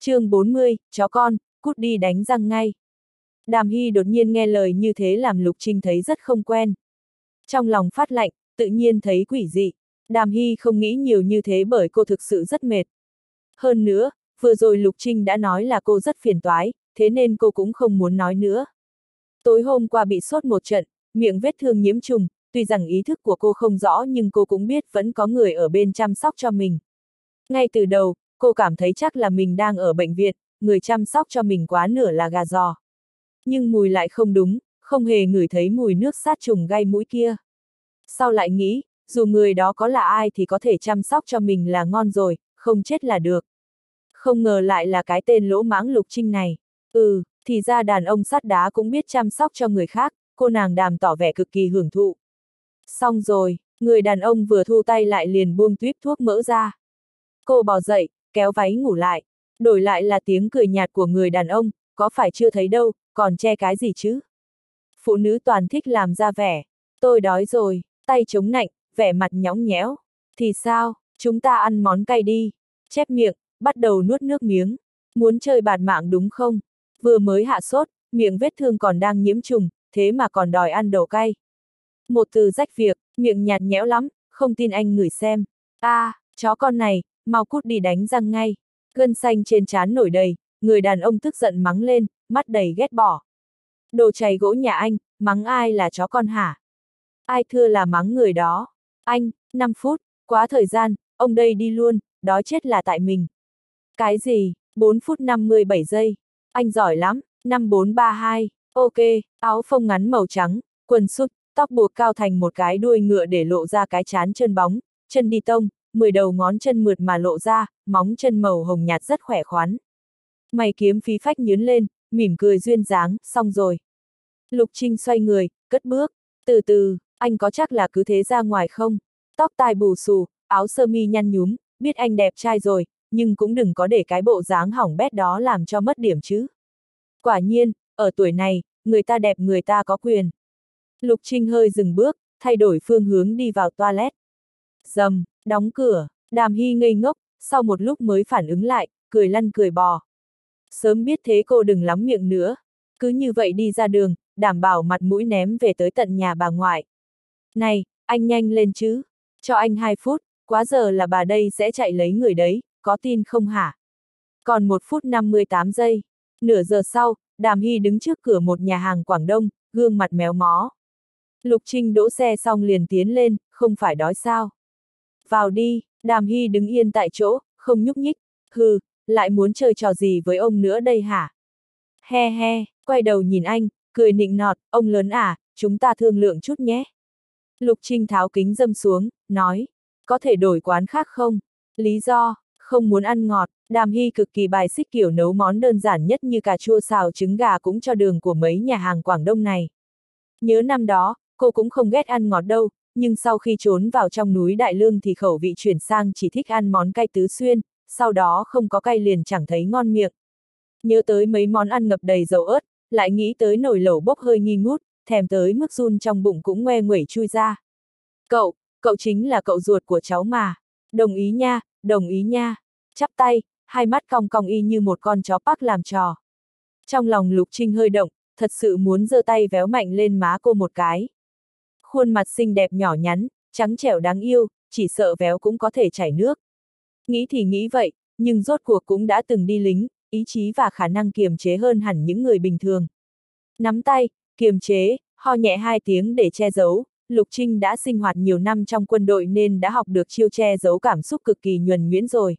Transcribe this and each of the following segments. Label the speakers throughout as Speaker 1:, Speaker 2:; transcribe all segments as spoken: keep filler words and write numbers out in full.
Speaker 1: chương bốn mươi, chó con, cút đi đánh răng ngay. Đàm Hy đột nhiên nghe lời như thế làm Lục Trinh thấy rất không quen. Trong lòng phát lạnh, tự nhiên thấy quỷ dị. Đàm Hy không nghĩ nhiều như thế bởi cô thực sự rất mệt. Hơn nữa, vừa rồi Lục Trinh đã nói là cô rất phiền toái, thế nên cô cũng không muốn nói nữa. Tối hôm qua bị sốt một trận, miệng vết thương nhiễm trùng, tuy rằng ý thức của cô không rõ nhưng cô cũng biết vẫn có người ở bên chăm sóc cho mình. Ngay từ đầu, cô cảm thấy chắc là mình đang ở bệnh viện, người chăm sóc cho mình quá nửa là gà giò. Nhưng mùi lại không đúng, không hề ngửi thấy mùi nước sát trùng gai mũi kia. Sau lại nghĩ, dù người đó có là ai thì có thể chăm sóc cho mình là ngon rồi, không chết là được. Không ngờ lại là cái tên lỗ mãng Lục Trinh này. Ừ, thì ra đàn ông sắt đá cũng biết chăm sóc cho người khác, cô nàng Đàm tỏ vẻ cực kỳ hưởng thụ. Xong rồi, người đàn ông vừa thu tay lại liền buông tuýp thuốc mỡ ra. Cô bò dậy, kéo váy ngủ lại. Đổi lại là tiếng cười nhạt của người đàn ông, có phải chưa thấy đâu, còn che cái gì chứ? Phụ nữ toàn thích làm ra vẻ. Tôi đói rồi, tay chống nạnh, vẻ mặt nhõng nhẽo. Thì sao, chúng ta ăn món cay đi. Chép miệng, bắt đầu nuốt nước miếng. Muốn chơi bạt mạng đúng không? Vừa mới hạ sốt, miệng vết thương còn đang nhiễm trùng, thế mà còn đòi ăn đồ cay. Một từ rách việc, miệng nhạt nhẽo lắm, không tin anh ngửi xem. A, à, chó con này, mau cút đi đánh răng ngay. Gân xanh trên trán nổi đầy, người đàn ông tức giận mắng lên, mắt đầy ghét bỏ. Đồ chày gỗ nhà anh, mắng ai là chó con hả? Ai thưa là mắng người đó? Anh, năm phút, quá thời gian, ông đây đi luôn, đói chết là tại mình. Cái gì, bốn phút năm mươi bảy giây. Anh giỏi lắm, năm bốn ba hai, ok, áo phông ngắn màu trắng, quần sút, tóc buộc cao thành một cái đuôi ngựa để lộ ra cái trán chân bóng, chân đi tông, mười đầu ngón chân mượt mà lộ ra, móng chân màu hồng nhạt rất khỏe khoắn. Mày kiếm phí phách nhướn lên, mỉm cười duyên dáng, xong rồi. Lục Trinh xoay người, cất bước, từ từ, anh có chắc là cứ thế ra ngoài không? Tóc tai bù xù, áo sơ mi nhăn nhúm, biết anh đẹp trai rồi, nhưng cũng đừng có để cái bộ dáng hỏng bét đó làm cho mất điểm chứ. Quả nhiên, ở tuổi này, người ta đẹp người ta có quyền. Lục Trinh hơi dừng bước, thay đổi phương hướng đi vào toilet. Dầm, đóng cửa, Đàm Hy ngây ngốc, sau một lúc mới phản ứng lại, cười lăn cười bò. Sớm biết thế cô đừng lắm miệng nữa. Cứ như vậy đi ra đường, đảm bảo mặt mũi ném về tới tận nhà bà ngoại. Này, anh nhanh lên chứ. Cho anh hai phút, quá giờ là bà đây sẽ chạy lấy người đấy, có tin không hả? Còn một phút năm mươi tám giây. Nửa giờ sau, Đàm Hy đứng trước cửa một nhà hàng Quảng Đông, gương mặt méo mó. Lục Trinh đỗ xe xong liền tiến lên, không phải đói sao? Vào đi, Đàm Hy đứng yên tại chỗ, không nhúc nhích. Hừ, lại muốn chơi trò gì với ông nữa đây hả? He he, quay đầu nhìn anh, cười nịnh nọt, ông lớn à, chúng ta thương lượng chút nhé. Lục Trinh tháo kính dâm xuống, nói, có thể đổi quán khác không? Lý do, không muốn ăn ngọt. Đàm Hy cực kỳ bài xích kiểu nấu món đơn giản nhất như cà chua xào trứng gà cũng cho đường của mấy nhà hàng Quảng Đông này. Nhớ năm đó, cô cũng không ghét ăn ngọt đâu, nhưng sau khi trốn vào trong núi Đại Lương thì khẩu vị chuyển sang chỉ thích ăn món cay tứ xuyên, sau đó không có cay liền chẳng thấy ngon miệng. Nhớ tới mấy món ăn ngập đầy dầu ớt, lại nghĩ tới nồi lẩu bốc hơi nghi ngút, thèm tới mức run trong bụng cũng ngoe nguẩy chui ra. Cậu, cậu chính là cậu ruột của cháu mà. Đồng ý nha, đồng ý nha. Chắp tay, hai mắt cong cong y như một con chó Park làm trò. Trong lòng Lục Trinh hơi động, thật sự muốn giơ tay véo mạnh lên má cô một cái. Khuôn mặt xinh đẹp nhỏ nhắn, trắng trẻo đáng yêu, chỉ sợ véo cũng có thể chảy nước. Nghĩ thì nghĩ vậy, nhưng rốt cuộc cũng đã từng đi lính, ý chí và khả năng kiềm chế hơn hẳn những người bình thường. Nắm tay, kiềm chế, ho nhẹ hai tiếng để che giấu, Lục Trinh đã sinh hoạt nhiều năm trong quân đội nên đã học được chiêu che giấu cảm xúc cực kỳ nhuần nhuyễn rồi.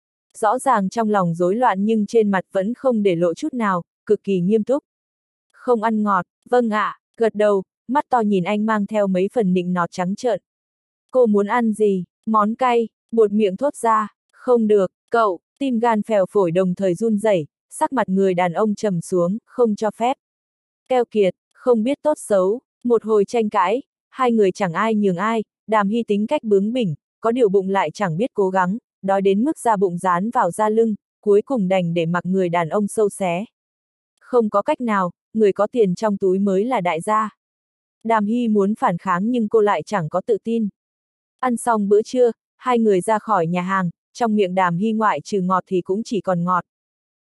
Speaker 1: Rõ ràng trong lòng rối loạn nhưng trên mặt vẫn không để lộ chút nào, cực kỳ nghiêm túc. Không ăn ngọt, vâng ạ, gật đầu, mắt to nhìn anh mang theo mấy phần nịnh nọt trắng trợn. Cô muốn ăn gì? Món cay, buột miệng thốt ra, không được, cậu, tim gan phèo phổi đồng thời run rẩy, sắc mặt người đàn ông trầm xuống, không cho phép. Keo kiệt, không biết tốt xấu, một hồi tranh cãi, hai người chẳng ai nhường ai, Đàm Hy tính cách bướng bỉnh, có điều bụng lại chẳng biết cố gắng, đói đến mức da bụng dán vào da lưng, cuối cùng đành để mặc người đàn ông sâu xé. Không có cách nào, người có tiền trong túi mới là đại gia. Đàm Hy muốn phản kháng nhưng cô lại chẳng có tự tin. Ăn xong bữa trưa, hai người ra khỏi nhà hàng, trong miệng Đàm Hy ngoại trừ ngọt thì cũng chỉ còn ngọt.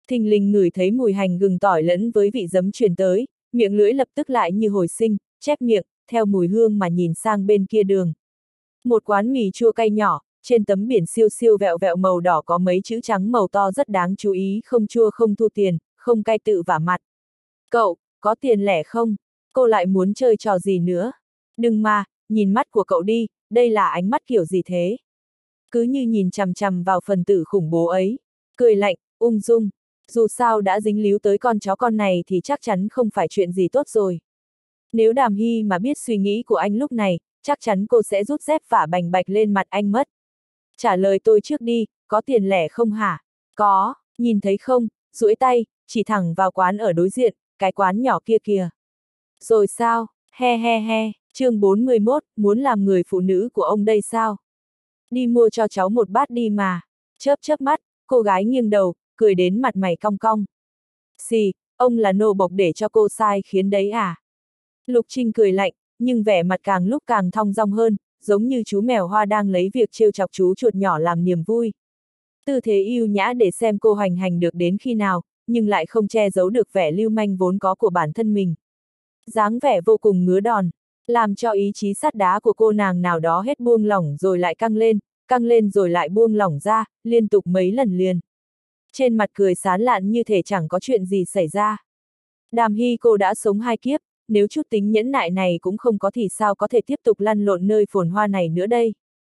Speaker 1: Thình lình ngửi thấy mùi hành gừng tỏi lẫn với vị giấm truyền tới, miệng lưỡi lập tức lại như hồi sinh, chép miệng, theo mùi hương mà nhìn sang bên kia đường. Một quán mì chua cay nhỏ, trên tấm biển siêu siêu vẹo vẹo màu đỏ có mấy chữ trắng màu to rất đáng chú ý: không chua không thu tiền, không cay tự vả mặt. Cậu, có tiền lẻ không? Cô lại muốn chơi trò gì nữa? Đừng mà, nhìn mắt của cậu đi, đây là ánh mắt kiểu gì thế? Cứ như nhìn chằm chằm vào phần tử khủng bố ấy. Cười lạnh, ung dung. Dù sao đã dính líu tới con chó con này thì chắc chắn không phải chuyện gì tốt rồi. Nếu Đàm Hy mà biết suy nghĩ của anh lúc này, chắc chắn cô sẽ rút dép vả bành bạch lên mặt anh mất. Trả lời tôi trước đi, có tiền lẻ không hả? Có, nhìn thấy không, duỗi tay, chỉ thẳng vào quán ở đối diện, cái quán nhỏ kia kìa. Rồi sao, he he he, chương bốn mươi mốt, muốn làm người phụ nữ của ông đây sao? Đi mua cho cháu một bát đi mà. Chớp chớp mắt, cô gái nghiêng đầu, cười đến mặt mày cong cong. Xì, ông là nô bộc để cho cô sai khiến đấy à? Lục Trinh cười lạnh, nhưng vẻ mặt càng lúc càng thong dong hơn, giống như chú mèo hoa đang lấy việc trêu chọc chú chuột nhỏ làm niềm vui. Tư thế yêu nhã để xem cô hoành hành được đến khi nào, nhưng lại không che giấu được vẻ lưu manh vốn có của bản thân mình. Dáng vẻ vô cùng ngứa đòn, làm cho ý chí sắt đá của cô nàng nào đó hết buông lỏng rồi lại căng lên, căng lên rồi lại buông lỏng ra, liên tục mấy lần liền. Trên mặt cười sán lạn như thể chẳng có chuyện gì xảy ra. Đàm Hy cô đã sống hai kiếp, nếu chút tính nhẫn nại này cũng không có thì sao có thể tiếp tục lăn lộn nơi phồn hoa này nữa đây.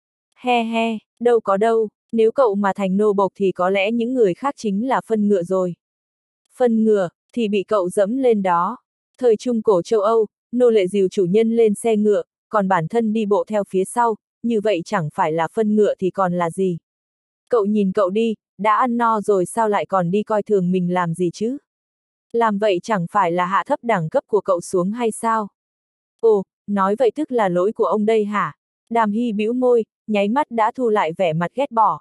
Speaker 1: He he, đâu có đâu, nếu cậu mà thành nô bộc thì có lẽ những người khác chính là phân ngựa rồi. Phân ngựa, thì bị cậu dẫm lên đó. Thời Trung Cổ châu Âu, nô lệ dìu chủ nhân lên xe ngựa, còn bản thân đi bộ theo phía sau, như vậy chẳng phải là phân ngựa thì còn là gì. Cậu nhìn cậu đi, đã ăn no rồi sao lại còn đi coi thường mình làm gì chứ? Làm vậy chẳng phải là hạ thấp đẳng cấp của cậu xuống hay sao? Ồ, nói vậy tức là lỗi của ông đây hả? Đàm Hy bĩu môi, nháy mắt đã thu lại vẻ mặt ghét bỏ.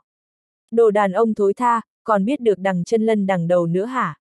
Speaker 1: Đồ đàn ông thối tha, còn biết được đằng chân lân đằng đầu nữa hả?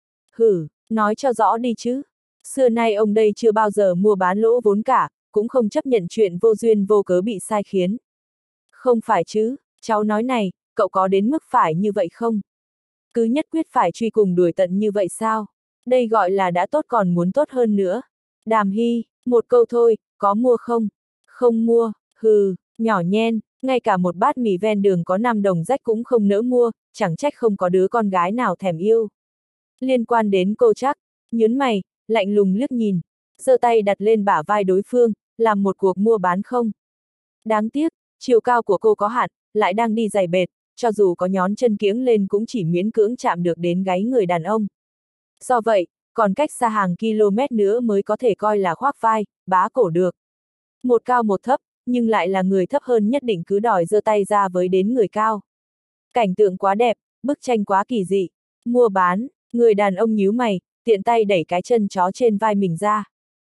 Speaker 1: Hử, nói cho rõ đi chứ. Xưa nay ông đây chưa bao giờ mua bán lỗ vốn cả, cũng không chấp nhận chuyện vô duyên vô cớ bị sai khiến. Không phải chứ, cháu nói này, cậu có đến mức phải như vậy không? Cứ nhất quyết phải truy cùng đuổi tận như vậy sao? Đây gọi là đã tốt còn muốn tốt hơn nữa. Đàm Hy, một câu thôi, có mua không? Không mua, hừ, nhỏ nhen, ngay cả một bát mì ven đường có năm đồng rách cũng không nỡ mua, chẳng trách không có đứa con gái nào thèm yêu. Liên quan đến cô chắc, nhớn mày, lạnh lùng liếc nhìn, giơ tay đặt lên bả vai đối phương, làm một cuộc mua bán không. Đáng tiếc, chiều cao của cô có hạn, lại đang đi giày bệt, cho dù có nhón chân kiếng lên cũng chỉ miễn cưỡng chạm được đến gáy người đàn ông. Do vậy, còn cách xa hàng km nữa mới có thể coi là khoác vai, bá cổ được. Một cao một thấp, nhưng lại là người thấp hơn nhất định cứ đòi giơ tay ra với đến người cao. Cảnh tượng quá đẹp, bức tranh quá kỳ dị. Mua bán, người đàn ông nhíu mày, tiện tay đẩy cái chân chó trên vai mình ra.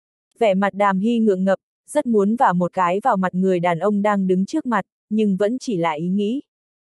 Speaker 1: Vẻ mặt Đàm Hy ngượng ngập, rất muốn vả một cái vào mặt người đàn ông đang đứng trước mặt, nhưng vẫn chỉ là ý nghĩ.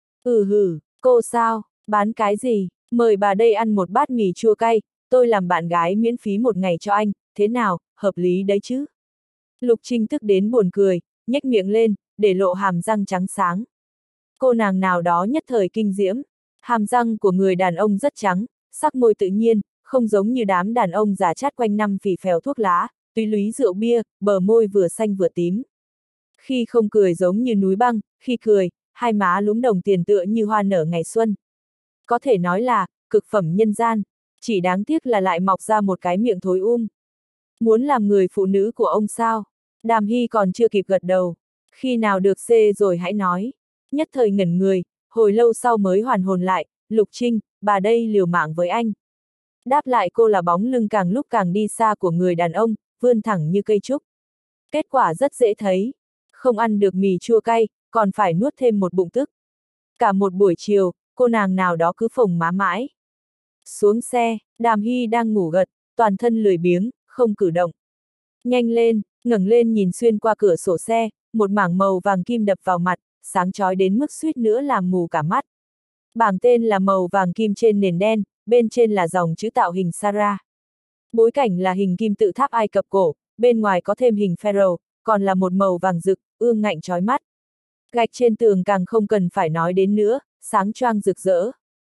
Speaker 1: Ừ hừ, cô sao, bán cái gì, mời bà đây ăn một bát mì chua cay, tôi làm bạn gái miễn phí một ngày cho anh, thế nào, hợp lý đấy chứ? Lục Trinh tức đến buồn cười, nhếch miệng lên, để lộ hàm răng trắng sáng. Cô nàng nào đó nhất thời kinh diễm, hàm răng của người đàn ông rất trắng, sắc môi tự nhiên, không giống như đám đàn ông già chát quanh năm phì phèo thuốc lá, túy lúy rượu bia, bờ môi vừa xanh vừa tím. Khi không cười giống như núi băng, khi cười, hai má lúm đồng tiền tựa như hoa nở ngày xuân. Có thể nói là, cực phẩm nhân gian, chỉ đáng tiếc là lại mọc ra một cái miệng thối um. Muốn làm người phụ nữ của ông sao? Đàm Hy còn chưa kịp gật đầu. Khi nào được xê rồi hãy nói. Nhất thời ngẩn người, hồi lâu sau mới hoàn hồn lại, Lục Trinh, bà đây liều mạng với anh. Đáp lại cô là bóng lưng càng lúc càng đi xa của người đàn ông, vươn thẳng như cây trúc. Kết quả rất dễ thấy. Không ăn được mì chua cay, còn phải nuốt thêm một bụng tức. Cả một buổi chiều, cô nàng nào đó cứ phồng má mãi. Xuống xe, Đàm Hy đang ngủ gật, toàn thân lười biếng, không cử động. Nhanh lên, ngẩng lên nhìn xuyên qua cửa sổ xe, một mảng màu vàng kim đập vào mặt, sáng chói đến mức suýt nữa làm mù cả mắt. Bảng tên là màu vàng kim trên nền đen, bên trên là dòng chữ tạo hình Sarah. Bối cảnh là hình kim tự tháp Ai Cập cổ, bên ngoài có thêm hình pharaoh, còn là một màu vàng rực, ương ngạnh chói mắt. Gạch trên tường càng không cần phải nói đến nữa, sáng choang rực rỡ.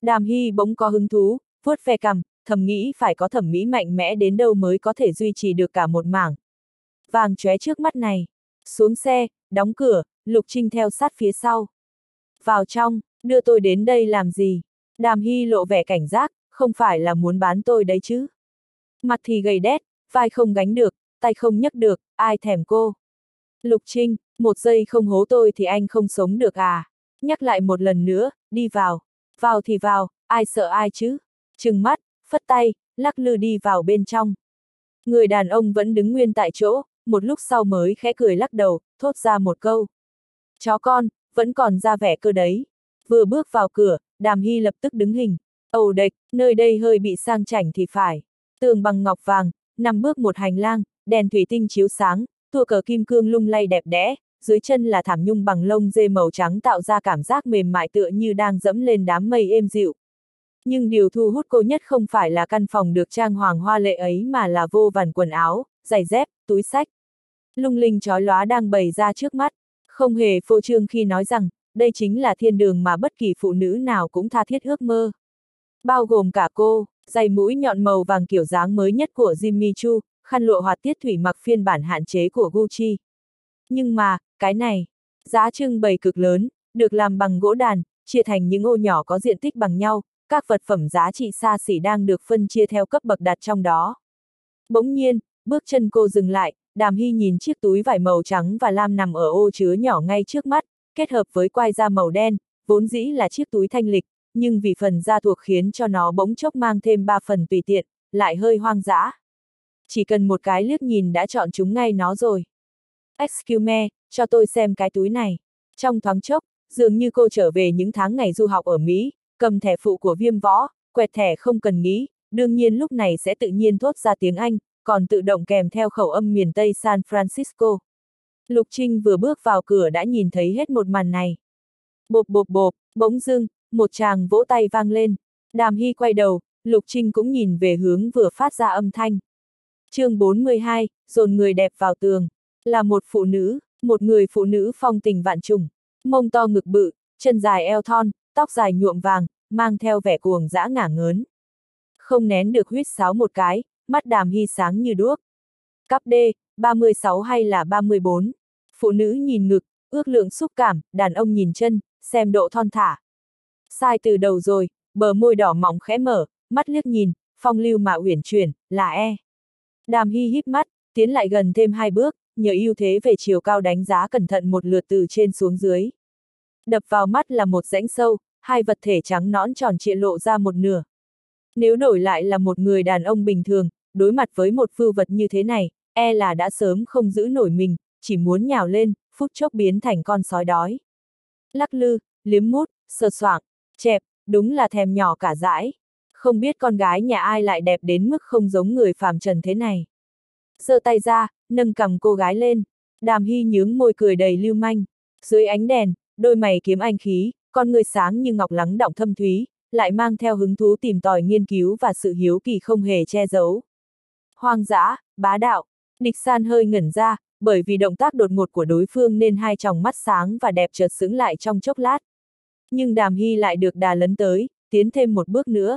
Speaker 1: Đàm Hy bỗng có hứng thú, vuốt ve cằm, thầm nghĩ phải có thẩm mỹ mạnh mẽ đến đâu mới có thể duy trì được cả một mảng vàng chóe trước mắt này. Xuống xe, đóng cửa, Lục Trinh theo sát phía sau. Vào trong, đưa tôi đến đây làm gì? Đàm Hy lộ vẻ cảnh giác, không phải là muốn bán tôi đấy chứ? Mặt thì gầy đét, vai không gánh được, tay không nhấc được, ai thèm cô? Lục Trinh, một giây không hố tôi thì anh không sống được à? Nhắc lại một lần nữa, đi vào. Vào thì vào, ai sợ ai chứ? Trừng mắt, phất tay, lắc lư đi vào bên trong. Người đàn ông vẫn đứng nguyên tại chỗ, một lúc sau mới khẽ cười lắc đầu, thốt ra một câu. Chó con, vẫn còn ra vẻ cơ đấy. Vừa bước vào cửa, Đàm Hy lập tức đứng hình. Ồ đệch, nơi đây hơi bị sang chảnh thì phải. Tường bằng ngọc vàng, năm bước một hành lang, đèn thủy tinh chiếu sáng, tua cờ kim cương lung lay đẹp đẽ, dưới chân là thảm nhung bằng lông dê màu trắng tạo ra cảm giác mềm mại tựa như đang dẫm lên đám mây êm dịu. Nhưng điều thu hút cô nhất không phải là căn phòng được trang hoàng hoa lệ ấy mà là vô vàn quần áo, giày dép, túi xách. Lung linh chói lóa đang bày ra trước mắt, không hề phô trương khi nói rằng, đây chính là thiên đường mà bất kỳ phụ nữ nào cũng tha thiết ước mơ. Bao gồm cả cô, giày mũi nhọn màu vàng kiểu dáng mới nhất của Jimmy Choo, khăn lụa hoạt tiết thủy mặc phiên bản hạn chế của Gucci. Nhưng mà, cái này, giá trưng bày cực lớn, được làm bằng gỗ đàn, chia thành những ô nhỏ có diện tích bằng nhau, các vật phẩm giá trị xa xỉ đang được phân chia theo cấp bậc đặt trong đó. Bỗng nhiên, bước chân cô dừng lại, Đàm Hy nhìn chiếc túi vải màu trắng và lam nằm ở ô chứa nhỏ ngay trước mắt, kết hợp với quai da màu đen, vốn dĩ là chiếc túi thanh lịch, nhưng vì phần da thuộc khiến cho nó bỗng chốc mang thêm ba phần tùy tiện, lại hơi hoang dã. Chỉ cần một cái liếc nhìn đã chọn chúng ngay nó rồi. Excuse me, cho tôi xem cái túi này. Trong thoáng chốc, dường như cô trở về những tháng ngày du học ở Mỹ, cầm thẻ phụ của Viêm Võ, quẹt thẻ không cần nghĩ, đương nhiên lúc này sẽ tự nhiên thốt ra tiếng Anh, còn tự động kèm theo khẩu âm miền Tây San Francisco. Lục Trinh vừa bước vào cửa đã nhìn thấy hết một màn này. Bộp bộp bộp, bỗng dưng, một tràng vỗ tay vang lên. Đàm Hy quay đầu, Lục Trinh cũng nhìn về hướng vừa phát ra âm thanh. chương bốn mươi hai, dồn người đẹp vào tường. Là một phụ nữ, một người phụ nữ phong tình vạn trùng. Mông to ngực bự, chân dài eo thon, tóc dài nhuộm vàng, mang theo vẻ cuồng dã ngả ngớn. Không nén được huýt sáo một cái, mắt Đàm Hy sáng như đuốc. Cắp D, ba mươi sáu hay là ba mươi bốn? Phụ nữ nhìn ngực, ước lượng xúc cảm, đàn ông nhìn chân, xem độ thon thả. Sai từ đầu rồi, bờ môi đỏ mọng khẽ mở, mắt liếc nhìn, phong lưu mà uyển chuyển, là E. Đàm Hy híp mắt, tiến lại gần thêm hai bước, nhờ ưu thế về chiều cao đánh giá cẩn thận một lượt từ trên xuống dưới. Đập vào mắt là một rãnh sâu, hai vật thể trắng nõn tròn trịa lộ ra một nửa. Nếu đổi lại là một người đàn ông bình thường, đối mặt với một vưu vật như thế này, e là đã sớm không giữ nổi mình, chỉ muốn nhào lên, phút chốc biến thành con sói đói. Lắc lư, liếm mút, sờ soạng, chẹp, đúng là thèm nhỏ cả dãi. Không biết con gái nhà ai lại đẹp đến mức không giống người phàm trần thế này. Giơ tay ra, nâng cầm cô gái lên. Đàm Hy nhướng môi cười đầy lưu manh. Dưới ánh đèn, đôi mày kiếm anh khí, con người sáng như ngọc lắng đọng thâm thúy, lại mang theo hứng thú tìm tòi nghiên cứu và sự hiếu kỳ không hề che giấu. Hoang dã, bá đạo. Địch San hơi ngẩn ra, bởi vì động tác đột ngột của đối phương nên hai tròng mắt sáng và đẹp chợt sững lại trong chốc lát. Nhưng Đàm Hy lại được đà lấn tới, tiến thêm một bước nữa.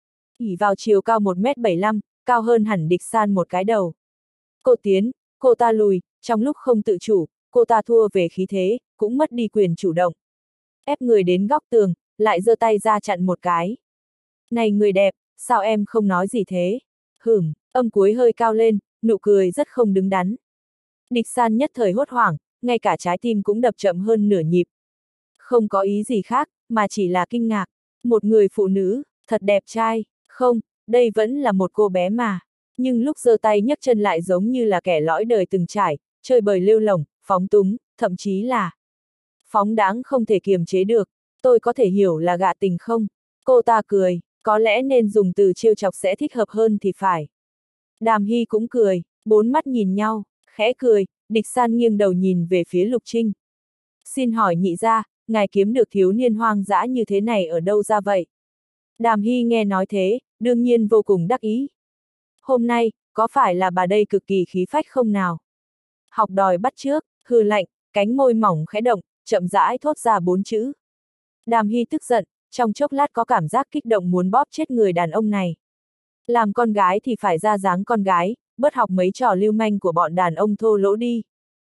Speaker 1: ỷ vào chiều cao một mét bảy mươi lăm, cao hơn hẳn Địch San một cái đầu. Cô tiến, cô ta lùi, trong lúc không tự chủ, cô ta thua về khí thế, cũng mất đi quyền chủ động. Ép người đến góc tường, lại giơ tay ra chặn một cái. Này người đẹp, sao em không nói gì thế? Hửm, âm cuối hơi cao lên, nụ cười rất không đứng đắn. Địch San nhất thời hốt hoảng, ngay cả trái tim cũng đập chậm hơn nửa nhịp. Không có ý gì khác, mà chỉ là kinh ngạc. Một người phụ nữ, thật đẹp trai, không, đây vẫn là một cô bé mà. Nhưng lúc giơ tay nhấc chân lại giống như là kẻ lõi đời từng trải, chơi bời lêu lổng, phóng túng, thậm chí là phóng đãng không thể kiềm chế được. Tôi có thể hiểu là gạ tình không? Cô ta cười, có lẽ nên dùng từ trêu chọc sẽ thích hợp hơn thì phải. Đàm Hy cũng cười, bốn mắt nhìn nhau, khẽ cười, Địch San nghiêng đầu nhìn về phía Lục Trinh. Xin hỏi nhị gia, ngài kiếm được thiếu niên hoang dã như thế này ở đâu ra vậy? Đàm Hy nghe nói thế, đương nhiên vô cùng đắc ý. Hôm nay, có phải là bà đây cực kỳ khí phách không nào? Học đòi bắt chước, hừ lạnh, cánh môi mỏng khẽ động, chậm rãi thốt ra bốn chữ. Đàm Hy tức giận, trong chốc lát có cảm giác kích động muốn bóp chết người đàn ông này. Làm con gái thì phải ra dáng con gái, bớt học mấy trò lưu manh của bọn đàn ông thô lỗ đi.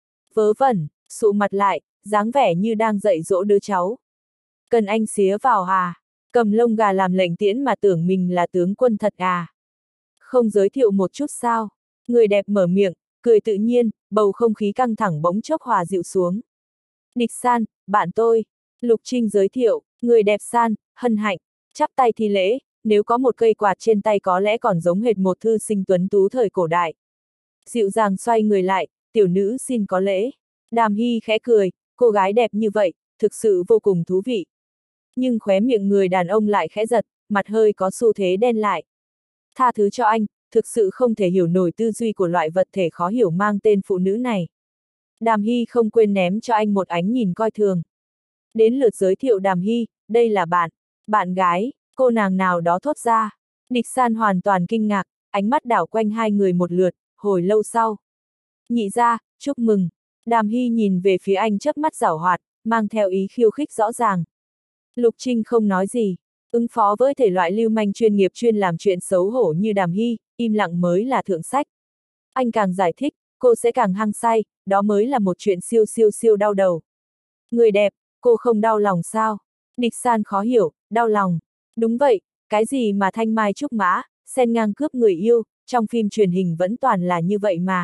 Speaker 1: Vớ vẩn, sụ mặt lại, dáng vẻ như đang dạy dỗ đứa cháu. Cần anh xía vào à? Cầm lông gà làm lệnh tiễn mà tưởng mình là tướng quân thật à? Không giới thiệu một chút sao? Người đẹp mở miệng, cười tự nhiên, bầu không khí căng thẳng bỗng chốc hòa dịu xuống. Địch San, bạn tôi. Lục Trinh giới thiệu, người đẹp San, hân hạnh, chắp tay thi lễ, nếu có một cây quạt trên tay có lẽ còn giống hệt một thư sinh tuấn tú thời cổ đại. Dịu dàng xoay người lại, tiểu nữ xin có lễ. Đàm Hy khẽ cười, cô gái đẹp như vậy, thực sự vô cùng thú vị. Nhưng khóe miệng người đàn ông lại khẽ giật, mặt hơi có xu thế đen lại. Tha thứ cho anh, thực sự không thể hiểu nổi tư duy của loại vật thể khó hiểu mang tên phụ nữ này. Đàm Hy không quên ném cho anh một ánh nhìn coi thường. Đến lượt giới thiệu Đàm Hy, đây là bạn, bạn gái, cô nàng nào đó thốt ra. Địch San hoàn toàn kinh ngạc, ánh mắt đảo quanh hai người một lượt, hồi lâu sau. Nhị ra, chúc mừng. Đàm Hy nhìn về phía anh chớp mắt giảo hoạt, mang theo ý khiêu khích rõ ràng. Lục Trinh không nói gì, ứng phó với thể loại lưu manh chuyên nghiệp chuyên làm chuyện xấu hổ như Đàm Hy, im lặng mới là thượng sách. Anh càng giải thích, cô sẽ càng hăng say, đó mới là một chuyện siêu siêu siêu đau đầu. Người đẹp, cô không đau lòng sao? Địch San khó hiểu, đau lòng. Đúng vậy, cái gì mà thanh mai trúc mã, xen ngang cướp người yêu, trong phim truyền hình vẫn toàn là như vậy mà.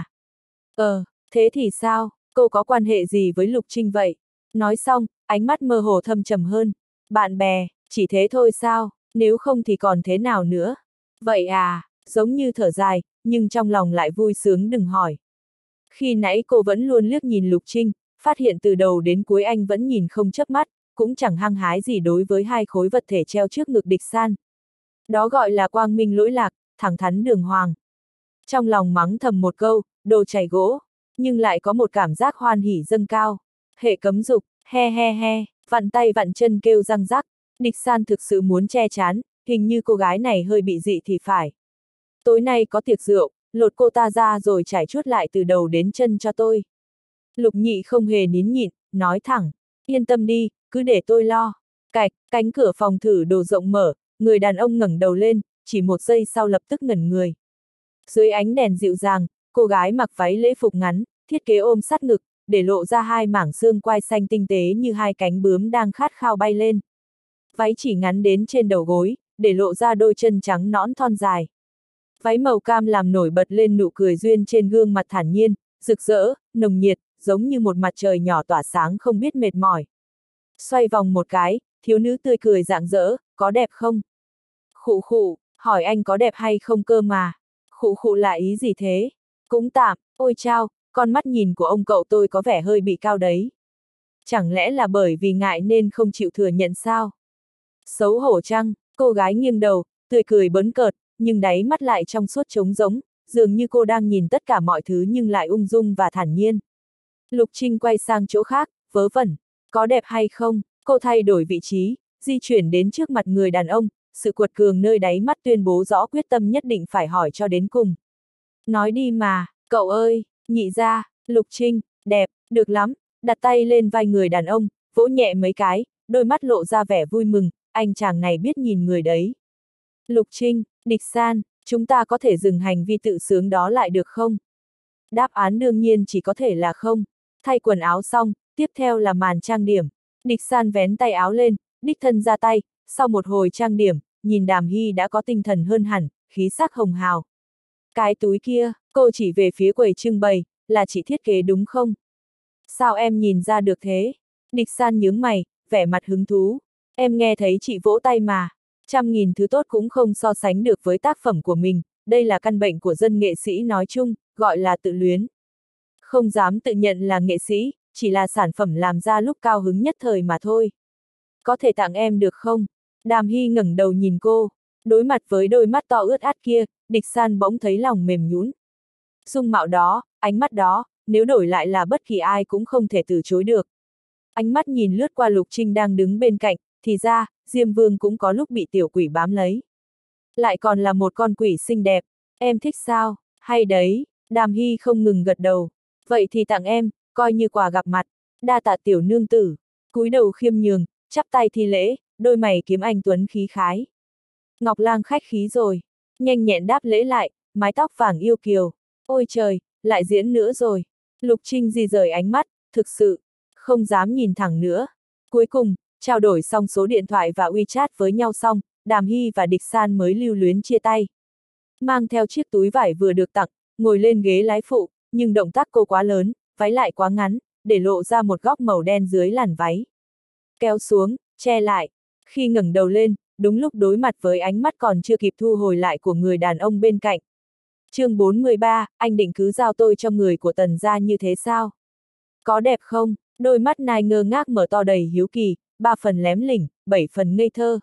Speaker 1: Ờ, thế thì sao, cô có quan hệ gì với Lục Trinh vậy? Nói xong, ánh mắt mơ hồ thâm trầm hơn. Bạn bè, chỉ thế thôi sao, nếu không thì còn thế nào nữa? Vậy à, giống như thở dài, nhưng trong lòng lại vui sướng đừng hỏi. Khi nãy cô vẫn luôn liếc nhìn Lục Trinh, phát hiện từ đầu đến cuối anh vẫn nhìn không chớp mắt, cũng chẳng hăng hái gì đối với hai khối vật thể treo trước ngực Địch San. Đó gọi là quang minh lỗi lạc, thẳng thắn đường hoàng. Trong lòng mắng thầm một câu, đồ chảy gỗ, nhưng lại có một cảm giác hoan hỉ dâng cao. Hệ cấm dục, he he he, vặn tay vặn chân kêu răng rắc. Địch San thực sự muốn che chán, hình như cô gái này hơi bị dị thì phải. Tối nay có tiệc rượu, lột cô ta ra rồi trải chuốt lại từ đầu đến chân cho tôi. Lục Nhị không hề nín nhịn, nói thẳng, yên tâm đi, cứ để tôi lo. Cạch, cánh cửa phòng thử đồ rộng mở, người đàn ông ngẩng đầu lên, chỉ một giây sau lập tức ngẩn người. Dưới ánh đèn dịu dàng, cô gái mặc váy lễ phục ngắn, thiết kế ôm sát ngực, để lộ ra hai mảng xương quai xanh tinh tế như hai cánh bướm đang khát khao bay lên. Váy chỉ ngắn đến trên đầu gối, để lộ ra đôi chân trắng nõn thon dài. Váy màu cam làm nổi bật lên nụ cười duyên trên gương mặt thản nhiên, rực rỡ, nồng nhiệt, giống như một mặt trời nhỏ tỏa sáng không biết mệt mỏi. Xoay vòng một cái, thiếu nữ tươi cười rạng rỡ, có đẹp không? Khụ khụ, hỏi anh có đẹp hay không cơ mà. Khụ khụ là ý gì thế? Cũng tạm, ôi chao, con mắt nhìn của ông cậu tôi có vẻ hơi bị cao đấy. Chẳng lẽ là bởi vì ngại nên không chịu thừa nhận sao? Xấu hổ chăng? Cô gái nghiêng đầu, tươi cười bấn cợt, nhưng đáy mắt lại trong suốt trống rỗng, dường như cô đang nhìn tất cả mọi thứ nhưng lại ung dung và thản nhiên. Lục Trinh quay sang chỗ khác, vớ vẩn, có đẹp hay không? Cô thay đổi vị trí, di chuyển đến trước mặt người đàn ông, sự cuột cường nơi đáy mắt tuyên bố rõ quyết tâm nhất định phải hỏi cho đến cùng. Nói đi mà, cậu ơi, nhị ra, Lục Trinh, đẹp, được lắm, đặt tay lên vai người đàn ông, vỗ nhẹ mấy cái, đôi mắt lộ ra vẻ vui mừng, anh chàng này biết nhìn người đấy. Lục Trinh, Địch San, chúng ta có thể dừng hành vi tự sướng đó lại được không? Đáp án đương nhiên chỉ có thể là không. Thay quần áo xong, tiếp theo là màn trang điểm. Địch San vén tay áo lên, đích thân ra tay, sau một hồi trang điểm, nhìn Đàm Hy đã có tinh thần hơn hẳn, khí sắc hồng hào. Cái túi kia, cô chỉ về phía quầy trưng bày, là chị thiết kế đúng không? Sao em nhìn ra được thế? Địch San nhướng mày, vẻ mặt hứng thú. Em nghe thấy chị vỗ tay mà. Trăm nghìn thứ tốt cũng không so sánh được với tác phẩm của mình, đây là căn bệnh của dân nghệ sĩ nói chung, gọi là tự luyến. Không dám tự nhận là nghệ sĩ, chỉ là sản phẩm làm ra lúc cao hứng nhất thời mà thôi. Có thể tặng em được không? Đàm Hy ngẩng đầu nhìn cô, đối mặt với đôi mắt to ướt át kia, Địch San bỗng thấy lòng mềm nhũn. Dung mạo đó, ánh mắt đó, nếu đổi lại là bất kỳ ai cũng không thể từ chối được. Ánh mắt nhìn lướt qua Lục Trinh đang đứng bên cạnh, thì ra, Diêm Vương cũng có lúc bị tiểu quỷ bám lấy. Lại còn là một con quỷ xinh đẹp, em thích sao? Hay đấy, Đàm Hy không ngừng gật đầu. Vậy thì tặng em, coi như quà gặp mặt, đa tạ tiểu nương tử. Cúi đầu khiêm nhường, chắp tay thi lễ, đôi mày kiếm anh tuấn khí khái. Ngọc Lang khách khí rồi, nhanh nhẹn đáp lễ lại, mái tóc vàng yêu kiều. Ôi trời, lại diễn nữa rồi. Lục Trinh di rời ánh mắt, thực sự, không dám nhìn thẳng nữa. Cuối cùng, trao đổi xong số điện thoại và WeChat với nhau xong, Đàm Hy và Địch San mới lưu luyến chia tay. Mang theo chiếc túi vải vừa được tặng, ngồi lên ghế lái phụ, nhưng động tác cô quá lớn, váy lại quá ngắn, để lộ ra một góc màu đen dưới làn váy. Kéo xuống, che lại. Khi ngẩng đầu lên, đúng lúc đối mặt với ánh mắt còn chưa kịp thu hồi lại của người đàn ông bên cạnh. chương bốn mươi ba, anh định cứ giao tôi cho người của Tần gia như thế sao? Có đẹp không? Đôi mắt nai ngơ ngác mở to đầy hiếu kỳ, ba phần lém lỉnh, bảy phần ngây thơ.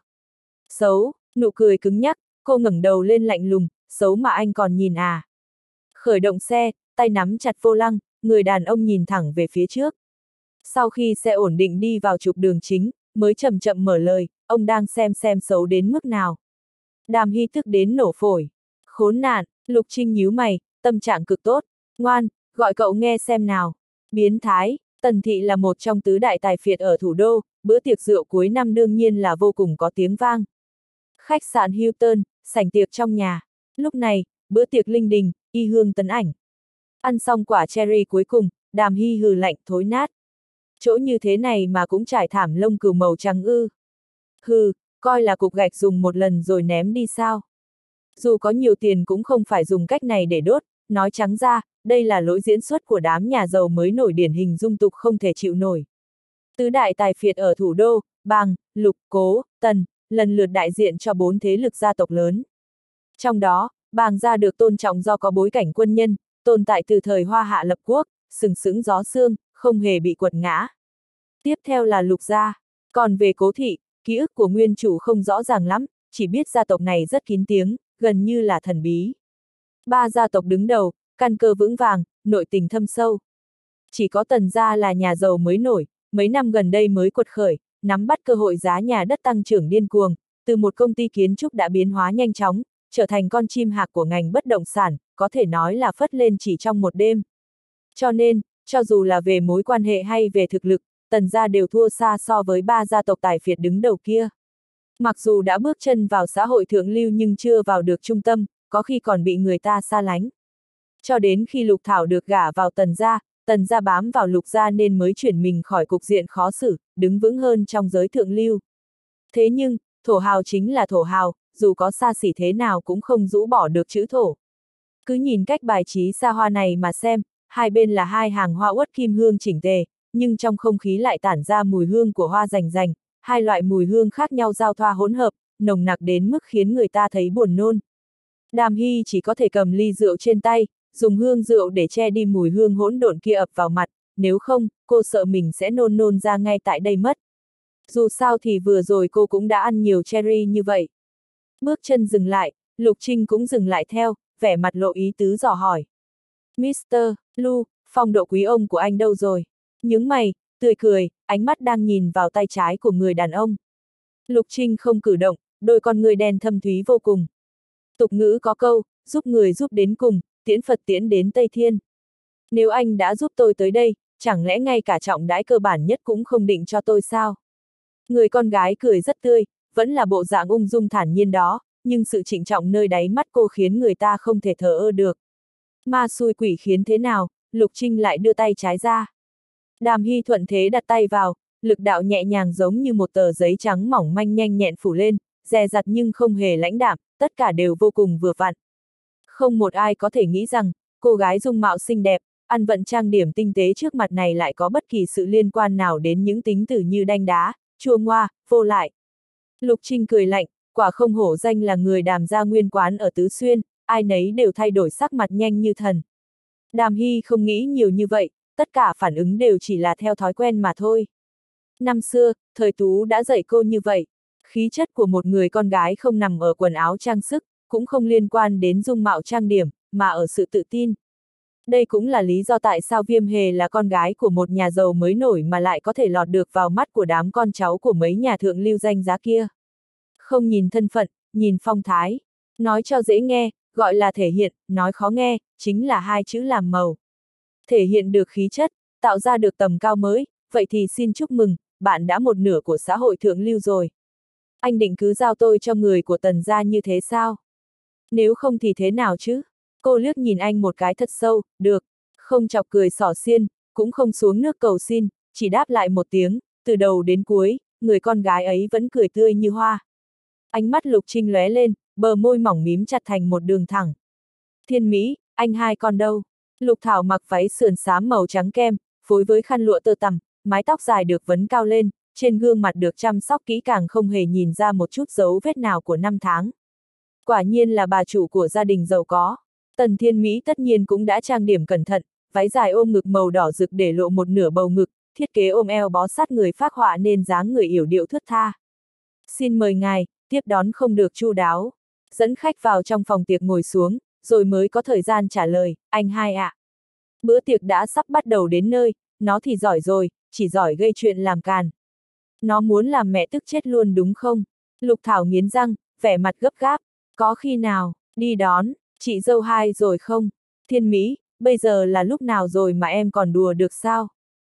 Speaker 1: Xấu, nụ cười cứng nhắc, cô ngẩng đầu lên lạnh lùng, xấu mà anh còn nhìn à? Khởi động xe, tay nắm chặt vô lăng, người đàn ông nhìn thẳng về phía trước. Sau khi xe ổn định đi vào trục đường chính, mới chậm chậm mở lời, ông đang xem xem xấu đến mức nào. Đàm Hy tức đến nổ phổi. Khốn nạn, Lục Trinh nhíu mày, tâm trạng cực tốt. Ngoan, gọi cậu nghe xem nào. Biến thái, Tần Thị là một trong tứ đại tài phiệt ở thủ đô, bữa tiệc rượu cuối năm đương nhiên là vô cùng có tiếng vang. Khách sạn Hilton, sảnh tiệc trong nhà. Lúc này, bữa tiệc linh đình, y hương tấn ảnh. Ăn xong quả cherry cuối cùng, Đàm Hy hừ lạnh thối nát. Chỗ như thế này mà cũng trải thảm lông cừu màu trắng ư. Hừ, coi là cục gạch dùng một lần rồi ném đi sao. Dù có nhiều tiền cũng không phải dùng cách này để đốt, nói trắng ra, đây là lỗi diễn xuất của đám nhà giàu mới nổi điển hình dung tục không thể chịu nổi. Tứ đại tài phiệt ở thủ đô, Bàng, Lục, Cố, Tần, lần lượt đại diện cho bốn thế lực gia tộc lớn. Trong đó, Bàng gia được tôn trọng do có bối cảnh quân nhân, tồn tại từ thời Hoa Hạ lập quốc, sừng sững gió sương, không hề bị quật ngã. Tiếp theo là Lục gia. Còn về Cố thị, ký ức của nguyên chủ không rõ ràng lắm, chỉ biết gia tộc này rất kín tiếng, gần như là thần bí. Ba gia tộc đứng đầu, căn cơ vững vàng, nội tình thâm sâu. Chỉ có Tần gia là nhà giàu mới nổi, mấy năm gần đây mới quật khởi, nắm bắt cơ hội giá nhà đất tăng trưởng điên cuồng, từ một công ty kiến trúc đã biến hóa nhanh chóng, trở thành con chim hạc của ngành bất động sản, có thể nói là phất lên chỉ trong một đêm. Cho nên, cho dù là về mối quan hệ hay về thực lực, Tần gia đều thua xa so với ba gia tộc tài phiệt đứng đầu kia. Mặc dù đã bước chân vào xã hội thượng lưu nhưng chưa vào được trung tâm, có khi còn bị người ta xa lánh. Cho đến khi Lục Thảo được gả vào Tần gia, Tần gia bám vào Lục gia nên mới chuyển mình khỏi cục diện khó xử, đứng vững hơn trong giới thượng lưu. Thế nhưng, thổ hào chính là thổ hào, dù có xa xỉ thế nào cũng không rũ bỏ được chữ thổ. Cứ nhìn cách bài trí xa hoa này mà xem, hai bên là hai hàng hoa uất kim hương chỉnh tề, nhưng trong không khí lại tản ra mùi hương của hoa rành rành, hai loại mùi hương khác nhau giao thoa hỗn hợp, nồng nặc đến mức khiến người ta thấy buồn nôn. Đàm Hy chỉ có thể cầm ly rượu trên tay, dùng hương rượu để che đi mùi hương hỗn độn kia ập vào mặt, nếu không, cô sợ mình sẽ nôn nôn ra ngay tại đây mất. Dù sao thì vừa rồi cô cũng đã ăn nhiều cherry như vậy. Bước chân dừng lại, Lục Trinh cũng dừng lại theo, vẻ mặt lộ ý tứ dò hỏi. mít tơ Lu, phong độ quý ông của anh đâu rồi? Nhướng mày, tươi cười, ánh mắt đang nhìn vào tay trái của người đàn ông. Lục Trinh không cử động, đôi con người đen thâm thúy vô cùng. Tục ngữ có câu, giúp người giúp đến cùng, tiễn Phật tiễn đến Tây Thiên. Nếu anh đã giúp tôi tới đây, chẳng lẽ ngay cả trọng đãi cơ bản nhất cũng không định cho tôi sao? Người con gái cười rất tươi, vẫn là bộ dạng ung dung thản nhiên đó, nhưng sự trịnh trọng nơi đáy mắt cô khiến người ta không thể thờ ơ được. Ma xui quỷ khiến thế nào, Lục Trinh lại đưa tay trái ra. Đàm Hy thuận thế đặt tay vào, lực đạo nhẹ nhàng giống như một tờ giấy trắng mỏng manh nhanh nhẹn phủ lên, dè dặt nhưng không hề lãnh đạm, tất cả đều vô cùng vừa vặn. Không một ai có thể nghĩ rằng, cô gái dung mạo xinh đẹp, ăn vận trang điểm tinh tế trước mặt này lại có bất kỳ sự liên quan nào đến những tính từ như đanh đá, chua ngoa, vô lại. Lục Trinh cười lạnh, quả không hổ danh là người Đàm gia nguyên quán ở Tứ Xuyên, ai nấy đều thay đổi sắc mặt nhanh như thần. Đàm Hy không nghĩ nhiều như vậy, tất cả phản ứng đều chỉ là theo thói quen mà thôi. Năm xưa, thời Tú đã dạy cô như vậy, khí chất của một người con gái không nằm ở quần áo trang sức, cũng không liên quan đến dung mạo trang điểm, mà ở sự tự tin. Đây cũng là lý do tại sao Viêm Hề là con gái của một nhà giàu mới nổi mà lại có thể lọt được vào mắt của đám con cháu của mấy nhà thượng lưu danh giá kia. Không nhìn thân phận, nhìn phong thái. Nói cho dễ nghe, gọi là thể hiện, nói khó nghe, chính là hai chữ làm màu. Thể hiện được khí chất, tạo ra được tầm cao mới, vậy thì xin chúc mừng, bạn đã một nửa của xã hội thượng lưu rồi. Anh định cứ giao tôi cho người của Tần gia như thế sao? Nếu không thì thế nào chứ? Cô liếc nhìn anh một cái thật sâu, được, không chọc cười xỏ xiên, cũng không xuống nước cầu xin, chỉ đáp lại một tiếng, từ đầu đến cuối, người con gái ấy vẫn cười tươi như hoa. Ánh mắt Lục Trinh lóe lên, bờ môi mỏng mím chặt thành một đường thẳng. Thiên Mỹ, anh hai con đâu? Lục Thảo mặc váy sườn xám màu trắng kem, phối với khăn lụa tơ tằm, mái tóc dài được vấn cao lên, trên gương mặt được chăm sóc kỹ càng không hề nhìn ra một chút dấu vết nào của năm tháng. Quả nhiên là bà chủ của gia đình giàu có. Tần Thiên Mỹ tất nhiên cũng đã trang điểm cẩn thận, váy dài ôm ngực màu đỏ rực để lộ một nửa bầu ngực, thiết kế ôm eo bó sát người phác họa nên dáng người yểu điệu thướt tha. Xin mời ngài, tiếp đón không được chu đáo. Dẫn khách vào trong phòng tiệc ngồi xuống, rồi mới có thời gian trả lời, anh hai ạ. À. Bữa tiệc đã sắp bắt đầu đến nơi, nó thì giỏi rồi, chỉ giỏi gây chuyện làm càn. Nó muốn làm mẹ tức chết luôn đúng không? Lục Thảo nghiến răng, vẻ mặt gấp gáp. Có khi nào, đi đón, chị dâu hai rồi không? Thiên Mỹ, bây giờ là lúc nào rồi mà em còn đùa được sao?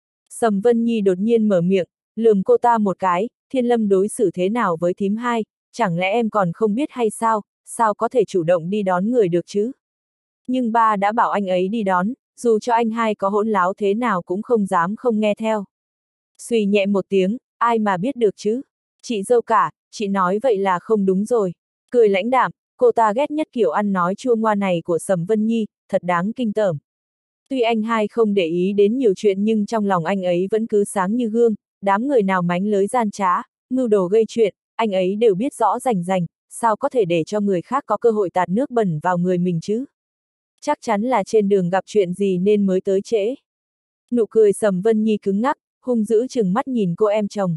Speaker 1: Sầm Vân Nhi đột nhiên mở miệng, lườm cô ta một cái, Thiên Lâm đối xử thế nào với thím hai, chẳng lẽ em còn không biết hay sao, sao có thể chủ động đi đón người được chứ? Nhưng ba đã bảo anh ấy đi đón, dù cho anh hai có hỗn láo thế nào cũng không dám không nghe theo. Suy nhẹ một tiếng, ai mà biết được chứ? Chị dâu cả, chị nói vậy là không đúng rồi. Cười lãnh đạm, cô ta ghét nhất kiểu ăn nói chua ngoa này của Sầm Vân Nhi, thật đáng kinh tởm. Tuy anh hai không để ý đến nhiều chuyện nhưng trong lòng anh ấy vẫn cứ sáng như gương, đám người nào mánh lới gian trá, mưu đồ gây chuyện, anh ấy đều biết rõ rành rành, sao có thể để cho người khác có cơ hội tạt nước bẩn vào người mình chứ? Chắc chắn là trên đường gặp chuyện gì nên mới tới trễ. Nụ cười Sầm Vân Nhi cứng ngắc, hung dữ chừng mắt nhìn cô em chồng.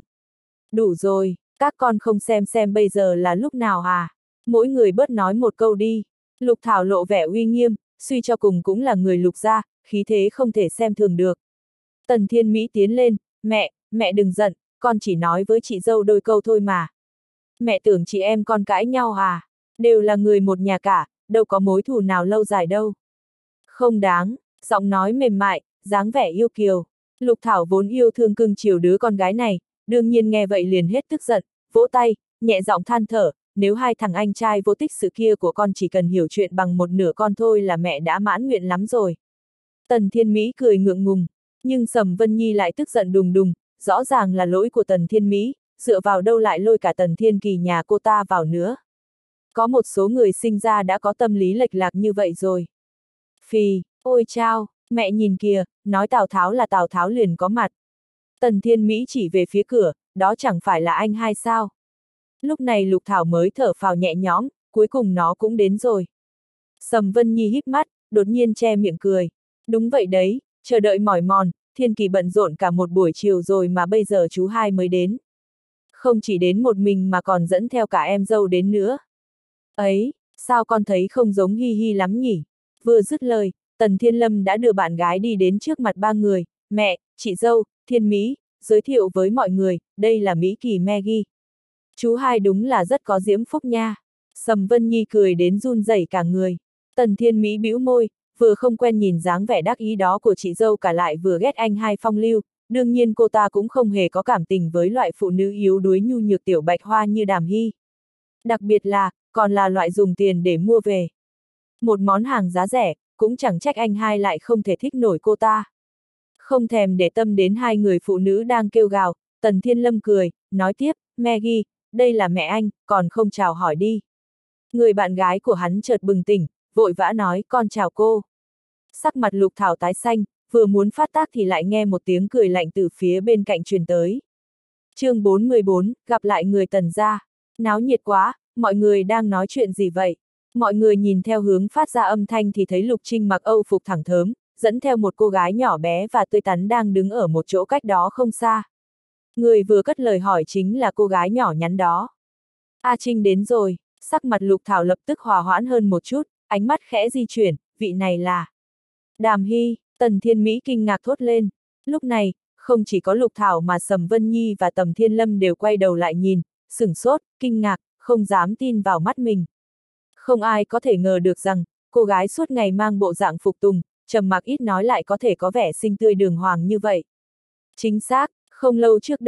Speaker 1: Đủ rồi, các con không xem xem bây giờ là lúc nào à? Mỗi người bớt nói một câu đi. Lục Thảo lộ vẻ uy nghiêm, suy cho cùng cũng là người Lục gia, khí thế không thể xem thường được. Tần Thiên Mỹ tiến lên, mẹ, mẹ đừng giận, con chỉ nói với chị dâu đôi câu thôi mà. Mẹ tưởng chị em con cãi nhau à? Đều là người một nhà cả, đâu có mối thù nào lâu dài đâu. Không đáng, giọng nói mềm mại, dáng vẻ yêu kiều. Lục Thảo vốn yêu thương cưng chiều đứa con gái này, đương nhiên nghe vậy liền hết tức giận, vỗ tay, nhẹ giọng than thở, nếu hai thằng anh trai vô tích sự kia của con chỉ cần hiểu chuyện bằng một nửa con thôi là mẹ đã mãn nguyện lắm rồi. Tần Thiên Mỹ cười ngượng ngùng, nhưng Sầm Vân Nhi lại tức giận đùng đùng, rõ ràng là lỗi của Tần Thiên Mỹ, dựa vào đâu lại lôi cả Tần Thiên Kỳ nhà cô ta vào nữa. Có một số người sinh ra đã có tâm lý lệch lạc như vậy rồi. Phì, ôi chao, mẹ nhìn kìa, nói Tào Tháo là Tào Tháo liền có mặt. Tần Thiên Mỹ chỉ về phía cửa, đó chẳng phải là anh hai sao. Lúc này Lục Thảo mới thở phào nhẹ nhõm, cuối cùng nó cũng đến rồi. Sầm Vân Nhi híp mắt, đột nhiên che miệng cười. Đúng vậy đấy, chờ đợi mỏi mòn, Thiên Kỳ bận rộn cả một buổi chiều rồi mà bây giờ chú hai mới đến. Không chỉ đến một mình mà còn dẫn theo cả em dâu đến nữa. Ấy, sao con thấy không giống Hi Hi lắm nhỉ? Vừa dứt lời, Tần Thiên Lâm đã đưa bạn gái đi đến trước mặt ba người, mẹ, chị dâu, Thiên Mỹ, giới thiệu với mọi người, đây là Mỹ Kỳ Maggie. Chú hai đúng là rất có diễm phúc nha. Sầm Vân Nhi cười đến run rẩy cả người. Tần Thiên Mỹ bĩu môi, vừa không quen nhìn dáng vẻ đắc ý đó của chị dâu cả lại vừa ghét anh hai phong lưu, đương nhiên cô ta cũng không hề có cảm tình với loại phụ nữ yếu đuối nhu nhược tiểu bạch hoa như Đàm Hy. Đặc biệt là, còn là loại dùng tiền để mua về. Một món hàng giá rẻ, cũng chẳng trách anh hai lại không thể thích nổi cô ta. Không thèm để tâm đến hai người phụ nữ đang kêu gào, Tần Thiên Lâm cười, nói tiếp, Maggie, đây là mẹ anh, còn không chào hỏi đi. Người bạn gái của hắn chợt bừng tỉnh, vội vã nói, con chào cô. Sắc mặt Lục Thảo tái xanh, vừa muốn phát tác thì lại nghe một tiếng cười lạnh từ phía bên cạnh truyền tới. chương bốn mươi bốn, gặp lại người Tần gia. Náo nhiệt quá, mọi người đang nói chuyện gì vậy? Mọi người nhìn theo hướng phát ra âm thanh thì thấy Lục Trinh mặc âu phục thẳng thớm, dẫn theo một cô gái nhỏ bé và tươi tắn đang đứng ở một chỗ cách đó không xa. Người vừa cất lời hỏi chính là cô gái nhỏ nhắn đó. A Trinh đến rồi, sắc mặt Lục Thảo lập tức hòa hoãn hơn một chút, ánh mắt khẽ di chuyển, vị này là Đàm Hy. Tần Thiên Mỹ kinh ngạc thốt lên. Lúc này, không chỉ có Lục Thảo mà Sầm Vân Nhi và Tầm Thiên Lâm đều quay đầu lại nhìn, sửng sốt, kinh ngạc, không dám tin vào mắt mình. Không ai có thể ngờ được rằng, cô gái suốt ngày mang bộ dạng phục tùng, trầm mặc ít nói lại có thể có vẻ xinh tươi đường hoàng như vậy. Chính xác, không lâu trước đây,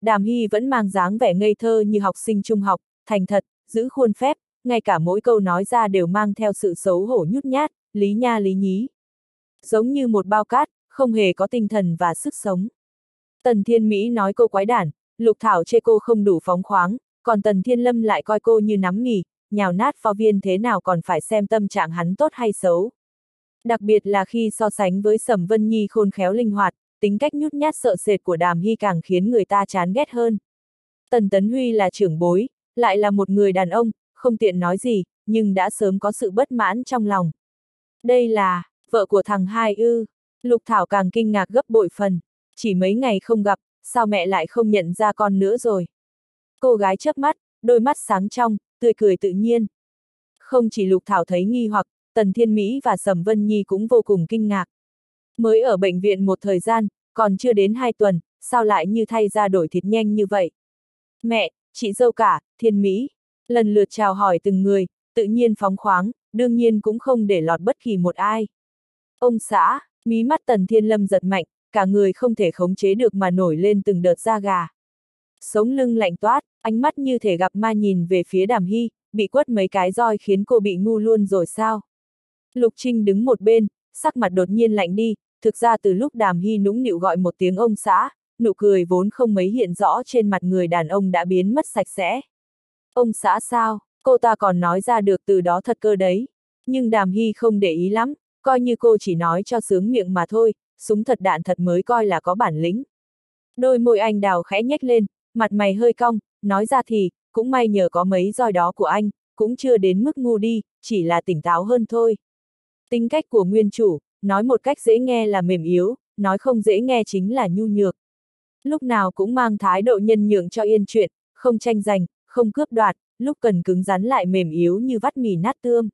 Speaker 1: Đàm Hy vẫn mang dáng vẻ ngây thơ như học sinh trung học, thành thật, giữ khuôn phép, ngay cả mỗi câu nói ra đều mang theo sự xấu hổ nhút nhát, lý nha lý nhí. Giống như một bao cát, không hề có tinh thần và sức sống. Tần Thiên Mỹ nói cô quái đản, Lục Thảo chê cô không đủ phóng khoáng, còn Tần Thiên Lâm lại coi cô như nắm nghỉ, nhào nát phó viên thế nào còn phải xem tâm trạng hắn tốt hay xấu. Đặc biệt là khi so sánh với Sầm Vân Nhi khôn khéo linh hoạt, tính cách nhút nhát sợ sệt của Đàm Hy càng khiến người ta chán ghét hơn. Tần Tấn Huy là trưởng bối, lại là một người đàn ông, không tiện nói gì, nhưng đã sớm có sự bất mãn trong lòng. Đây là, vợ của thằng hai ư, Lục Thảo càng kinh ngạc gấp bội phần, chỉ mấy ngày không gặp, sao mẹ lại không nhận ra con nữa rồi. Cô gái chớp mắt, đôi mắt sáng trong, tươi cười tự nhiên. Không chỉ Lục Thảo thấy nghi hoặc, Tần Thiên Mỹ và Sầm Vân Nhi cũng vô cùng kinh ngạc. Mới ở bệnh viện một thời gian, còn chưa đến hai tuần, sao lại như thay da đổi thịt nhanh như vậy. Mẹ, chị dâu cả, Thiên Mỹ, lần lượt chào hỏi từng người, tự nhiên phóng khoáng, đương nhiên cũng không để lọt bất kỳ một ai. Ông xã, mí mắt Tần Thiên Lâm giật mạnh, cả người không thể khống chế được mà nổi lên từng đợt da gà. Sống lưng lạnh toát, ánh mắt như thể gặp ma nhìn về phía Đàm Hy, bị quất mấy cái roi khiến cô bị ngu luôn rồi sao. Lục Trinh đứng một bên, sắc mặt đột nhiên lạnh đi, thực ra từ lúc Đàm Hy nũng nịu gọi một tiếng ông xã, nụ cười vốn không mấy hiện rõ trên mặt người đàn ông đã biến mất sạch sẽ. Ông xã sao, cô ta còn nói ra được từ đó thật cơ đấy. Nhưng Đàm Hy không để ý lắm, coi như cô chỉ nói cho sướng miệng mà thôi, súng thật đạn thật mới coi là có bản lĩnh. Đôi môi anh đào khẽ nhếch lên, mặt mày hơi cong, nói ra thì, cũng may nhờ có mấy roi đó của anh, cũng chưa đến mức ngu đi, chỉ là tỉnh táo hơn thôi. Tính cách của nguyên chủ, nói một cách dễ nghe là mềm yếu, nói không dễ nghe chính là nhu nhược. Lúc nào cũng mang thái độ nhân nhượng cho yên chuyện, không tranh giành, không cướp đoạt, lúc cần cứng rắn lại mềm yếu như vắt mì nát tương.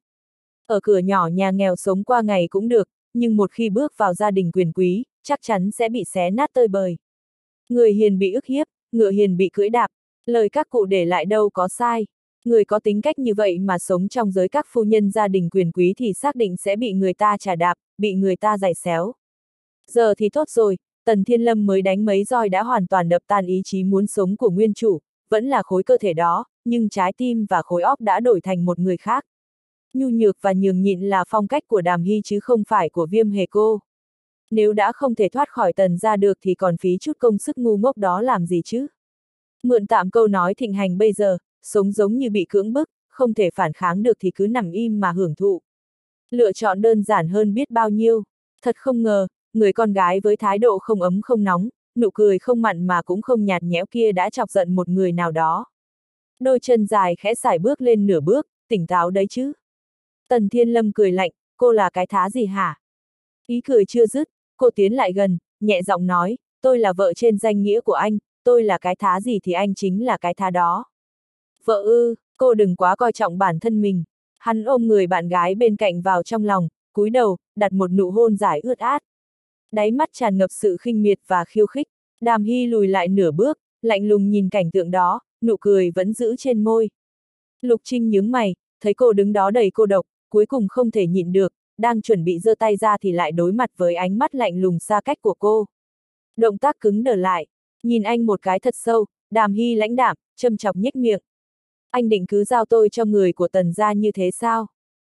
Speaker 1: Ở cửa nhỏ nhà nghèo sống qua ngày cũng được, nhưng một khi bước vào gia đình quyền quý, chắc chắn sẽ bị xé nát tơi bời. Người hiền bị ức hiếp, ngựa hiền bị cưỡi đạp, lời các cụ để lại đâu có sai. Người có tính cách như vậy mà sống trong giới các phu nhân gia đình quyền quý thì xác định sẽ bị người ta chà đạp, bị người ta giày xéo. Giờ thì tốt rồi, Tần Thiên Lâm mới đánh mấy roi đã hoàn toàn đập tan ý chí muốn sống của nguyên chủ, vẫn là khối cơ thể đó, nhưng trái tim và khối óc đã đổi thành một người khác. Nhu nhược và nhường nhịn là phong cách của Đàm Hy chứ không phải của Viêm Hề Cô. Nếu đã không thể thoát khỏi Tần gia được thì còn phí chút công sức ngu ngốc đó làm gì chứ? Mượn tạm câu nói thịnh hành bây giờ, sống giống như bị cưỡng bức, không thể phản kháng được thì cứ nằm im mà hưởng thụ. Lựa chọn đơn giản hơn biết bao nhiêu. Thật không ngờ, người con gái với thái độ không ấm không nóng, nụ cười không mặn mà cũng không nhạt nhẽo kia đã chọc giận một người nào đó. Đôi chân dài khẽ sải bước lên nửa bước, tỉnh táo đấy chứ. Tần Thiên Lâm cười lạnh, cô là cái thá gì hả? Ý cười chưa dứt, cô tiến lại gần, nhẹ giọng nói, tôi là vợ trên danh nghĩa của anh, tôi là cái thá gì thì anh chính là cái thá đó. Vợ ư, cô đừng quá coi trọng bản thân mình. Hắn ôm người bạn gái bên cạnh vào trong lòng, cúi đầu, đặt một nụ hôn dài ướt át. Đáy mắt tràn ngập sự khinh miệt và khiêu khích. Đàm Hy lùi lại nửa bước, lạnh lùng nhìn cảnh tượng đó, nụ cười vẫn giữ trên môi. Lục Trinh nhướng mày, thấy cô đứng đó đầy cô độc, cuối cùng không thể nhịn được, đang chuẩn bị giơ tay ra thì lại đối mặt với ánh mắt lạnh lùng xa cách của cô. Động tác cứng đờ lại, nhìn anh một cái thật sâu, Đàm Hy lãnh đạm, châm chọc nhếch miệng. Anh định cứ giao tôi cho người của Tần gia như thế sao?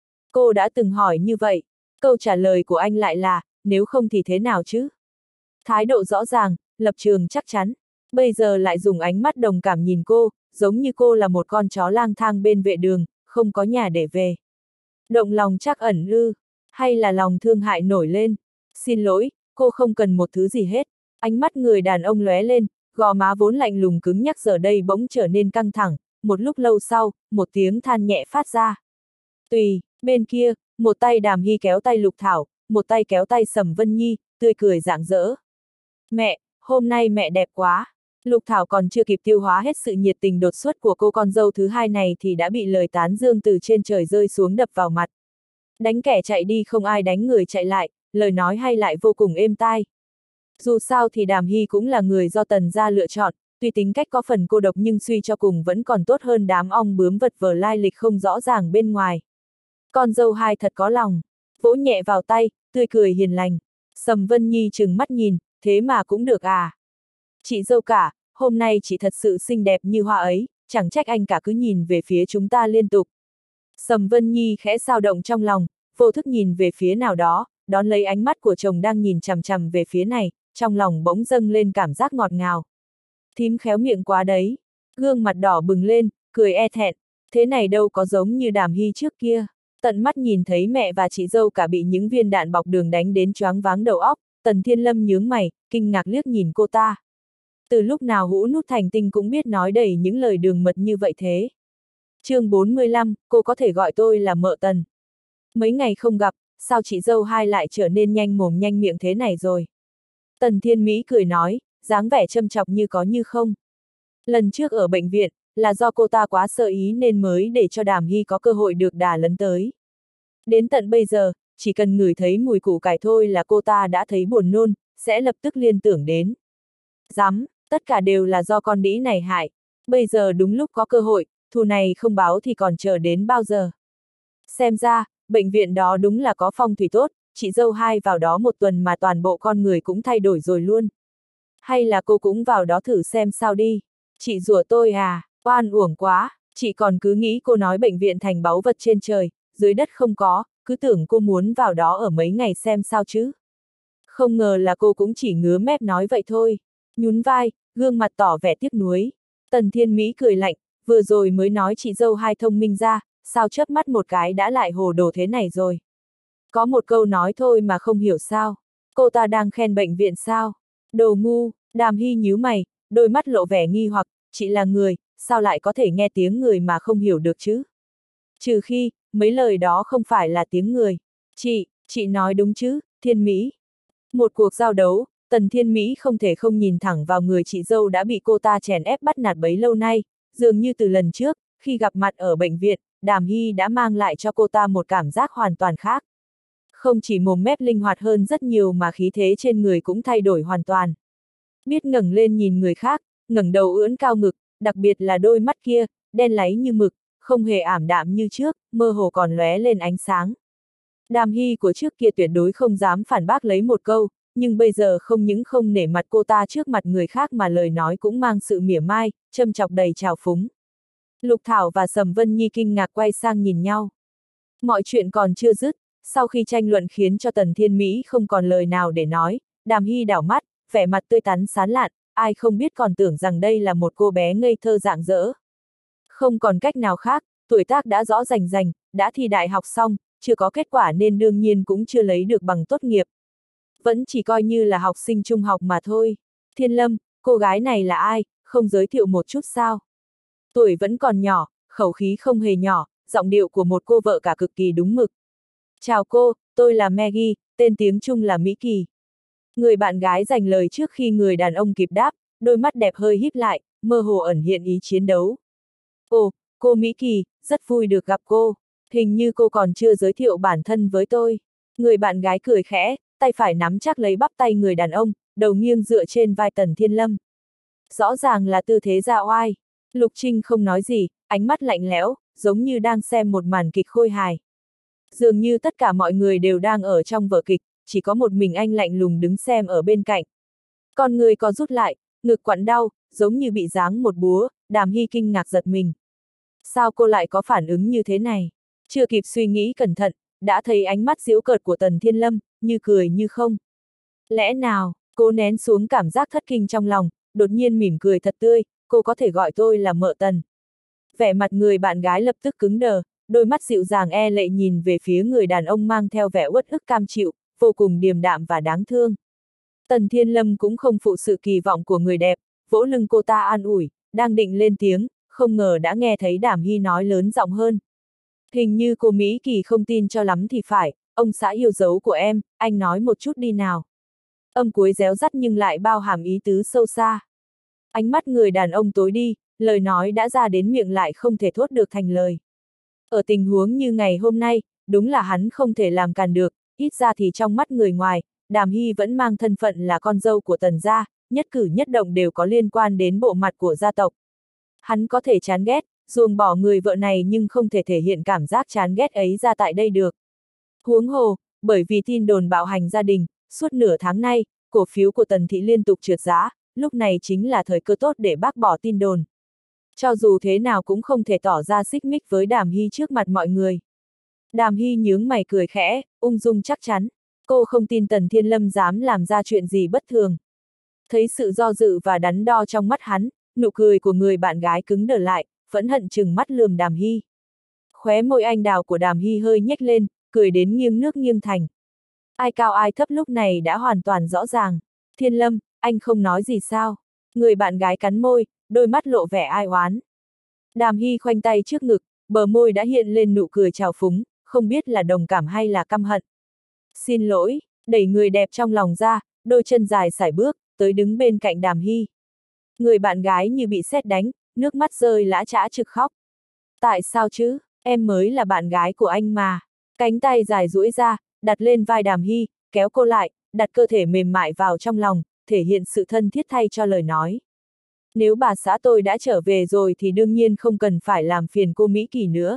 Speaker 1: Cô đã từng hỏi như vậy, câu trả lời của anh lại là, nếu không thì thế nào chứ? Thái độ rõ ràng, lập trường chắc chắn, bây giờ lại dùng ánh mắt đồng cảm nhìn cô, giống như cô là một con chó lang thang bên vệ đường, không có nhà để về. Động lòng chắc ẩn ư, hay là lòng thương hại nổi lên? Xin lỗi, cô không cần một thứ gì hết. Ánh mắt người đàn ông lóe lên, gò má vốn lạnh lùng cứng nhắc giờ đây bỗng trở nên căng thẳng, một lúc lâu sau, một tiếng than nhẹ phát ra. Tùy, bên kia, một tay Đàm Hy kéo tay Lục Thảo, một tay kéo tay Sầm Vân Nhi, tươi cười rạng rỡ. Mẹ, hôm nay mẹ đẹp quá. Lục Thảo còn chưa kịp tiêu hóa hết sự nhiệt tình đột xuất của cô con dâu thứ hai này thì đã bị lời tán dương từ trên trời rơi xuống đập vào mặt. Đánh kẻ chạy đi không ai đánh người chạy lại, lời nói hay lại vô cùng êm tai. Dù sao thì Đàm Hy cũng là người do Tần gia lựa chọn, tuy tính cách có phần cô độc nhưng suy cho cùng vẫn còn tốt hơn đám ong bướm vật vờ lai lịch không rõ ràng bên ngoài. Con dâu hai thật có lòng, vỗ nhẹ vào tay, tươi cười hiền lành. Sầm Vân Nhi trừng mắt nhìn, thế mà cũng được à. Chị dâu cả, hôm nay chị thật sự xinh đẹp như hoa ấy, chẳng trách anh cả cứ nhìn về phía chúng ta liên tục. Sầm Vân Nhi khẽ dao động trong lòng, vô thức nhìn về phía nào đó, đón lấy ánh mắt của chồng đang nhìn chằm chằm về phía này, trong lòng bỗng dâng lên cảm giác ngọt ngào. Thím khéo miệng quá đấy, gương mặt đỏ bừng lên, cười e thẹn, thế này đâu có giống như Đàm Hy trước kia. Tận mắt nhìn thấy mẹ và chị dâu cả bị những viên đạn bọc đường đánh đến choáng váng đầu óc, Tần Thiên Lâm nhướng mày, kinh ngạc liếc nhìn cô ta. Từ lúc nào hũ nút thành tinh cũng biết nói đầy những lời đường mật như vậy thế. chương bốn mươi lăm, cô có thể gọi tôi là mợ Tần. Mấy ngày không gặp, sao chị dâu hai lại trở nên nhanh mồm nhanh miệng thế này rồi? Tần Thiên Mỹ cười nói, dáng vẻ châm chọc như có như không. Lần trước ở bệnh viện, là do cô ta quá sơ ý nên mới để cho Đàm Hy có cơ hội được đà lấn tới. Đến tận bây giờ, chỉ cần ngửi thấy mùi củ cải thôi là cô ta đã thấy buồn nôn, sẽ lập tức liên tưởng đến. Dám, tất cả đều là do con đĩ này hại. Bây giờ đúng lúc có cơ hội, thù này không báo thì còn chờ đến bao giờ. Xem ra, bệnh viện đó đúng là có phong thủy tốt, chị dâu hai vào đó một tuần mà toàn bộ con người cũng thay đổi rồi luôn. Hay là cô cũng vào đó thử xem sao đi. Chị rủa tôi à, oan uổng quá, chị còn cứ nghĩ cô nói bệnh viện thành báu vật trên trời, dưới đất không có, cứ tưởng cô muốn vào đó ở mấy ngày xem sao chứ. Không ngờ là cô cũng chỉ ngứa mép nói vậy thôi. Nhún vai, gương mặt tỏ vẻ tiếc nuối. Tần Thiên Mỹ cười lạnh, vừa rồi mới nói chị dâu hai thông minh ra, sao chớp mắt một cái đã lại hồ đồ thế này rồi. Có một câu nói thôi mà không hiểu sao. Cô ta đang khen bệnh viện sao? Đồ ngu, Đàm Hy nhíu mày, đôi mắt lộ vẻ nghi hoặc, chị là người, sao lại có thể nghe tiếng người mà không hiểu được chứ? Trừ khi, mấy lời đó không phải là tiếng người. Chị, chị nói đúng chứ, Thiên Mỹ. Một cuộc giao đấu, Tần Thiên Mỹ không thể không nhìn thẳng vào người chị dâu đã bị cô ta chèn ép bắt nạt bấy lâu nay, dường như từ lần trước, khi gặp mặt ở bệnh viện, Đàm Hy đã mang lại cho cô ta một cảm giác hoàn toàn khác. Không chỉ mồm mép linh hoạt hơn rất nhiều mà khí thế trên người cũng thay đổi hoàn toàn. Biết ngẩng lên nhìn người khác, ngẩng đầu ưỡn cao ngực, đặc biệt là đôi mắt kia, đen láy như mực, không hề ảm đạm như trước, mơ hồ còn lóe lên ánh sáng. Đàm Hy của trước kia tuyệt đối không dám phản bác lấy một câu, nhưng bây giờ không những không nể mặt cô ta trước mặt người khác mà lời nói cũng mang sự mỉa mai, châm chọc đầy trào phúng. Lục Thảo và Sầm Vân Nhi kinh ngạc quay sang nhìn nhau. Mọi chuyện còn chưa dứt, sau khi tranh luận khiến cho Tần Thiên Mỹ không còn lời nào để nói, Đàm Hy đảo mắt, vẻ mặt tươi tắn sán lạn, ai không biết còn tưởng rằng đây là một cô bé ngây thơ rạng rỡ. Không còn cách nào khác, tuổi tác đã rõ rành rành, đã thi đại học xong, chưa có kết quả nên đương nhiên cũng chưa lấy được bằng tốt nghiệp. Vẫn chỉ coi như là học sinh trung học mà thôi. Thiên Lâm, cô gái này là ai, không giới thiệu một chút sao? Tuổi vẫn còn nhỏ, khẩu khí không hề nhỏ, giọng điệu của một cô vợ cả cực kỳ đúng mực. Chào cô, tôi là Maggie, tên tiếng Trung là Mỹ Kỳ. Người bạn gái dành lời trước khi người đàn ông kịp đáp, đôi mắt đẹp hơi híp lại, mơ hồ ẩn hiện ý chiến đấu. Ồ, cô Mỹ Kỳ, rất vui được gặp cô. Hình như cô còn chưa giới thiệu bản thân với tôi. Người bạn gái cười khẽ, tay phải nắm chắc lấy bắp tay người đàn ông, đầu nghiêng dựa trên vai Tần Thiên Lâm. Rõ ràng là tư thế ra oai. Lục Trinh không nói gì, ánh mắt lạnh lẽo, giống như đang xem một màn kịch khôi hài. Dường như tất cả mọi người đều đang ở trong vở kịch, chỉ có một mình anh lạnh lùng đứng xem ở bên cạnh. Con người co rút lại, ngực quặn đau, giống như bị giáng một búa, Đàm Hy kinh ngạc giật mình. Sao cô lại có phản ứng như thế này? Chưa kịp suy nghĩ cẩn thận, đã thấy ánh mắt giễu cợt của Tần Thiên Lâm, như cười như không. Lẽ nào, cô nén xuống cảm giác thất kinh trong lòng, đột nhiên mỉm cười thật tươi, cô có thể gọi tôi là mợ Tần. Vẻ mặt người bạn gái lập tức cứng đờ, đôi mắt dịu dàng e lệ nhìn về phía người đàn ông mang theo vẻ uất ức cam chịu, vô cùng điềm đạm và đáng thương. Tần Thiên Lâm cũng không phụ sự kỳ vọng của người đẹp, vỗ lưng cô ta an ủi, đang định lên tiếng, không ngờ đã nghe thấy Đàm Hy nói lớn giọng hơn. Hình như cô Mỹ Kỳ không tin cho lắm thì phải, ông xã yêu dấu của em, anh nói một chút đi nào. Âm cuối réo rắt nhưng lại bao hàm ý tứ sâu xa. Ánh mắt người đàn ông tối đi, lời nói đã ra đến miệng lại không thể thốt được thành lời. Ở tình huống như ngày hôm nay, đúng là hắn không thể làm càn được, ít ra thì trong mắt người ngoài, Đàm Hy vẫn mang thân phận là con dâu của Tần gia, nhất cử nhất động đều có liên quan đến bộ mặt của gia tộc. Hắn có thể chán ghét, ruồng bỏ người vợ này nhưng không thể thể hiện cảm giác chán ghét ấy ra tại đây được. Huống hồ, bởi vì tin đồn bạo hành gia đình, suốt nửa tháng nay, cổ phiếu của Tần thị liên tục trượt giá, lúc này chính là thời cơ tốt để bác bỏ tin đồn. Cho dù thế nào cũng không thể tỏ ra xích mích với Đàm Hy trước mặt mọi người. Đàm Hy nhướng mày cười khẽ, ung dung chắc chắn. Cô không tin Tần Thiên Lâm dám làm ra chuyện gì bất thường. Thấy sự do dự và đắn đo trong mắt hắn, nụ cười của người bạn gái cứng đờ lại, phẫn hận chừng mắt lườm Đàm Hy. Khóe môi anh đào của Đàm Hy hơi nhếch lên, cười đến nghiêng nước nghiêng thành. Ai cao ai thấp lúc này đã hoàn toàn rõ ràng. Thiên Lâm, anh không nói gì sao? Người bạn gái cắn môi, đôi mắt lộ vẻ ai oán. Đàm Hy khoanh tay trước ngực, bờ môi đã hiện lên nụ cười trào phúng, không biết là đồng cảm hay là căm hận. Xin lỗi, đẩy người đẹp trong lòng ra, đôi chân dài sải bước, tới đứng bên cạnh Đàm Hy. Người bạn gái như bị sét đánh, nước mắt rơi lã chã trực khóc. Tại sao chứ, em mới là bạn gái của anh mà. Cánh tay dài duỗi ra, đặt lên vai Đàm Hy, kéo cô lại, đặt cơ thể mềm mại vào trong lòng, thể hiện sự thân thiết thay cho lời nói. Nếu bà xã tôi đã trở về rồi thì đương nhiên không cần phải làm phiền cô Mỹ Kỳ nữa.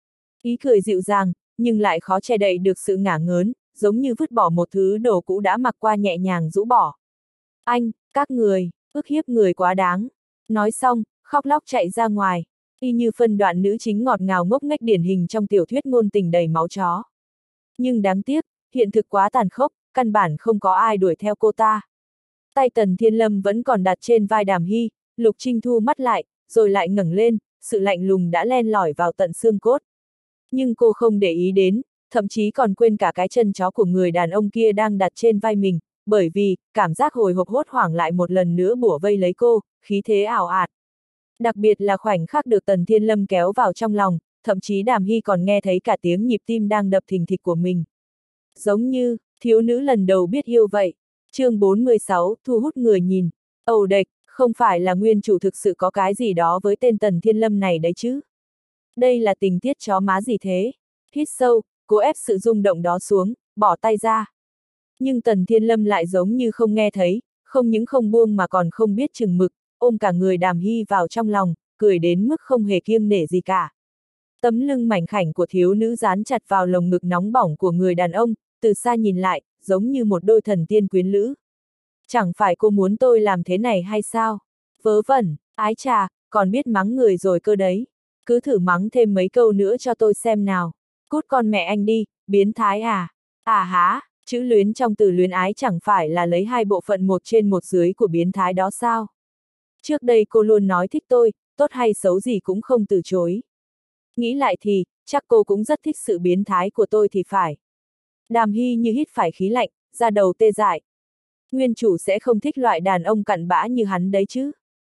Speaker 1: Ý cười dịu dàng, nhưng lại khó che đậy được sự ngả ngớn, giống như vứt bỏ một thứ đồ cũ đã mặc qua nhẹ nhàng rũ bỏ. Anh, các người, ức hiếp người quá đáng. Nói xong, khóc lóc chạy ra ngoài, y như phân đoạn nữ chính ngọt ngào ngốc nghếch điển hình trong tiểu thuyết ngôn tình đầy máu chó. Nhưng đáng tiếc, hiện thực quá tàn khốc, căn bản không có ai đuổi theo cô ta. Tay Tần Thiên Lâm vẫn còn đặt trên vai Đàm Hy, Lục Trinh thu mắt lại, rồi lại ngẩng lên, sự lạnh lùng đã len lỏi vào tận xương cốt. Nhưng cô không để ý đến, thậm chí còn quên cả cái chân chó của người đàn ông kia đang đặt trên vai mình, bởi vì, cảm giác hồi hộp hốt hoảng lại một lần nữa bủa vây lấy cô, khí thế ảo ạt. Đặc biệt là khoảnh khắc được Tần Thiên Lâm kéo vào trong lòng, thậm chí Đàm Hy còn nghe thấy cả tiếng nhịp tim đang đập thình thịch của mình. Giống như, thiếu nữ lần đầu biết yêu vậy. Chương bốn mươi sáu, thu hút người nhìn. Ầu đệch, không phải là nguyên chủ thực sự có cái gì đó với tên Tần Thiên Lâm này đấy chứ. Đây là tình tiết chó má gì thế? Hít sâu, cố ép sự rung động đó xuống, bỏ tay ra. Nhưng Tần Thiên Lâm lại giống như không nghe thấy, không những không buông mà còn không biết chừng mực, ôm cả người Đàm Hy vào trong lòng, cười đến mức không hề kiêng nể gì cả. Tấm lưng mảnh khảnh của thiếu nữ dán chặt vào lồng ngực nóng bỏng của người đàn ông, từ xa nhìn lại, giống như một đôi thần tiên quyến lữ. Chẳng phải cô muốn tôi làm thế này hay sao? Vớ vẩn, ái chà, còn biết mắng người rồi cơ đấy. Cứ thử mắng thêm mấy câu nữa cho tôi xem nào. Cút con mẹ anh đi, biến thái à? À há, chữ luyến trong từ luyến ái chẳng phải là lấy hai bộ phận một trên một dưới của biến thái đó sao? Trước đây cô luôn nói thích tôi, tốt hay xấu gì cũng không từ chối. Nghĩ lại thì, chắc cô cũng rất thích sự biến thái của tôi thì phải. Đàm Hy như hít phải khí lạnh, da đầu tê dại. Nguyên chủ sẽ không thích loại đàn ông cặn bã như hắn đấy chứ.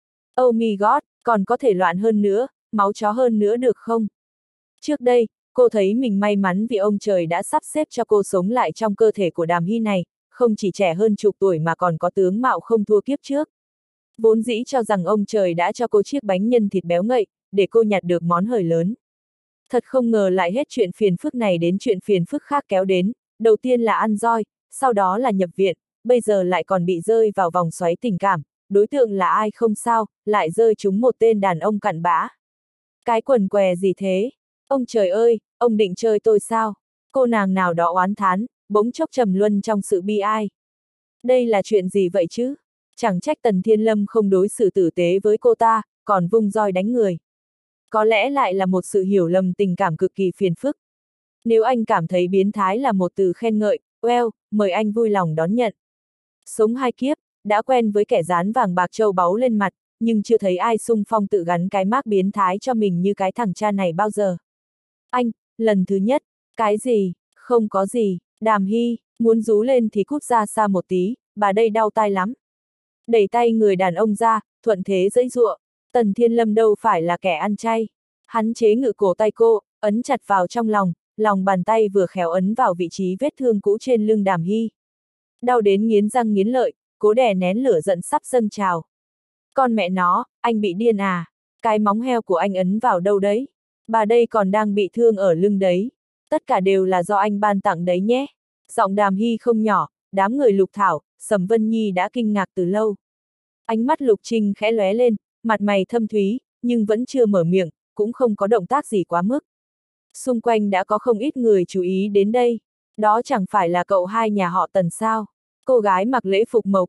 Speaker 1: Oh my god, còn có thể loạn hơn nữa, máu chó hơn nữa được không? Trước đây, cô thấy mình may mắn vì ông trời đã sắp xếp cho cô sống lại trong cơ thể của Đàm Hy này, không chỉ trẻ hơn chục tuổi mà còn có tướng mạo không thua kiếp trước. Vốn dĩ cho rằng ông trời đã cho cô chiếc bánh nhân thịt béo ngậy, để cô nhặt được món hời lớn. Thật không ngờ lại hết chuyện phiền phức này đến chuyện phiền phức khác kéo đến, đầu tiên là ăn roi, sau đó là nhập viện, bây giờ lại còn bị rơi vào vòng xoáy tình cảm, đối tượng là ai không sao, lại rơi trúng một tên đàn ông cặn bã. Cái quần què gì thế? Ông trời ơi, ông định chơi tôi sao? Cô nàng nào đó oán thán, bỗng chốc trầm luân trong sự bi ai. Đây là chuyện gì vậy chứ? Chẳng trách Tần Thiên Lâm không đối xử tử tế với cô ta, còn vung roi đánh người. Có lẽ lại là một sự hiểu lầm tình cảm cực kỳ phiền phức. Nếu anh cảm thấy biến thái là một từ khen ngợi, well, mời anh vui lòng đón nhận. Sống hai kiếp, đã quen với kẻ dán vàng bạc châu báu lên mặt, nhưng chưa thấy ai xung phong tự gắn cái mác biến thái cho mình như cái thằng cha này bao giờ. Anh, lần thứ nhất, cái gì, không có gì, Đàm Hy, muốn rú lên thì cút ra xa một tí, bà đây đau tai lắm. Đẩy tay người đàn ông ra, thuận thế giãy giụa. Tần Thiên Lâm đâu phải là kẻ ăn chay. Hắn chế ngự cổ tay cô, ấn chặt vào trong lòng, lòng bàn tay vừa khéo ấn vào vị trí vết thương cũ trên lưng Đàm Hy. Đau đến nghiến răng nghiến lợi, cố đè nén lửa giận sắp dâng trào. Con mẹ nó, anh bị điên à? Cái móng heo của anh ấn vào đâu đấy? Bà đây còn đang bị thương ở lưng đấy. Tất cả đều là do anh ban tặng đấy nhé. Giọng Đàm Hy không nhỏ, đám người Lục Thảo, Sầm Vân Nhi đã kinh ngạc từ lâu. Ánh mắt Lục Trinh khẽ lóe lên, mặt mày thâm thúy, nhưng vẫn chưa mở miệng, cũng không có động tác gì quá mức. Xung quanh đã có không ít người chú ý đến đây. Đó chẳng phải là cậu hai nhà họ Tần sao? Cô gái mặc lễ phục màu cam,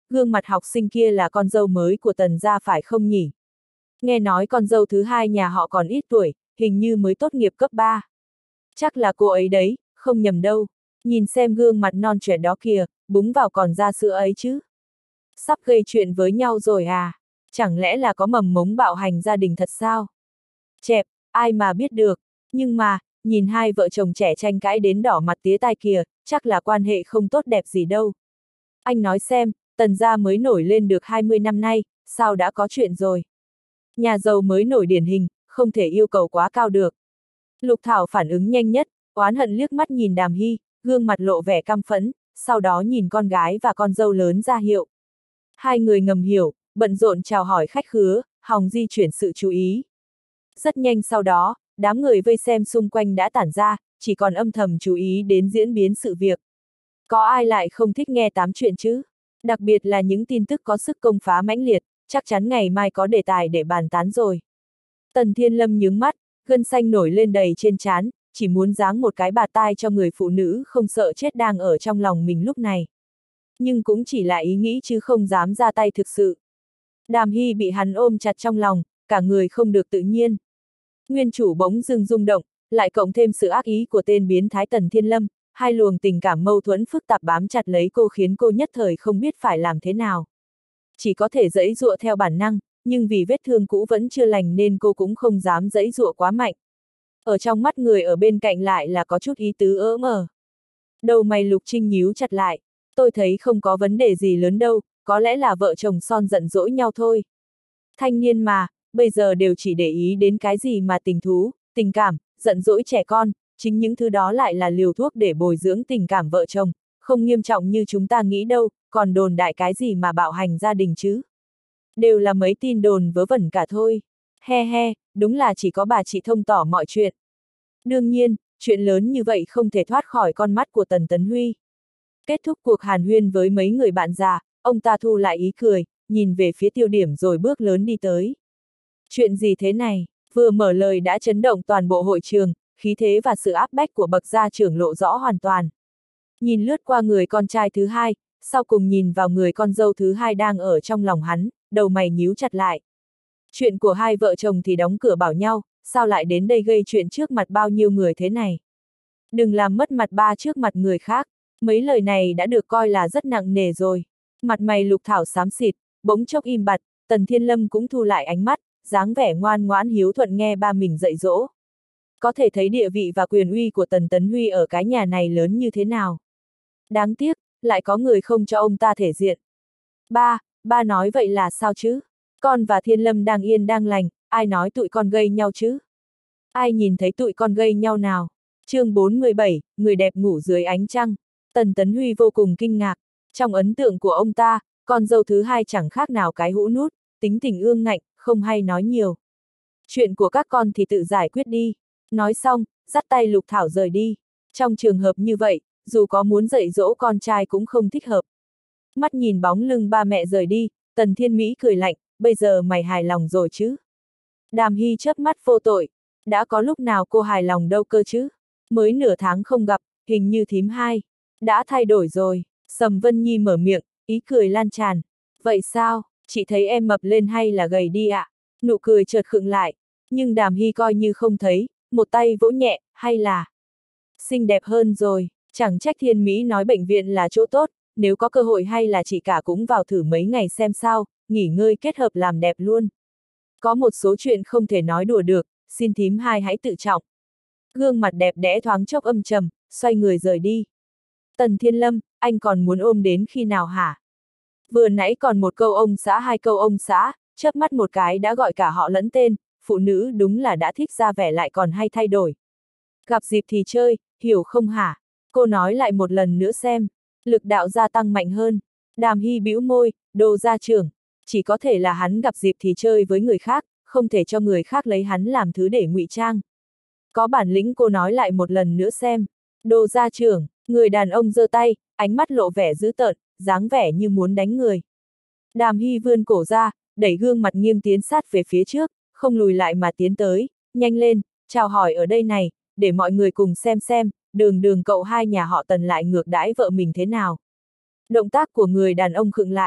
Speaker 1: gương mặt học sinh kia là con dâu mới của Tần gia phải không nhỉ? Nghe nói con dâu thứ hai nhà họ còn ít tuổi, hình như mới tốt nghiệp cấp ba. Chắc là cô ấy đấy, không nhầm đâu. Nhìn xem gương mặt non trẻ đó kìa, búng vào còn ra sữa ấy chứ. Sắp gây chuyện với nhau rồi à? Chẳng lẽ là có mầm mống bạo hành gia đình thật sao? Chẹp, ai mà biết được. Nhưng mà, nhìn hai vợ chồng trẻ tranh cãi đến đỏ mặt tía tai kìa, chắc là quan hệ không tốt đẹp gì đâu. Anh nói xem, Tần gia mới nổi lên được hai mươi năm nay, sao đã có chuyện rồi? Nhà giàu mới nổi điển hình, không thể yêu cầu quá cao được. Lục Thảo phản ứng nhanh nhất, oán hận liếc mắt nhìn Đàm Hy, gương mặt lộ vẻ căm phẫn, sau đó nhìn con gái và con dâu lớn ra hiệu. Hai người ngầm hiểu, bận rộn chào hỏi khách khứa, hòng di chuyển sự chú ý. Rất nhanh sau đó, đám người vây xem xung quanh đã tản ra, chỉ còn âm thầm chú ý đến diễn biến sự việc. Có ai lại không thích nghe tám chuyện chứ? Đặc biệt là những tin tức có sức công phá mãnh liệt, chắc chắn ngày mai có đề tài để bàn tán rồi. Tần Thiên Lâm nhướng mắt, gân xanh nổi lên đầy trên trán, chỉ muốn giáng một cái bạt tai cho người phụ nữ không sợ chết đang ở trong lòng mình lúc này. Nhưng cũng chỉ là ý nghĩ chứ không dám ra tay thực sự. Đàm Hy bị hắn ôm chặt trong lòng, cả người không được tự nhiên. Nguyên chủ bỗng dưng rung động, lại cộng thêm sự ác ý của tên biến thái Tần Thiên Lâm, hai luồng tình cảm mâu thuẫn phức tạp bám chặt lấy cô khiến cô nhất thời không biết phải làm thế nào. Chỉ có thể giãy giụa theo bản năng, nhưng vì vết thương cũ vẫn chưa lành nên cô cũng không dám giãy giụa quá mạnh. Ở trong mắt người ở bên cạnh lại là có chút ý tứ ỡ mờ. Đầu mày Lục Trinh nhíu chặt lại, tôi thấy không có vấn đề gì lớn đâu, có lẽ là vợ chồng son giận dỗi nhau thôi. Thanh niên mà, bây giờ đều chỉ để ý đến cái gì mà tình thú, tình cảm, giận dỗi trẻ con, chính những thứ đó lại là liều thuốc để bồi dưỡng tình cảm vợ chồng, không nghiêm trọng như chúng ta nghĩ đâu, còn đồn đại cái gì mà bạo hành gia đình chứ. Đều là mấy tin đồn vớ vẩn cả thôi. He he, đúng là chỉ có bà chị thông tỏ mọi chuyện. Đương nhiên, chuyện lớn như vậy không thể thoát khỏi con mắt của Tần Tấn Huy. Kết thúc cuộc hàn huyên với mấy người bạn già, ông ta thu lại ý cười, nhìn về phía tiêu điểm rồi bước lớn đi tới. Chuyện gì thế này? Vừa mở lời đã chấn động toàn bộ hội trường, khí thế và sự áp bách của bậc gia trưởng lộ rõ hoàn toàn. Nhìn lướt qua người con trai thứ hai, sau cùng nhìn vào người con dâu thứ hai đang ở trong lòng hắn, đầu mày nhíu chặt lại. Chuyện của hai vợ chồng thì đóng cửa bảo nhau, sao lại đến đây gây chuyện trước mặt bao nhiêu người thế này? Đừng làm mất mặt ba trước mặt người khác, mấy lời này đã được coi là rất nặng nề rồi. Mặt mày Lục Thảo xám xịt, bỗng chốc im bặt, Tần Thiên Lâm cũng thu lại ánh mắt, dáng vẻ ngoan ngoãn hiếu thuận nghe ba mình dạy dỗ. Có thể thấy địa vị và quyền uy của Tần Tấn Huy ở cái nhà này lớn như thế nào. Đáng tiếc, lại có người không cho ông ta thể diện. Ba, ba nói vậy là sao chứ? Con và Thiên Lâm đang yên đang lành, ai nói tụi con gây nhau chứ? Ai nhìn thấy tụi con gây nhau nào? Chương bốn mươi bảy, người đẹp ngủ dưới ánh trăng. Tần Tấn Huy vô cùng kinh ngạc. Trong ấn tượng của ông ta, con dâu thứ hai chẳng khác nào cái hũ nút, tính tình ương ngạnh, không hay nói nhiều. Chuyện của các con thì tự giải quyết đi. Nói xong, dắt tay Lục Thảo rời đi. Trong trường hợp như vậy, dù có muốn dạy dỗ con trai cũng không thích hợp. Mắt nhìn bóng lưng ba mẹ rời đi, Tần Thiên Mỹ cười lạnh, bây giờ mày hài lòng rồi chứ? Đàm Hy chớp mắt vô tội, đã có lúc nào cô hài lòng đâu cơ chứ? Mới nửa tháng không gặp, hình như thím hai đã thay đổi rồi. Sầm Vân Nhi mở miệng, ý cười lan tràn. Vậy sao, chị thấy em mập lên hay là gầy đi ạ? À? Nụ cười chợt khựng lại, nhưng Đàm Hy coi như không thấy, một tay vỗ nhẹ, hay là xinh đẹp hơn rồi, chẳng trách Thiên Mỹ nói bệnh viện là chỗ tốt, nếu có cơ hội hay là chị cả cũng vào thử mấy ngày xem sao, nghỉ ngơi kết hợp làm đẹp luôn. Có một số chuyện không thể nói đùa được, xin thím hai hãy tự trọng. Gương mặt đẹp đẽ thoáng chốc âm trầm, xoay người rời đi. Tần Thiên Lâm, anh còn muốn ôm đến khi nào hả? Vừa nãy còn một câu ông xã hai câu ông xã, chớp mắt một cái đã gọi cả họ lẫn tên, phụ nữ đúng là đã thích ra vẻ lại còn hay thay đổi. Gặp dịp thì chơi, hiểu không hả? Cô nói lại một lần nữa xem, lực đạo gia tăng mạnh hơn. Đàm Hy bĩu môi, đồ gia trưởng, chỉ có thể là hắn gặp dịp thì chơi với người khác, không thể cho người khác lấy hắn làm thứ để ngụy trang. Có bản lĩnh cô nói lại một lần nữa xem, đồ gia trưởng, người đàn ông giơ tay, ánh mắt lộ vẻ dữ tợn, dáng vẻ như muốn đánh người. Đàm Hy vươn cổ ra, đẩy gương mặt nghiêng tiến sát về phía trước, không lùi lại mà tiến tới, nhanh lên, chào hỏi ở đây này, để mọi người cùng xem xem, đường đường cậu hai nhà họ Tần lại ngược đãi vợ mình thế nào. Động tác của người đàn ông khựng lại,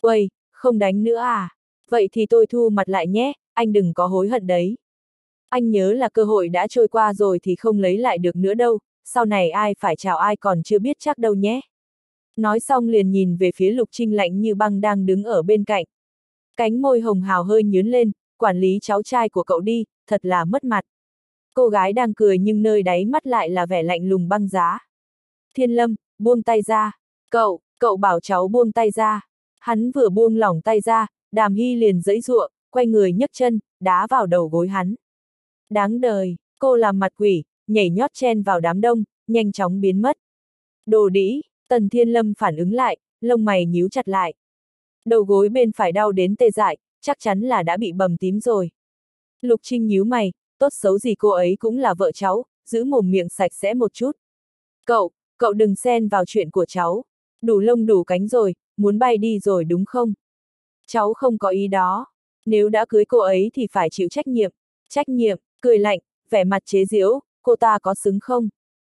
Speaker 1: Uầy, không đánh nữa à? Vậy thì tôi thu mặt lại nhé, anh đừng có hối hận đấy. Anh nhớ là cơ hội đã trôi qua rồi thì không lấy lại được nữa đâu, sau này ai phải chào ai còn chưa biết chắc đâu nhé. Nói xong liền nhìn về phía Lục Trinh lạnh như băng đang đứng ở bên cạnh. Cánh môi hồng hào hơi nhướn lên, quản lý cháu trai của cậu đi, thật là mất mặt. Cô gái đang cười nhưng nơi đáy mắt lại là vẻ lạnh lùng băng giá. Thiên Lâm, buông tay ra. Cậu, cậu bảo cháu buông tay ra. Hắn vừa buông lỏng tay ra, Đàm Hy liền giãy giụa, quay người nhấc chân, đá vào đầu gối hắn. Đáng đời, cô làm mặt quỷ, nhảy nhót chen vào đám đông, nhanh chóng biến mất. Đồ đĩ, Tần Thiên Lâm phản ứng lại, lông mày nhíu chặt lại. Đầu gối bên phải đau đến tê dại, chắc chắn là đã bị bầm tím rồi. Lục Trinh nhíu mày, tốt xấu gì cô ấy cũng là vợ cháu, giữ mồm miệng sạch sẽ một chút. Cậu, cậu đừng xen vào chuyện của cháu. Đủ lông đủ cánh rồi, muốn bay đi rồi đúng không? Cháu không có ý đó. Nếu đã cưới cô ấy thì phải chịu trách nhiệm. Trách nhiệm, cười lạnh, vẻ mặt chế giễu, cô ta có xứng không?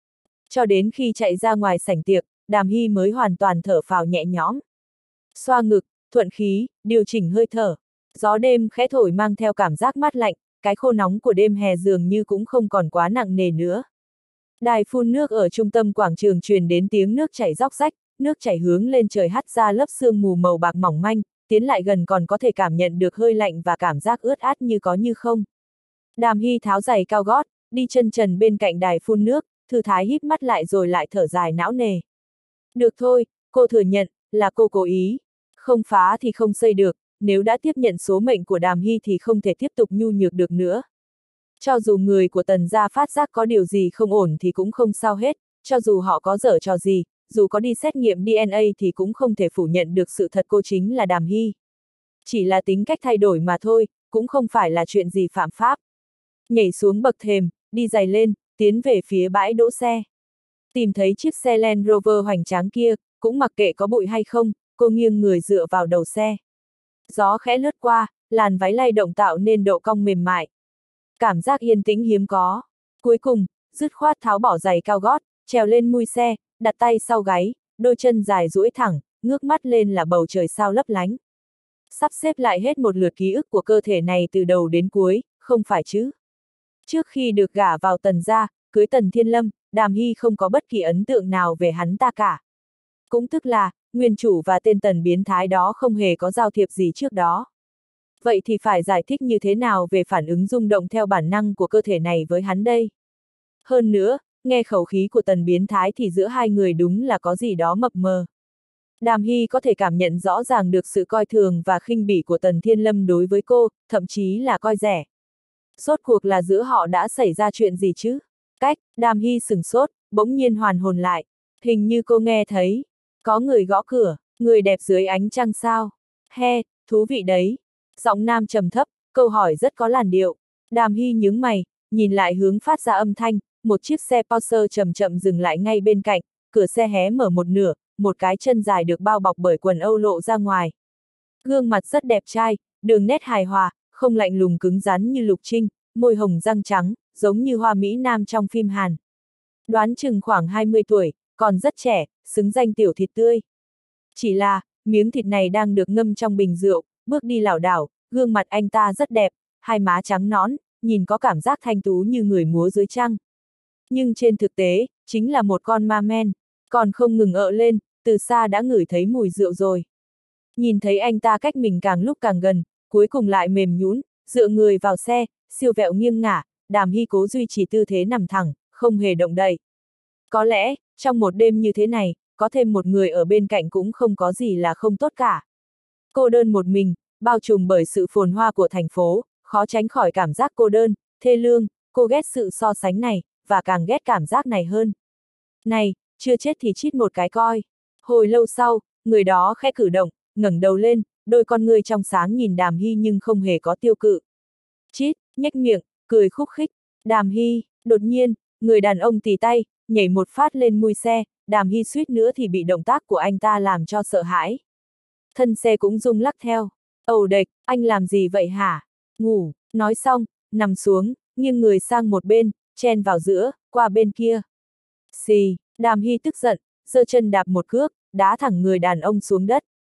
Speaker 1: Cho đến khi chạy ra ngoài sảnh tiệc, Đàm Hy mới hoàn toàn thở phào nhẹ nhõm. Xoa ngực, thuận khí, điều chỉnh hơi thở. Gió đêm khẽ thổi mang theo cảm giác mát lạnh, cái khô nóng của đêm hè dường như cũng không còn quá nặng nề nữa. Đài phun nước ở trung tâm quảng trường truyền đến tiếng nước chảy róc rách, nước chảy hướng lên trời hắt ra lớp sương mù màu bạc mỏng manh, tiến lại gần còn có thể cảm nhận được hơi lạnh và cảm giác ướt át như có như không. Đàm Hy tháo giày cao gót, đi chân trần bên cạnh đài phun nước, thư thái híp mắt lại rồi lại thở dài não nề. Được thôi, cô thừa nhận, là cô cố ý. Không phá thì không xây được, nếu đã tiếp nhận số mệnh của Đàm Hy thì không thể tiếp tục nhu nhược được nữa. Cho dù người của Tần gia phát giác có điều gì không ổn thì cũng không sao hết, cho dù họ có giở trò gì, dù có đi xét nghiệm đê en a thì cũng không thể phủ nhận được sự thật cô chính là Đàm Hy. Chỉ là tính cách thay đổi mà thôi, cũng không phải là chuyện gì phạm pháp. Nhảy xuống bậc thềm, đi giày lên, tiến về phía bãi đỗ xe. Tìm thấy chiếc xe Land Rover hoành tráng kia, cũng mặc kệ có bụi hay không, cô nghiêng người dựa vào đầu xe. Gió khẽ lướt qua, làn váy lay động tạo nên độ cong mềm mại. Cảm giác yên tĩnh hiếm có. Cuối cùng, dứt khoát tháo bỏ giày cao gót, trèo lên mui xe, đặt tay sau gáy, đôi chân dài duỗi thẳng, ngước mắt lên là bầu trời sao lấp lánh. Sắp xếp lại hết một lượt ký ức của cơ thể này từ đầu đến cuối, không phải chứ. Trước khi được gả vào Tần gia, cưới Tần Thiên Lâm, Đàm Hy không có bất kỳ ấn tượng nào về hắn ta cả. Cũng tức là, nguyên chủ và tên Tần biến thái đó không hề có giao thiệp gì trước đó. Vậy thì phải giải thích như thế nào về phản ứng rung động theo bản năng của cơ thể này với hắn đây? Hơn nữa, nghe khẩu khí của Tần biến thái thì giữa hai người đúng là có gì đó mập mờ. Đàm Hy có thể cảm nhận rõ ràng được sự coi thường và khinh bỉ của Tần Thiên Lâm đối với cô, thậm chí là coi rẻ. Rốt cuộc là giữa họ đã xảy ra chuyện gì chứ? Cách, Đàm Hy sửng sốt, bỗng nhiên hoàn hồn lại. Hình như cô nghe thấy, có người gõ cửa, người đẹp dưới ánh trăng sao? He, thú vị đấy. Giọng nam trầm thấp, câu hỏi rất có làn điệu. Đàm Hy nhướng mày, nhìn lại hướng phát ra âm thanh, một chiếc xe Porsche chậm chậm dừng lại ngay bên cạnh, cửa xe hé mở một nửa, một cái chân dài được bao bọc bởi quần âu lộ ra ngoài. Gương mặt rất đẹp trai, đường nét hài hòa, không lạnh lùng cứng rắn như Lục Trinh, môi hồng răng trắng, giống như hoa mỹ nam trong phim Hàn. Đoán chừng khoảng hai mươi tuổi, còn rất trẻ, xứng danh tiểu thịt tươi. Chỉ là, miếng thịt này đang được ngâm trong bình rượu, bước đi lảo đảo, gương mặt anh ta rất đẹp, hai má trắng nõn, nhìn có cảm giác thanh tú như người múa dưới trăng. Nhưng trên thực tế, chính là một con ma men, còn không ngừng ợ lên, từ xa đã ngửi thấy mùi rượu rồi. Nhìn thấy anh ta cách mình càng lúc càng gần, cuối cùng lại mềm nhũn, dựa người vào xe, siêu vẹo nghiêng ngả, Đàm Hy cố duy trì tư thế nằm thẳng, không hề động đậy. Có lẽ, trong một đêm như thế này, có thêm một người ở bên cạnh cũng không có gì là không tốt cả. Cô đơn một mình, bao trùm bởi sự phồn hoa của thành phố, khó tránh khỏi cảm giác cô đơn, thê lương, cô ghét sự so sánh này, và càng ghét cảm giác này hơn. Này, chưa chết thì chít một cái coi. Hồi lâu sau, người đó khẽ cử động, ngẩng đầu lên, đôi con ngươi trong sáng nhìn Đàm Hy nhưng không hề có tiêu cự. Chít, nhếch miệng, cười khúc khích. Đàm Hy, đột nhiên, người đàn ông tì tay, nhảy một phát lên mui xe, Đàm Hy suýt nữa thì bị động tác của anh ta làm cho sợ hãi. Thân xe cũng rung lắc theo. Ầu đệch, anh làm gì vậy hả? Ngủ, nói xong, nằm xuống, nghiêng người sang một bên, chen vào giữa, qua bên kia. Xì, Đàm Hy tức giận, giơ chân đạp một cước, đá thẳng người đàn ông xuống đất.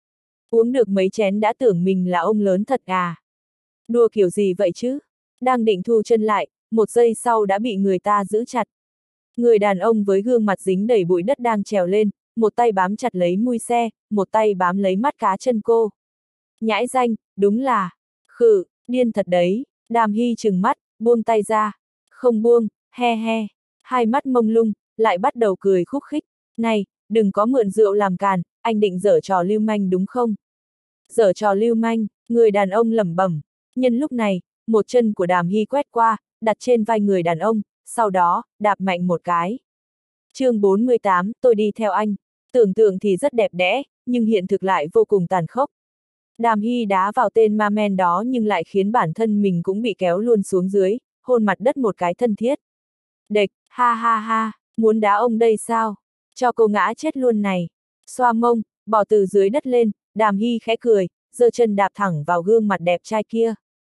Speaker 1: Uống được mấy chén đã tưởng mình là ông lớn thật à. Đùa kiểu gì vậy chứ? Đang định thu chân lại, một giây sau đã bị người ta giữ chặt. Người đàn ông với gương mặt dính đầy bụi đất đang trèo lên, một tay bám chặt lấy mui xe, một tay bám lấy mắt cá chân cô. Nhãi danh, đúng là, khử, điên thật đấy. Đàm Hy trừng mắt, buông tay ra. Không buông, he he. Hai mắt mông lung, lại bắt đầu cười khúc khích. Này, đừng có mượn rượu làm càn, anh định giở trò lưu manh đúng không? Giở trò lưu manh, người đàn ông lẩm bẩm. Nhân lúc này, một chân của Đàm Hy quét qua, đặt trên vai người đàn ông, sau đó, đạp mạnh một cái. chương bốn mươi tám, tôi đi theo anh. Tưởng tượng thì rất đẹp đẽ, nhưng hiện thực lại vô cùng tàn khốc. Đàm Hy đá vào tên ma men đó nhưng lại khiến bản thân mình cũng bị kéo luôn xuống dưới, hôn mặt đất một cái thân thiết. Địch, ha ha ha, muốn đá ông đây sao? Cho cô ngã chết luôn này. Xoa mông, bỏ từ dưới đất lên, Đàm Hy khẽ cười, giơ chân đạp thẳng vào gương mặt đẹp trai kia.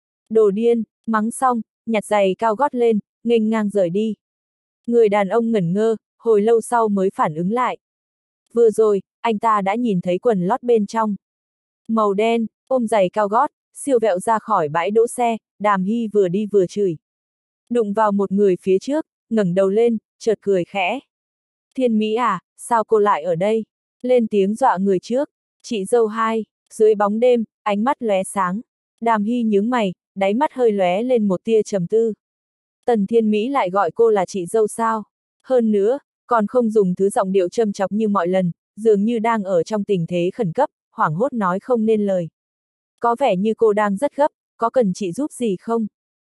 Speaker 1: Đồ điên, mắng xong, nhặt giày cao gót lên, nghênh ngang rời đi. Người đàn ông ngẩn ngơ, hồi lâu sau mới phản ứng lại. Vừa rồi, anh ta đã nhìn thấy quần lót bên trong. Màu đen, ôm giày cao gót, siêu vẹo ra khỏi bãi đỗ xe, Đàm Hy vừa đi vừa chửi. Đụng vào một người phía trước, ngẩng đầu lên, chợt cười khẽ. Thiên Mỹ à, sao cô lại ở đây? Lên tiếng dọa người trước. Chị dâu hai, dưới bóng đêm, ánh mắt lóe sáng. Đàm Hy nhướng mày, đáy mắt hơi lóe lên một tia trầm tư. Tần Thiên Mỹ lại gọi cô là chị dâu sao? Hơn nữa, còn không dùng thứ giọng điệu châm chọc như mọi lần, dường như đang ở trong tình thế khẩn cấp, hoảng hốt nói không nên lời. Có vẻ như cô đang rất gấp, có cần chị giúp gì không?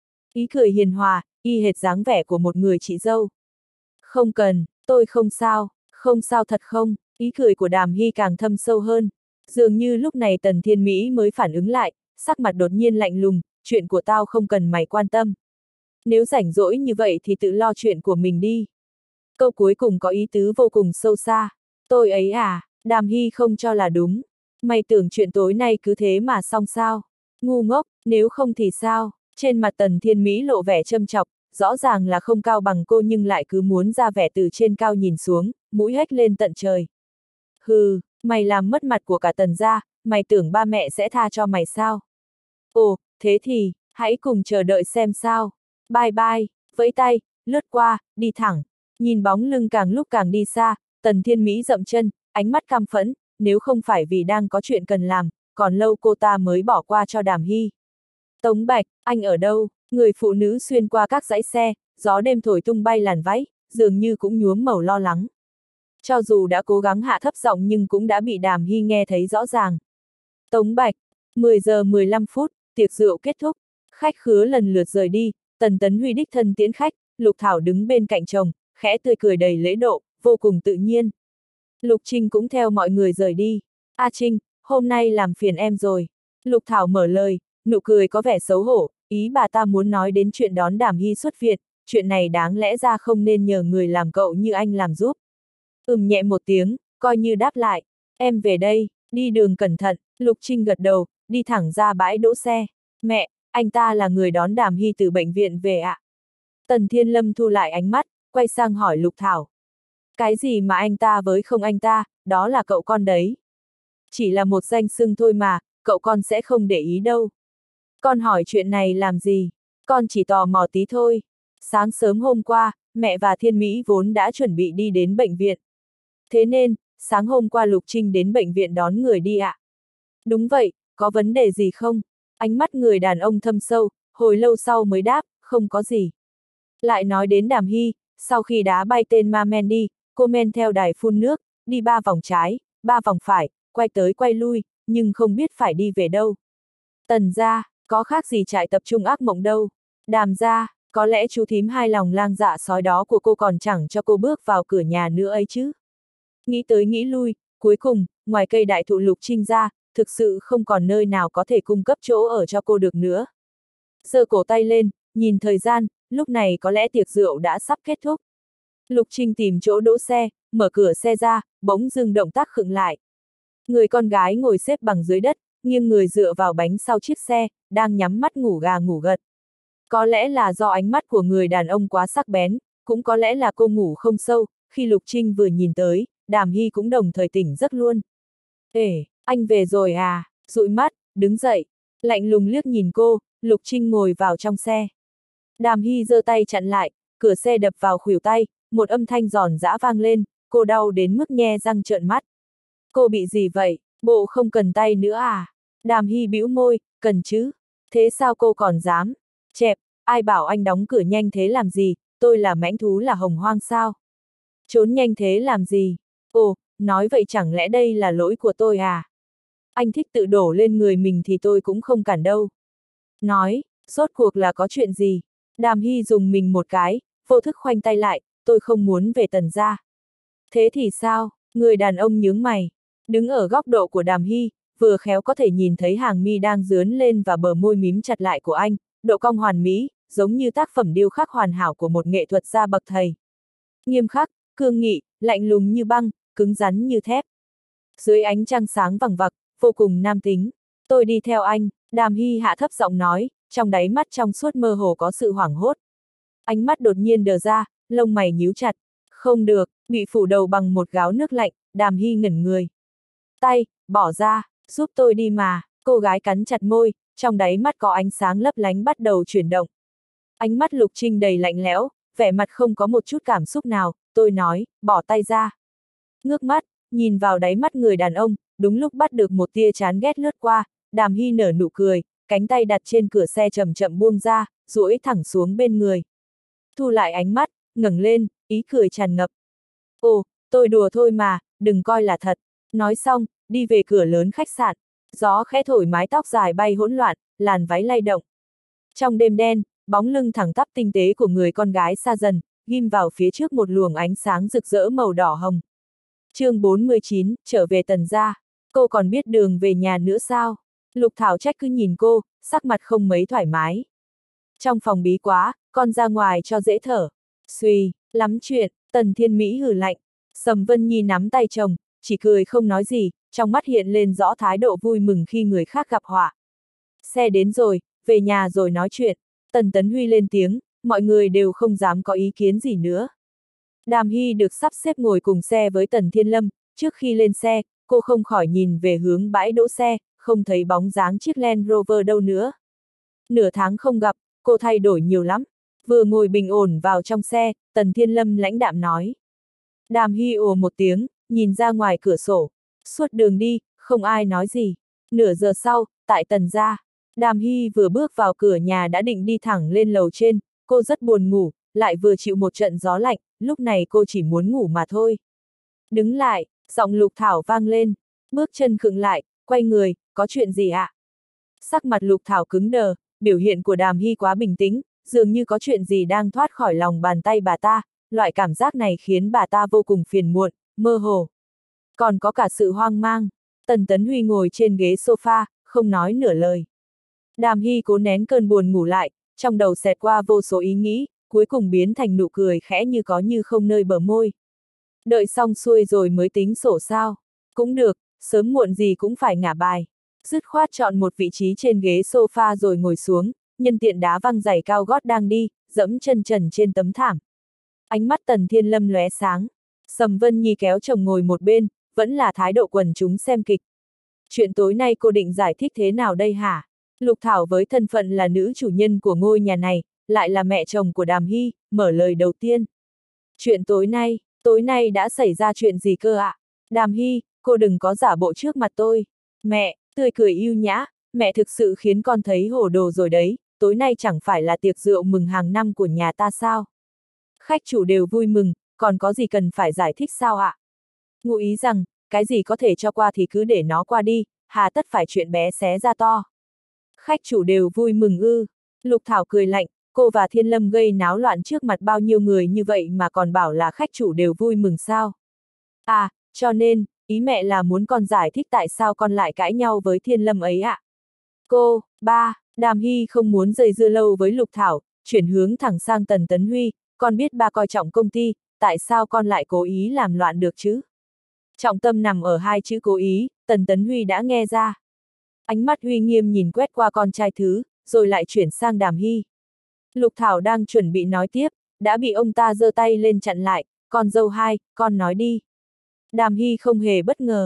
Speaker 1: Ý cười hiền hòa, y hệt dáng vẻ của một người chị dâu. Không cần, tôi không sao, không sao thật không? Ý cười của Đàm Hy càng thâm sâu hơn. Dường như lúc này Tần Thiên Mỹ mới phản ứng lại, sắc mặt đột nhiên lạnh lùng, chuyện của tao không cần mày quan tâm. Nếu rảnh rỗi như vậy thì tự lo chuyện của mình đi. Câu cuối cùng có ý tứ vô cùng sâu xa. Tôi ấy à, Đàm Hy không cho là đúng. Mày tưởng chuyện tối nay cứ thế mà xong sao? Ngu ngốc, nếu không thì sao? Trên mặt Tần Thiên Mỹ lộ vẻ châm chọc, rõ ràng là không cao bằng cô nhưng lại cứ muốn ra vẻ từ trên cao nhìn xuống, mũi hếch lên tận trời. Hừ, mày làm mất mặt của cả Tần gia, mày tưởng ba mẹ sẽ tha cho mày sao? Ồ, thế thì, hãy cùng chờ đợi xem sao. Bye bye, vẫy tay, lướt qua, đi thẳng. Nhìn bóng lưng càng lúc càng đi xa, Tần Thiên Mỹ dậm chân, ánh mắt căm phẫn, nếu không phải vì đang có chuyện cần làm, còn lâu cô ta mới bỏ qua cho Đàm Hy. Tống Bạch, anh ở đâu? Người phụ nữ xuyên qua các dãy xe, gió đêm thổi tung bay làn váy, dường như cũng nhuốm màu lo lắng. Cho dù đã cố gắng hạ thấp giọng nhưng cũng đã bị Đàm Hy nghe thấy rõ ràng. Tống Bạch, mười giờ mười lăm phút, tiệc rượu kết thúc, khách khứa lần lượt rời đi, Tần Tấn Huy đích thân tiễn khách, Lục Thảo đứng bên cạnh chồng, khẽ tươi cười đầy lễ độ, vô cùng tự nhiên. Lục Trinh cũng theo mọi người rời đi. A Trinh, hôm nay làm phiền em rồi. Lục Thảo mở lời, nụ cười có vẻ xấu hổ, ý bà ta muốn nói đến chuyện đón Đàm Hy xuất viện, chuyện này đáng lẽ ra không nên nhờ người làm cậu như anh làm giúp. Ừm nhẹ một tiếng, coi như đáp lại. Em về đây, đi đường cẩn thận. Lục Trinh gật đầu, đi thẳng ra bãi đỗ xe. Mẹ, anh ta là người đón Đàm Hy từ bệnh viện về ạ. À? Tần Thiên Lâm thu lại ánh mắt, quay sang hỏi Lục Thảo. Cái gì mà anh ta với không anh ta, đó là cậu con đấy. Chỉ là một danh xưng thôi mà, cậu con sẽ không để ý đâu. Con hỏi chuyện này làm gì? Con chỉ tò mò tí thôi. Sáng sớm hôm qua, mẹ và Thiên Mỹ vốn đã chuẩn bị đi đến bệnh viện. Thế nên, sáng hôm qua Lục Trinh đến bệnh viện đón người đi ạ. À? Đúng vậy, có vấn đề gì không? Ánh mắt người đàn ông thâm sâu, hồi lâu sau mới đáp, không có gì. Lại nói đến Đàm Hy, sau khi đá bay tên ma men đi, cô men theo đài phun nước, đi ba vòng trái, ba vòng phải, quay tới quay lui, nhưng không biết phải đi về đâu. Tần gia, có khác gì trại tập trung ác mộng đâu. Đàm gia, có lẽ chú thím hai lòng lang dạ sói đó của cô còn chẳng cho cô bước vào cửa nhà nữa ấy chứ. Nghĩ tới nghĩ lui, cuối cùng, ngoài cây đại thụ Lục Trinh ra, thực sự không còn nơi nào có thể cung cấp chỗ ở cho cô được nữa. Giơ cổ tay lên, nhìn thời gian, lúc này có lẽ tiệc rượu đã sắp kết thúc. Lục Trinh tìm chỗ đỗ xe, mở cửa xe ra, bỗng dưng động tác khựng lại. Người con gái ngồi xếp bằng dưới đất, nghiêng người dựa vào bánh sau chiếc xe, đang nhắm mắt ngủ gà ngủ gật. Có lẽ là do ánh mắt của người đàn ông quá sắc bén, cũng có lẽ là cô ngủ không sâu, khi Lục Trinh vừa nhìn tới, Đàm Hy cũng đồng thời tỉnh giấc luôn. Ê, Anh về rồi à? Dụi mắt, đứng dậy, lạnh lùng liếc nhìn cô, Lục Trinh ngồi vào trong xe. Đàm Hy giơ tay chặn lại, cửa xe đập vào khuỷu tay, một âm thanh giòn giã vang lên, cô đau đến mức nhe răng trợn mắt. Cô bị gì vậy? Bộ không cần tay nữa à? Đàm Hy bĩu môi, cần chứ. Thế sao cô còn dám? Chẹp, ai bảo anh đóng cửa nhanh thế làm gì, tôi là mãnh thú là hồng hoang sao? Trốn nhanh thế làm gì? Ồ, nói vậy chẳng lẽ đây là lỗi của tôi à? Anh thích tự đổ lên người mình thì tôi cũng không cản đâu. Nói, rốt cuộc là có chuyện gì? Đàm Hy dùng mình một cái, vô thức khoanh tay lại, tôi không muốn về Tần gia. Thế thì sao? Người đàn ông nhướng mày. Đứng ở góc độ của Đàm Hy, vừa khéo có thể nhìn thấy hàng mi đang dướn lên và bờ môi mím chặt lại của anh, độ cong hoàn mỹ, giống như tác phẩm điêu khắc hoàn hảo của một nghệ thuật gia bậc thầy. Nghiêm khắc, cương nghị, lạnh lùng như băng, cứng rắn như thép. Dưới ánh trăng sáng vằng vặc, vô cùng nam tính. Tôi đi theo anh, Đàm Hy hạ thấp giọng nói, trong đáy mắt trong suốt mơ hồ có sự hoảng hốt. Ánh mắt đột nhiên đờ ra, lông mày nhíu chặt. Không được, bị phủ đầu bằng một gáo nước lạnh, Đàm Hy ngẩn người. Tay, bỏ ra, giúp tôi đi mà, cô gái cắn chặt môi, trong đáy mắt có ánh sáng lấp lánh bắt đầu chuyển động. Ánh mắt Lục Trinh đầy lạnh lẽo, vẻ mặt không có một chút cảm xúc nào, tôi nói, bỏ tay ra. Ngước mắt, nhìn vào đáy mắt người đàn ông, đúng lúc bắt được một tia chán ghét lướt qua, Đàm Hy nở nụ cười, cánh tay đặt trên cửa xe chậm chậm buông ra, duỗi thẳng xuống bên người. Thu lại ánh mắt, ngẩng lên, ý cười tràn ngập. Ồ, tôi đùa thôi mà, đừng coi là thật. Nói xong, đi về cửa lớn khách sạn. Gió khẽ thổi mái tóc dài bay hỗn loạn, làn váy lay động. Trong đêm đen, bóng lưng thẳng tắp tinh tế của người con gái xa dần, ghim vào phía trước một luồng ánh sáng rực rỡ màu đỏ hồng. chương bốn mươi chín, trở về Tần gia. Cô còn biết đường về nhà nữa sao? Lục Thảo Trách cứ nhìn cô, sắc mặt không mấy thoải mái. Trong phòng bí quá, con ra ngoài cho dễ thở. Suy, lắm chuyện, Tần Thiên Mỹ hừ lạnh. Sầm Vân Nhi nắm tay chồng, chỉ cười không nói gì, trong mắt hiện lên rõ thái độ vui mừng khi người khác gặp họa. Xe đến rồi, về nhà rồi nói chuyện. Tần Tấn Huy lên tiếng, mọi người đều không dám có ý kiến gì nữa. Đàm Hy được sắp xếp ngồi cùng xe với Tần Thiên Lâm, trước khi lên xe, cô không khỏi nhìn về hướng bãi đỗ xe, không thấy bóng dáng chiếc Land Rover đâu nữa. Nửa tháng không gặp, cô thay đổi nhiều lắm. Vừa ngồi bình ổn vào trong xe, Tần Thiên Lâm lãnh đạm nói. Đàm Hy ồ một tiếng, nhìn ra ngoài cửa sổ. Suốt đường đi, không ai nói gì. Nửa giờ sau, tại Tần gia, Đàm Hy vừa bước vào cửa nhà đã định đi thẳng lên lầu trên, cô rất buồn ngủ, lại vừa chịu một trận gió lạnh, lúc này cô chỉ muốn ngủ mà thôi. Đứng lại, giọng Lục Thảo vang lên, bước chân khựng lại, quay người, có chuyện gì ạ? Sắc mặt Lục Thảo cứng đờ, biểu hiện của Đàm Hy quá bình tĩnh, dường như có chuyện gì đang thoát khỏi lòng bàn tay bà ta, loại cảm giác này khiến bà ta vô cùng phiền muộn, mơ hồ. Còn có cả sự hoang mang. Tần Tấn Huy ngồi trên ghế sofa, không nói nửa lời. Đàm Hy cố nén cơn buồn ngủ lại, trong đầu xẹt qua vô số ý nghĩ, cuối cùng biến thành nụ cười khẽ như có như không nơi bờ môi. Đợi xong xuôi rồi mới tính sổ sao? Cũng được, sớm muộn gì cũng phải ngả bài. Dứt khoát chọn một vị trí trên ghế sofa rồi ngồi xuống, nhân tiện đá văng giày cao gót đang đi, dẫm chân trần trên tấm thảm. Ánh mắt Tần Thiên Lâm lóe sáng. Sầm Vân Nhi kéo chồng ngồi một bên, vẫn là thái độ quần chúng xem kịch. Chuyện tối nay cô định giải thích thế nào đây hả? Lục Thảo với thân phận là nữ chủ nhân của ngôi nhà này, lại là mẹ chồng của Đàm Hy, mở lời đầu tiên. Chuyện tối nay, tối nay đã xảy ra chuyện gì cơ ạ? À? Đàm Hy, cô đừng có giả bộ trước mặt tôi. Mẹ, tươi cười yêu nhã, mẹ thực sự khiến con thấy hồ đồ rồi đấy, tối nay chẳng phải là tiệc rượu mừng hàng năm của nhà ta sao? Khách chủ đều vui mừng, còn có gì cần phải giải thích sao ạ? À? Ngụ ý rằng, cái gì có thể cho qua thì cứ để nó qua đi, hà tất phải chuyện bé xé ra to. Khách chủ đều vui mừng ư? Lục Thảo cười lạnh, cô và Thiên Lâm gây náo loạn trước mặt bao nhiêu người như vậy mà còn bảo là khách chủ đều vui mừng sao? À, cho nên, ý mẹ là muốn con giải thích tại sao con lại cãi nhau với Thiên Lâm ấy ạ? À? Cô, ba, Đàm Hy không muốn dây dưa lâu với Lục Thảo, chuyển hướng thẳng sang Tần Tấn Huy, con biết ba coi trọng công ty, tại sao con lại cố ý làm loạn được chứ? Trọng tâm nằm ở hai chữ cố ý, Tần Tấn Huy đã nghe ra. Ánh mắt uy nghiêm nhìn quét qua con trai thứ, rồi lại chuyển sang Đàm Hy. Lục Thảo đang chuẩn bị nói tiếp, đã bị ông ta giơ tay lên chặn lại, con dâu hai, con nói đi. Đàm Hy không hề bất ngờ.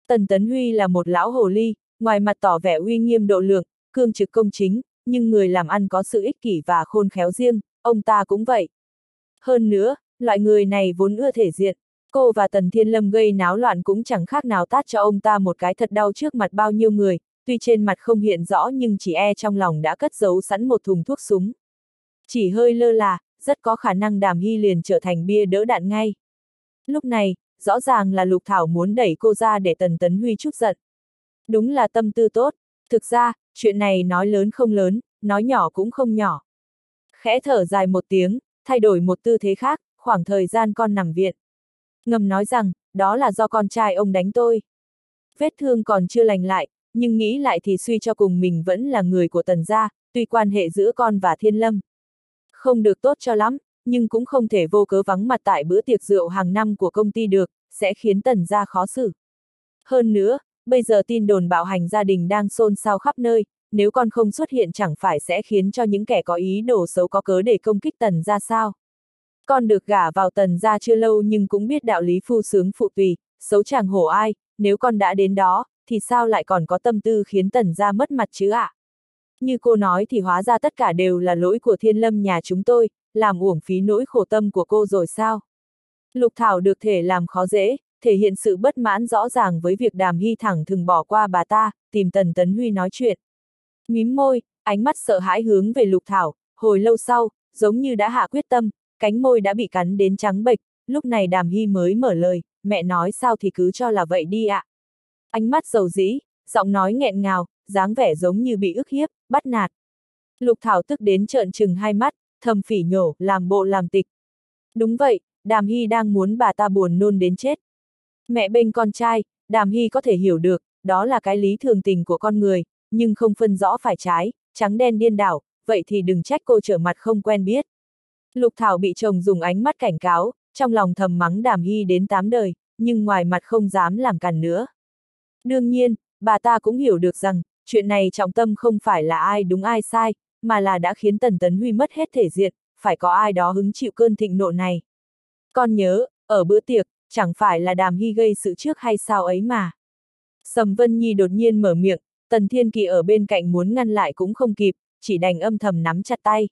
Speaker 1: Tần Tấn Huy là một lão hồ ly, ngoài mặt tỏ vẻ uy nghiêm độ lượng, cương trực công chính, nhưng người làm ăn có sự ích kỷ và khôn khéo riêng, ông ta cũng vậy. Hơn nữa, loại người này vốn ưa thể diện, cô và Tần Thiên Lâm gây náo loạn cũng chẳng khác nào tát cho ông ta một cái thật đau trước mặt bao nhiêu người, tuy trên mặt không hiện rõ nhưng chỉ e trong lòng đã cất giấu sẵn một thùng thuốc súng. Chỉ hơi lơ là, rất có khả năng Đàm Hy liền trở thành bia đỡ đạn ngay. Lúc này, rõ ràng là Lục Thảo muốn đẩy cô ra để Tần Tấn Huy trút giận. Đúng là tâm tư tốt, thực ra, chuyện này nói lớn không lớn, nói nhỏ cũng không nhỏ. Khẽ thở dài một tiếng, thay đổi một tư thế khác, khoảng thời gian con nằm viện. Ngầm nói rằng, đó là do con trai ông đánh tôi. Vết thương còn chưa lành lại, nhưng nghĩ lại thì suy cho cùng mình vẫn là người của Tần gia, tuy quan hệ giữa con và Thiên Lâm không được tốt cho lắm, nhưng cũng không thể vô cớ vắng mặt tại bữa tiệc rượu hàng năm của công ty được, sẽ khiến Tần gia khó xử. Hơn nữa, bây giờ tin đồn bạo hành gia đình đang xôn xao khắp nơi, nếu con không xuất hiện chẳng phải sẽ khiến cho những kẻ có ý đồ xấu có cớ để công kích Tần gia sao? Con được gả vào Tần gia chưa lâu nhưng cũng biết đạo lý phu sướng phụ tùy, xấu chẳng hổ ai, nếu con đã đến đó, thì sao lại còn có tâm tư khiến Tần gia mất mặt chứ ạ? À? Như cô nói thì hóa ra tất cả đều là lỗi của Thiên Lâm nhà chúng tôi, làm uổng phí nỗi khổ tâm của cô rồi sao? Lục Thảo được thể làm khó dễ, thể hiện sự bất mãn rõ ràng với việc Đàm Hy thẳng thừng bỏ qua bà ta, tìm Tần Tấn Huy nói chuyện. Mím môi, ánh mắt sợ hãi hướng về Lục Thảo, hồi lâu sau, giống như đã hạ quyết tâm, cánh môi đã bị cắn đến trắng bệch, lúc này Đàm Hy mới mở lời, mẹ nói sao thì cứ cho là vậy đi ạ. À. Ánh mắt dầu dĩ, giọng nói nghẹn ngào, dáng vẻ giống như bị ức hiếp, bắt nạt. Lục Thảo tức đến trợn trừng hai mắt, thầm phỉ nhổ, làm bộ làm tịch. Đúng vậy, Đàm Hy đang muốn bà ta buồn nôn đến chết. Mẹ bênh con trai, Đàm Hy có thể hiểu được, đó là cái lý thường tình của con người, nhưng không phân rõ phải trái, trắng đen điên đảo, vậy thì đừng trách cô trở mặt không quen biết. Lục Thảo bị chồng dùng ánh mắt cảnh cáo, trong lòng thầm mắng Đàm Hy đến tám đời, nhưng ngoài mặt không dám làm càn nữa. Đương nhiên, bà ta cũng hiểu được rằng, chuyện này trọng tâm không phải là ai đúng ai sai, mà là đã khiến Tần Tấn Huy mất hết thể diện, phải có ai đó hứng chịu cơn thịnh nộ này. Con nhớ, ở bữa tiệc, chẳng phải là Đàm Hy gây sự trước hay sao ấy mà. Sầm Vân Nhi đột nhiên mở miệng, Tần Thiên Kỳ ở bên cạnh muốn ngăn lại cũng không kịp, chỉ đành âm thầm nắm chặt tay.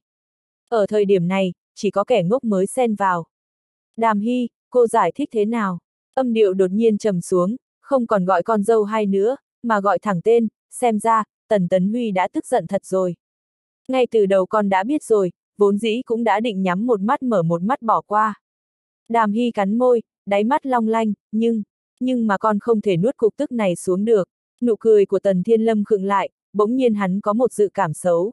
Speaker 1: Ở thời điểm này, chỉ có kẻ ngốc mới xen vào. Đàm Hy, cô giải thích thế nào? Âm điệu đột nhiên trầm xuống, không còn gọi con dâu hai nữa, mà gọi thẳng tên, xem ra, Tần Tấn Huy đã tức giận thật rồi. Ngay từ đầu con đã biết rồi, vốn dĩ cũng đã định nhắm một mắt mở một mắt bỏ qua. Đàm Hy cắn môi, đáy mắt long lanh, nhưng, nhưng mà con không thể nuốt cục tức này xuống được. Nụ cười của Tần Thiên Lâm khựng lại, bỗng nhiên hắn có một dự cảm xấu.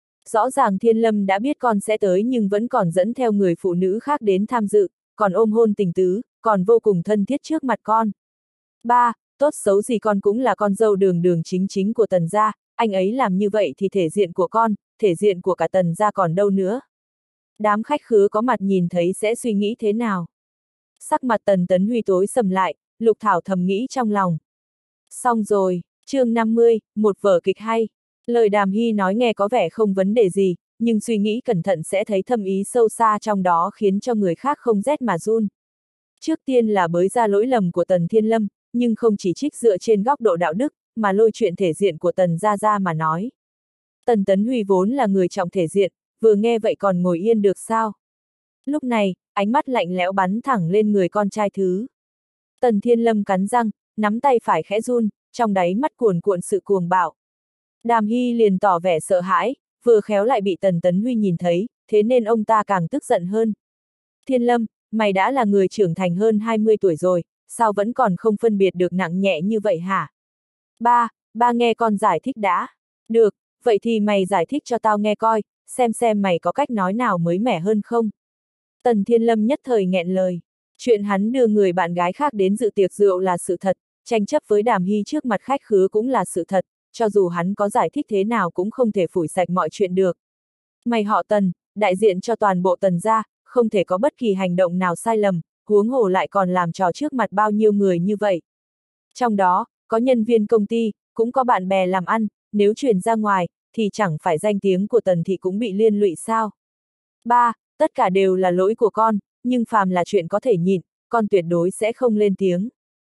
Speaker 1: Rõ ràng Thiên Lâm đã biết con sẽ tới nhưng vẫn còn dẫn theo người phụ nữ khác đến tham dự, còn ôm hôn tình tứ, còn vô cùng thân thiết trước mặt con. Ba, tốt xấu gì con cũng là con dâu đường đường chính chính của Tần gia, anh ấy làm như vậy thì thể diện của con, thể diện của cả Tần gia còn đâu nữa. Đám khách khứa có mặt nhìn thấy sẽ suy nghĩ thế nào? Sắc mặt Tần Tấn Huy tối sầm lại, Lục Thảo thầm nghĩ trong lòng. Xong rồi, chương năm mươi, một vở kịch hay. Lời Đàm Hy nói nghe có vẻ không vấn đề gì, nhưng suy nghĩ cẩn thận sẽ thấy thâm ý sâu xa trong đó khiến cho người khác không rét mà run. Trước tiên là bới ra lỗi lầm của Tần Thiên Lâm, nhưng không chỉ trích dựa trên góc độ đạo đức, mà lôi chuyện thể diện của Tần gia ra mà nói. Tần Tấn Huy vốn là người trọng thể diện, vừa nghe vậy còn ngồi yên được sao? Lúc này, ánh mắt lạnh lẽo bắn thẳng lên người con trai thứ. Tần Thiên Lâm cắn răng, nắm tay phải khẽ run, trong đáy mắt cuồn cuộn sự cuồng bạo. Đàm Hy liền tỏ vẻ sợ hãi, vừa khéo lại bị Tần Tấn Huy nhìn thấy, thế nên ông ta càng tức giận hơn. Thiên Lâm, mày đã là người trưởng thành hơn hai mươi tuổi rồi, sao vẫn còn không phân biệt được nặng nhẹ như vậy hả? Ba, ba nghe con giải thích đã. Được, vậy thì mày giải thích cho tao nghe coi, xem xem mày có cách nói nào mới mẻ hơn không? Tần Thiên Lâm nhất thời nghẹn lời. Chuyện hắn đưa người bạn gái khác đến dự tiệc rượu là sự thật, tranh chấp với Đàm Hy trước mặt khách khứa cũng là sự thật, cho dù hắn có giải thích thế nào cũng không thể phủi sạch mọi chuyện được. Mày họ Tần, đại diện cho toàn bộ Tần gia, không thể có bất kỳ hành động nào sai lầm, huống hồ lại còn làm trò trước mặt bao nhiêu người như vậy. Trong đó, có nhân viên công ty, cũng có bạn bè làm ăn, nếu truyền ra ngoài, thì chẳng phải danh tiếng của Tần thị cũng bị liên lụy sao. Ba, tất cả đều là lỗi của con, nhưng phàm là chuyện có thể nhịn, con tuyệt đối sẽ không lên tiếng.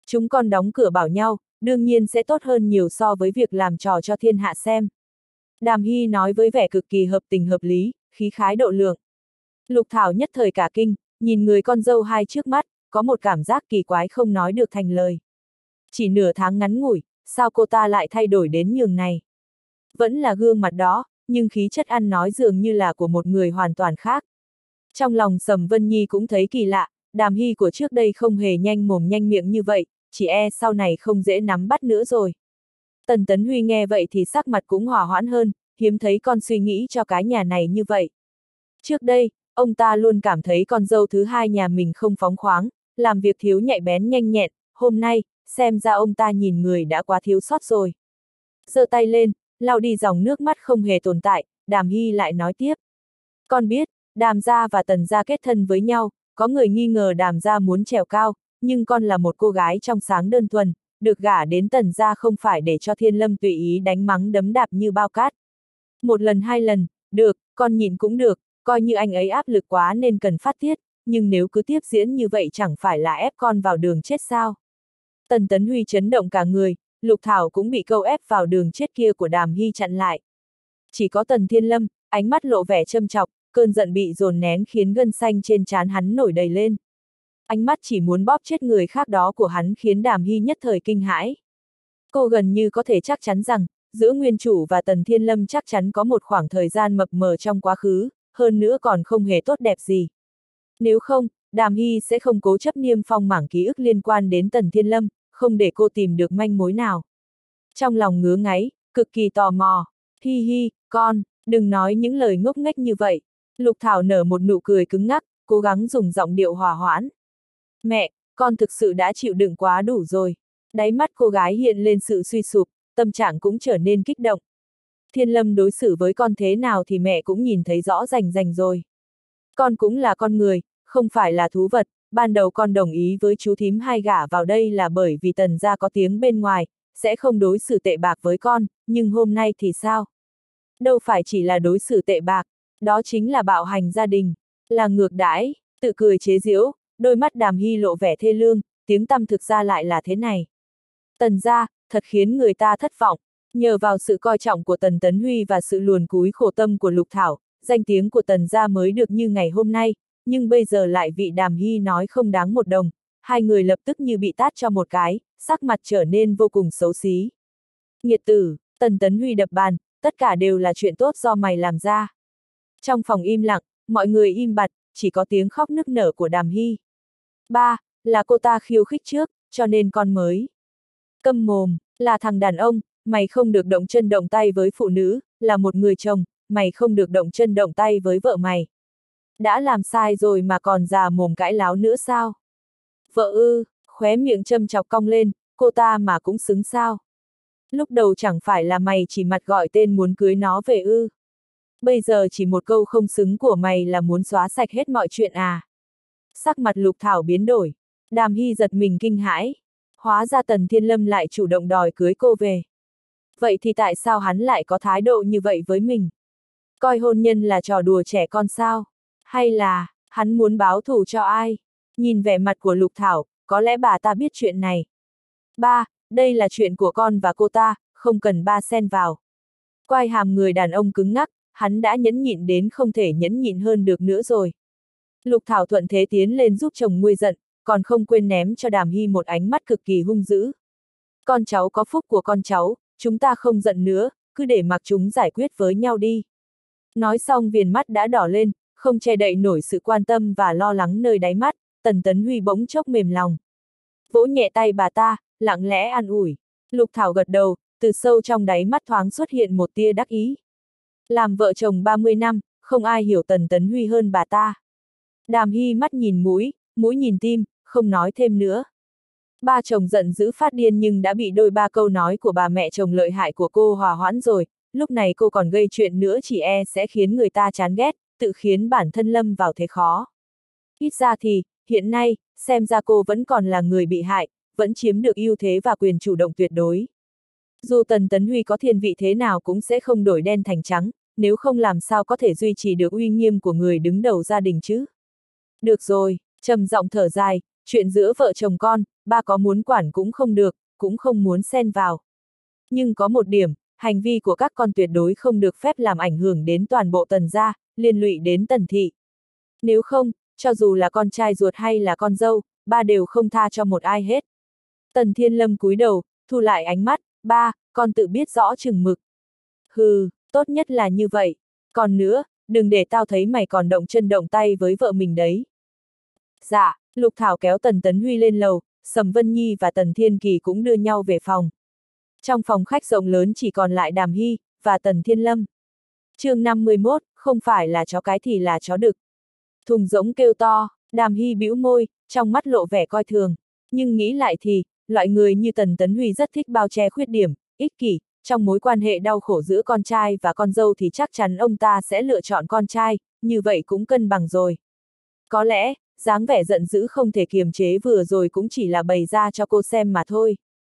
Speaker 1: Chúng con đóng cửa bảo nhau, đương nhiên sẽ tốt hơn nhiều so với việc làm trò cho thiên hạ xem. Đàm Hy nói với vẻ cực kỳ hợp tình hợp lý, khí khái độ lượng. Lục Thảo nhất thời cả kinh, nhìn người con dâu hai trước mắt, có một cảm giác kỳ quái không nói được thành lời. Chỉ nửa tháng ngắn ngủi, sao cô ta lại thay đổi đến nhường này? Vẫn là gương mặt đó, nhưng khí chất ăn nói dường như là của một người hoàn toàn khác. Trong lòng Sầm Vân Nhi cũng thấy kỳ lạ, Đàm Hy của trước đây không hề nhanh mồm nhanh miệng như vậy, chỉ e sau này không dễ nắm bắt nữa rồi. Tần Tấn Huy nghe vậy thì sắc mặt cũng hòa hoãn hơn, hiếm thấy con suy nghĩ cho cái nhà này như vậy. Trước đây, ông ta luôn cảm thấy con dâu thứ hai nhà mình không phóng khoáng, làm việc thiếu nhạy bén nhanh nhẹn, hôm nay, xem ra ông ta nhìn người đã quá thiếu sót rồi. Giơ tay lên, lau đi dòng nước mắt không hề tồn tại, Đàm Hy lại nói tiếp. Con biết, Đàm gia và Tần gia kết thân với nhau, có người nghi ngờ Đàm gia muốn trèo cao, nhưng con là một cô gái trong sáng đơn thuần, được gả đến Tần gia không phải để cho Thiên Lâm tùy ý đánh mắng đấm đạp như bao cát. Một lần hai lần, được, con nhịn cũng được, coi như anh ấy áp lực quá nên cần phát tiết, nhưng nếu cứ tiếp diễn như vậy chẳng phải là ép con vào đường chết sao. Tần Tấn Huy chấn động cả người, Lục Thảo cũng bị câu ép vào đường chết kia của Đàm Hy chặn lại. Chỉ có Tần Thiên Lâm, ánh mắt lộ vẻ châm chọc, cơn giận bị dồn nén khiến gân xanh trên trán hắn nổi đầy lên. Ánh mắt chỉ muốn bóp chết người khác đó của hắn khiến Đàm Hy nhất thời kinh hãi. Cô gần như có thể chắc chắn rằng, giữa nguyên chủ và Tần Thiên Lâm chắc chắn có một khoảng thời gian mập mờ trong quá khứ, hơn nữa còn không hề tốt đẹp gì. Nếu không, Đàm Hy sẽ không cố chấp niêm phong mảng ký ức liên quan đến Tần Thiên Lâm, không để cô tìm được manh mối nào. Trong lòng ngứa ngáy, cực kỳ tò mò. Hi hi, con, đừng nói những lời ngốc nghếch như vậy. Lục Thảo nở một nụ cười cứng ngắc, cố gắng dùng giọng điệu hòa hoãn. Mẹ, con thực sự đã chịu đựng quá đủ rồi. Đáy mắt cô gái hiện lên sự suy sụp, tâm trạng cũng trở nên kích động. Thiên Lâm đối xử với con thế nào thì mẹ cũng nhìn thấy rõ rành rành rồi. Con cũng là con người, không phải là thú vật, ban đầu con đồng ý với chú thím hai gả vào đây là bởi vì Tần gia có tiếng bên ngoài, sẽ không đối xử tệ bạc với con, nhưng hôm nay thì sao? Đâu phải chỉ là đối xử tệ bạc, đó chính là bạo hành gia đình, là ngược đãi, tự cười chế giễu, đôi mắt Đàm Hy lộ vẻ thê lương, tiếng tăm thực ra lại là thế này. Tần gia, thật khiến người ta thất vọng, nhờ vào sự coi trọng của Tần Tấn Huy và sự luồn cúi khổ tâm của Lục Thảo, danh tiếng của Tần gia mới được như ngày hôm nay, nhưng bây giờ lại vị Đàm Hy nói không đáng một đồng, hai người lập tức như bị tát cho một cái, sắc mặt trở nên vô cùng xấu xí. Nghiệt tử, Tần Tấn Huy đập bàn, tất cả đều là chuyện tốt do mày làm ra. Trong phòng im lặng, mọi người im bặt, chỉ có tiếng khóc nức nở của Đàm Hy. Ba, là cô ta khiêu khích trước, cho nên con mới. Câm mồm, là thằng đàn ông, mày không được động chân động tay với phụ nữ, là một người chồng, mày không được động chân động tay với vợ mày. Đã làm sai rồi mà còn già mồm cãi láo nữa sao? Vợ ư, khóe miệng châm chọc cong lên, cô ta mà cũng xứng sao? Lúc đầu chẳng phải là mày chỉ mặt gọi tên muốn cưới nó về ư? Bây giờ chỉ một câu không xứng của mày là muốn xóa sạch hết mọi chuyện à? Sắc mặt Lục Thảo biến đổi, Đàm Hy giật mình kinh hãi. Hóa ra Tần Thiên Lâm lại chủ động đòi cưới cô về. Vậy thì tại sao hắn lại có thái độ như vậy với mình? Coi hôn nhân là trò đùa trẻ con sao? Hay là, hắn muốn báo thù cho ai? Nhìn vẻ mặt của Lục Thảo, có lẽ bà ta biết chuyện này. Ba, đây là chuyện của con và cô ta, không cần ba xen vào. Quai hàm người đàn ông cứng ngắc, hắn đã nhẫn nhịn đến không thể nhẫn nhịn hơn được nữa rồi. Lục Thảo thuận thế tiến lên giúp chồng nguôi giận, còn không quên ném cho Đàm Hy một ánh mắt cực kỳ hung dữ. Con cháu có phúc của con cháu, chúng ta không giận nữa, cứ để mặc chúng giải quyết với nhau đi. Nói xong viền mắt đã đỏ lên, không che đậy nổi sự quan tâm và lo lắng nơi đáy mắt, Tần Tấn Huy bỗng chốc mềm lòng. Vỗ nhẹ tay bà ta, lặng lẽ an ủi. Lục Thảo gật đầu, từ sâu trong đáy mắt thoáng xuất hiện một tia đắc ý. Làm vợ chồng ba mươi năm, không ai hiểu Tần Tấn Huy hơn bà ta. Đàm Hy mắt nhìn mũi, mũi nhìn tim, không nói thêm nữa. Ba chồng giận dữ phát điên nhưng đã bị đôi ba câu nói của bà mẹ chồng lợi hại của cô hòa hoãn rồi, lúc này cô còn gây chuyện nữa chỉ e sẽ khiến người ta chán ghét, tự khiến bản thân lâm vào thế khó. Ít ra thì, hiện nay, xem ra cô vẫn còn là người bị hại, vẫn chiếm được ưu thế và quyền chủ động tuyệt đối. Dù Tần Tấn Huy có thiên vị thế nào cũng sẽ không đổi đen thành trắng, nếu không làm sao có thể duy trì được uy nghiêm của người đứng đầu gia đình chứ. Được rồi, trầm giọng thở dài, chuyện giữa vợ chồng con, ba có muốn quản cũng không được, cũng không muốn xen vào. Nhưng có một điểm, hành vi của các con tuyệt đối không được phép làm ảnh hưởng đến toàn bộ Tần gia, liên lụy đến Tần thị. Nếu không, cho dù là con trai ruột hay là con dâu, ba đều không tha cho một ai hết. Tần Thiên Lâm cúi đầu, thu lại ánh mắt, ba, con tự biết rõ chừng mực. Hừ, tốt nhất là như vậy. Còn nữa, đừng để tao thấy mày còn động chân động tay với vợ mình đấy. Dạ, Lục Thảo kéo Tần Tấn Huy lên lầu, Sầm Vân Nhi và Tần Thiên Kỳ cũng đưa nhau về phòng. Trong phòng khách rộng lớn chỉ còn lại Đàm Hy và Tần Thiên Lâm. chương năm mươi mốt, không phải là chó cái thì là chó đực. Thùng rỗng kêu to, Đàm Hy bĩu môi, trong mắt lộ vẻ coi thường. Nhưng nghĩ lại thì, loại người như Tần Tấn Huy rất thích bao che khuyết điểm, ích kỷ, trong mối quan hệ đau khổ giữa con trai và con dâu thì chắc chắn ông ta sẽ lựa chọn con trai, như vậy cũng cân bằng rồi. Có lẽ, dáng vẻ giận dữ không thể kiềm chế vừa rồi cũng chỉ là bày ra cho cô xem mà thôi.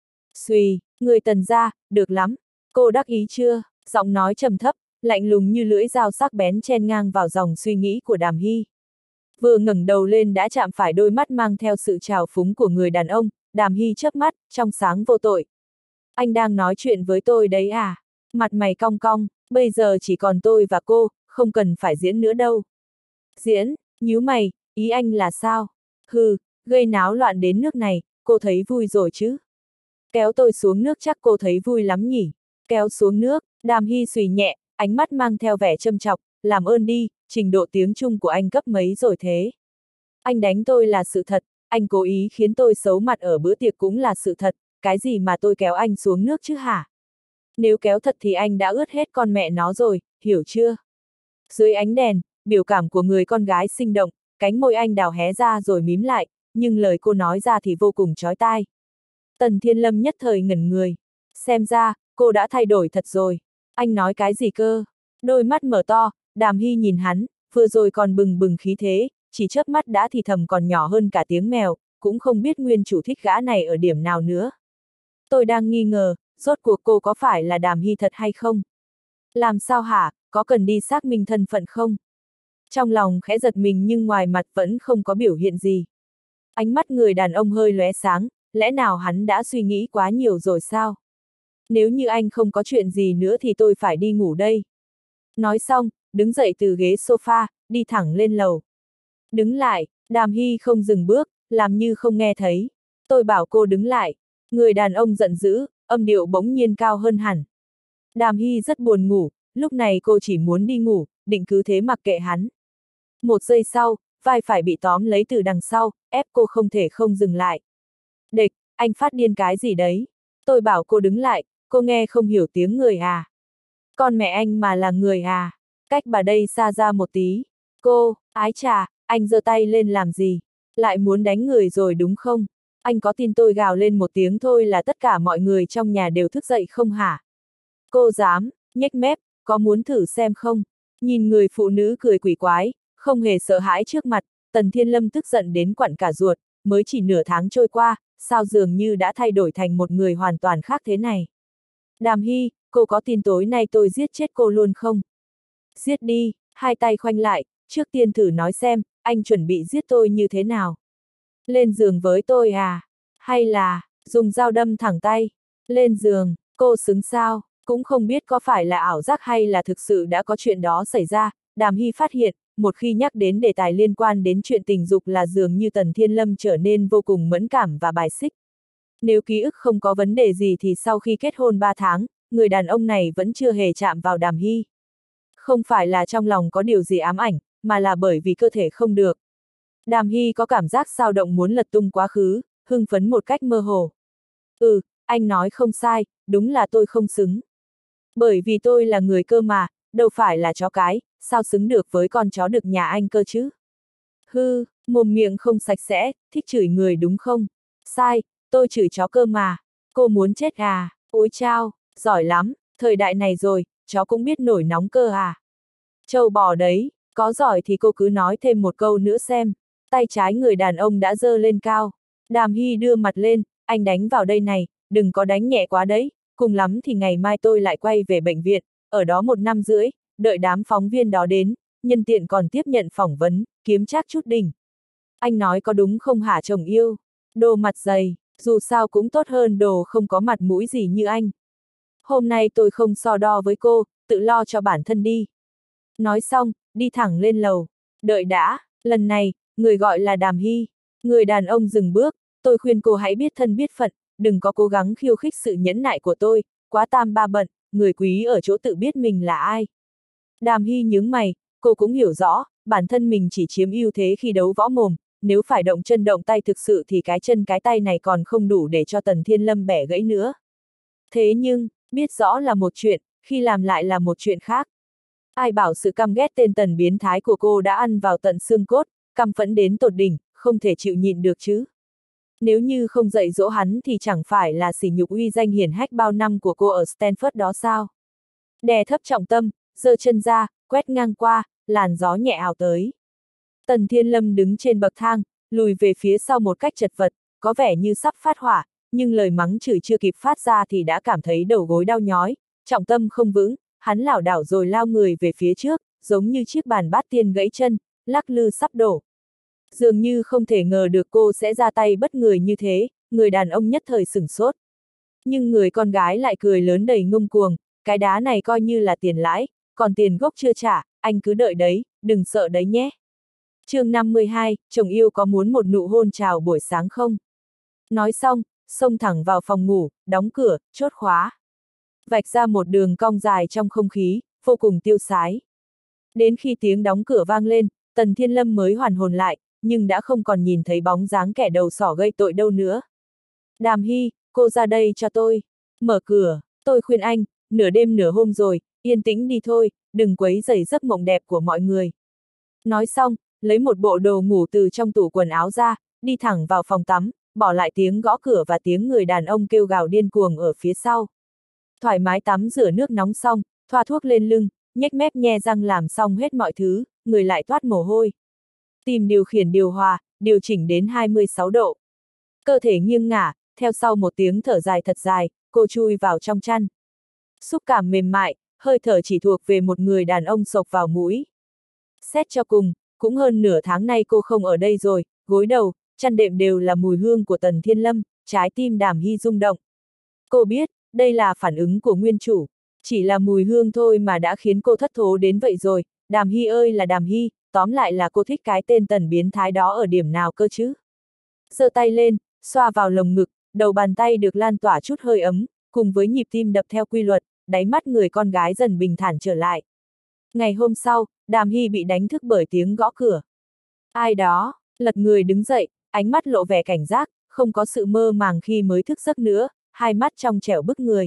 Speaker 1: Xuy, người Tần gia, được lắm, cô đắc ý chưa? Giọng nói trầm thấp, lạnh lùng như lưỡi dao sắc bén chen ngang vào dòng suy nghĩ của Đàm Hy. Vừa ngẩng đầu lên đã chạm phải đôi mắt mang theo sự trào phúng của người đàn ông, Đàm Hy chớp mắt, trong sáng vô tội. Anh đang nói chuyện với tôi đấy à? Mặt mày cong cong, bây giờ chỉ còn tôi và cô, không cần phải diễn nữa đâu. Diễn, nhíu mày, ý anh là sao? Hừ, gây náo loạn đến nước này, cô thấy vui rồi chứ? Kéo tôi xuống nước chắc cô thấy vui lắm nhỉ? Kéo xuống nước, Đàm Hy xùy nhẹ, ánh mắt mang theo vẻ châm chọc, làm ơn đi, trình độ tiếng Trung của anh cấp mấy rồi thế? Anh đánh tôi là sự thật, anh cố ý khiến tôi xấu mặt ở bữa tiệc cũng là sự thật, cái gì mà tôi kéo anh xuống nước chứ hả? Nếu kéo thật thì anh đã ướt hết con mẹ nó rồi, hiểu chưa? Dưới ánh đèn, biểu cảm của người con gái sinh động, cánh môi anh đào hé ra rồi mím lại, nhưng lời cô nói ra thì vô cùng chói tai. Tần Thiên Lâm nhất thời ngẩn người. Xem ra, cô đã thay đổi thật rồi. Anh nói cái gì cơ? Đôi mắt mở to, Đàm Hy nhìn hắn, vừa rồi còn bừng bừng khí thế, chỉ chớp mắt đã thì thầm còn nhỏ hơn cả tiếng mèo, cũng không biết nguyên chủ thích gã này ở điểm nào nữa. Tôi đang nghi ngờ, rốt cuộc cô có phải là Đàm Hy thật hay không? Làm sao hả, có cần đi xác minh thân phận không? Trong lòng khẽ giật mình nhưng ngoài mặt vẫn không có biểu hiện gì. Ánh mắt người đàn ông hơi lóe sáng, lẽ nào hắn đã suy nghĩ quá nhiều rồi sao? Nếu như anh không có chuyện gì nữa thì tôi phải đi ngủ đây. Nói xong, đứng dậy từ ghế sofa, đi thẳng lên lầu. Đứng lại, Đàm Hy không dừng bước, làm như không nghe thấy. Tôi bảo cô đứng lại. Người đàn ông giận dữ, âm điệu bỗng nhiên cao hơn hẳn. Đàm Hy rất buồn ngủ, lúc này cô chỉ muốn đi ngủ, định cứ thế mặc kệ hắn. Một giây sau, vai phải bị tóm lấy từ đằng sau, ép cô không thể không dừng lại. Địch, anh phát điên cái gì đấy? Tôi bảo cô đứng lại, cô nghe không hiểu tiếng người à? Con mẹ anh mà là người à? Cách bà đây xa ra một tí. Cô, ái chà, anh giơ tay lên làm gì? Lại muốn đánh người rồi đúng không? Anh có tin tôi gào lên một tiếng thôi là tất cả mọi người trong nhà đều thức dậy không hả? Cô dám, nhếch mép, có muốn thử xem không? Nhìn người phụ nữ cười quỷ quái, không hề sợ hãi trước mặt, Tần Thiên Lâm tức giận đến quặn cả ruột, mới chỉ nửa tháng trôi qua, sao dường như đã thay đổi thành một người hoàn toàn khác thế này. Đàm Hy, cô có tin tối nay tôi giết chết cô luôn không? Giết đi, hai tay khoanh lại, trước tiên thử nói xem, anh chuẩn bị giết tôi như thế nào? Lên giường với tôi à? Hay là, dùng dao đâm thẳng tay? Lên giường, cô xứng sao? Cũng không biết có phải là ảo giác hay là thực sự đã có chuyện đó xảy ra, Đàm Hy phát hiện, một khi nhắc đến đề tài liên quan đến chuyện tình dục là dường như Tần Thiên Lâm trở nên vô cùng mẫn cảm và bài xích. Nếu ký ức không có vấn đề gì thì sau khi kết hôn ba tháng, người đàn ông này vẫn chưa hề chạm vào Đàm Hy. Không phải là trong lòng có điều gì ám ảnh, mà là bởi vì cơ thể không được. Đàm Hy có cảm giác dao động muốn lật tung quá khứ, hưng phấn một cách mơ hồ. Ừ, anh nói không sai, đúng là tôi không xứng. Bởi vì tôi là người cơ mà, đâu phải là chó cái, sao xứng được với con chó đực nhà anh cơ chứ? Hư, mồm miệng không sạch sẽ, thích chửi người đúng không? Sai, tôi chửi chó cơ mà. Cô muốn chết à? Ôi chao, giỏi lắm, thời đại này rồi, chó cũng biết nổi nóng cơ à? Trâu bò đấy, có giỏi thì cô cứ nói thêm một câu nữa xem. Tay trái người đàn ông đã giơ lên cao. Đàm Hy đưa mặt lên, anh đánh vào đây này, đừng có đánh nhẹ quá đấy, cùng lắm thì ngày mai tôi lại quay về bệnh viện, ở đó một năm rưỡi, đợi đám phóng viên đó đến, nhân tiện còn tiếp nhận phỏng vấn, kiếm trác chút đỉnh. Anh nói có đúng không hả chồng yêu? Đồ mặt dày, dù sao cũng tốt hơn đồ không có mặt mũi gì như anh. Hôm nay tôi không so đo với cô, tự lo cho bản thân đi. Nói xong, đi thẳng lên lầu. Đợi đã, lần này, người gọi là Đàm Hy. Người đàn ông dừng bước, tôi khuyên cô hãy biết thân biết phận, đừng có cố gắng khiêu khích sự nhẫn nại của tôi, quá tam ba bận, người quý ở chỗ tự biết mình là ai. Đàm Hy nhướng mày, cô cũng hiểu rõ, bản thân mình chỉ chiếm ưu thế khi đấu võ mồm, nếu phải động chân động tay thực sự thì cái chân cái tay này còn không đủ để cho Tần Thiên Lâm bẻ gãy nữa. Thế nhưng, biết rõ là một chuyện, khi làm lại là một chuyện khác. Ai bảo sự căm ghét tên Tần biến thái của cô đã ăn vào tận xương cốt, căm phẫn đến tột đỉnh, không thể chịu nhịn được chứ. Nếu như không dạy dỗ hắn thì chẳng phải là sỉ nhục uy danh hiển hách bao năm của cô ở Stanford đó sao? Đè thấp trọng tâm, giơ chân ra, quét ngang qua, làn gió nhẹ ảo tới. Tần Thiên Lâm đứng trên bậc thang, lùi về phía sau một cách chật vật, có vẻ như sắp phát hỏa, nhưng lời mắng chửi chưa kịp phát ra thì đã cảm thấy đầu gối đau nhói, trọng tâm không vững, hắn lảo đảo rồi lao người về phía trước, giống như chiếc bàn bát tiên gãy chân, lắc lư sắp đổ. Dường như không thể ngờ được cô sẽ ra tay bất ngờ như thế, người đàn ông nhất thời sửng sốt. Nhưng người con gái lại cười lớn đầy ngông cuồng, cái đá này coi như là tiền lãi, còn tiền gốc chưa trả, anh cứ đợi đấy, đừng sợ đấy nhé. chương năm mươi hai, chồng yêu có muốn một nụ hôn chào buổi sáng không? Nói xong, xông thẳng vào phòng ngủ, đóng cửa, chốt khóa. Vạch ra một đường cong dài trong không khí, vô cùng tiêu sái. Đến khi tiếng đóng cửa vang lên, Tần Thiên Lâm mới hoàn hồn lại, nhưng đã không còn nhìn thấy bóng dáng kẻ đầu sỏ gây tội đâu nữa. Đàm Hy, cô ra đây cho tôi. Mở cửa, tôi khuyên anh, nửa đêm nửa hôm rồi, yên tĩnh đi thôi, đừng quấy rầy giấc mộng đẹp của mọi người. Nói xong, lấy một bộ đồ ngủ từ trong tủ quần áo ra, đi thẳng vào phòng tắm, bỏ lại tiếng gõ cửa và tiếng người đàn ông kêu gào điên cuồng ở phía sau. Thoải mái tắm rửa nước nóng xong, thoa thuốc lên lưng, nhếch mép nhe răng làm xong hết mọi thứ, người lại toát mồ hôi. Tìm điều khiển điều hòa, điều chỉnh đến hai mươi sáu độ. Cơ thể nghiêng ngả, theo sau một tiếng thở dài thật dài, cô chui vào trong chăn. Xúc cảm mềm mại, hơi thở chỉ thuộc về một người đàn ông xộc vào mũi. Xét cho cùng, cũng hơn nửa tháng nay cô không ở đây rồi, gối đầu, chăn đệm đều là mùi hương của Tần Thiên Lâm, trái tim Đàm Hy rung động. Cô biết, đây là phản ứng của nguyên chủ, chỉ là mùi hương thôi mà đã khiến cô thất thố đến vậy rồi, Đàm Hy ơi là Đàm Hy, tóm lại là cô thích cái tên Tần biến thái đó ở điểm nào cơ chứ? Giơ tay lên, xoa vào lồng ngực, đầu bàn tay được lan tỏa chút hơi ấm, cùng với nhịp tim đập theo quy luật, đáy mắt người con gái dần bình thản trở lại. Ngày hôm sau, Đàm Hy bị đánh thức bởi tiếng gõ cửa. Ai đó, lật người đứng dậy, ánh mắt lộ vẻ cảnh giác, không có sự mơ màng khi mới thức giấc nữa, hai mắt trong trẻo bức người.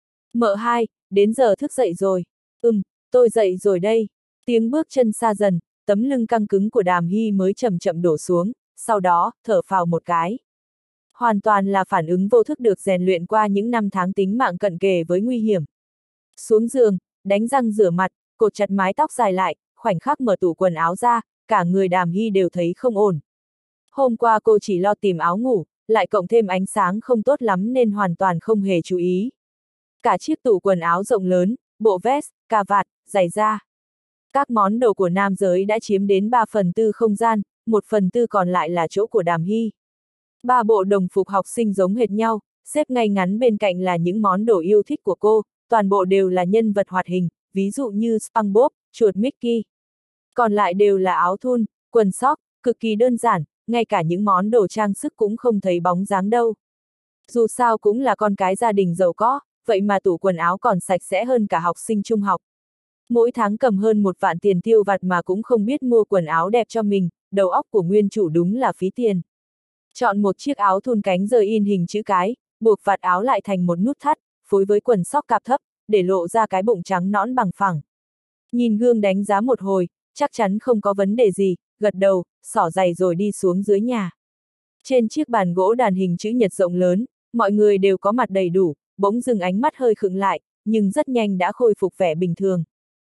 Speaker 1: Mợ hai, đến giờ thức dậy rồi. Ừm, tôi dậy rồi đây. Tiếng bước chân xa dần, tấm lưng căng cứng của Đàm Hy mới chậm chậm đổ xuống, sau đó, thở phào một cái. Hoàn toàn là phản ứng vô thức được rèn luyện qua những năm tháng tính mạng cận kề với nguy hiểm. Xuống giường, đánh răng rửa mặt, cột chặt mái tóc dài lại, khoảnh khắc mở tủ quần áo ra, cả người Đàm Hy đều thấy không ổn. Hôm qua cô chỉ lo tìm áo ngủ, lại cộng thêm ánh sáng không tốt lắm nên hoàn toàn không hề chú ý. Cả chiếc tủ quần áo rộng lớn, bộ vest, cà vạt, giày da. Các món đồ của nam giới đã chiếm đến ba phần tư không gian, một phần tư còn lại là chỗ của Đàm Hy. Ba bộ đồng phục học sinh giống hệt nhau, xếp ngay ngắn bên cạnh là những món đồ yêu thích của cô, toàn bộ đều là nhân vật hoạt hình, ví dụ như SpongeBob, chuột Mickey. Còn lại đều là áo thun, quần sóc, cực kỳ đơn giản, ngay cả những món đồ trang sức cũng không thấy bóng dáng đâu. Dù sao cũng là con cái gia đình giàu có, vậy mà tủ quần áo còn sạch sẽ hơn cả học sinh trung học. Mỗi tháng cầm hơn một vạn tiền tiêu vặt mà cũng không biết mua quần áo đẹp cho mình, đầu óc của nguyên chủ đúng là phí tiền. Chọn một chiếc áo thun cánh rơi in hình chữ cái, buộc vạt áo lại thành một nút thắt, phối với quần sóc cạp thấp, để lộ ra cái bụng trắng nõn bằng phẳng. Nhìn gương đánh giá một hồi, chắc chắn không có vấn đề gì, gật đầu, xỏ giày rồi đi xuống dưới nhà. Trên chiếc bàn gỗ đàn hình chữ nhật rộng lớn, mọi người đều có mặt đầy đủ, bỗng dừng ánh mắt hơi khựng lại, nhưng rất nhanh đã khôi phục vẻ bình thường.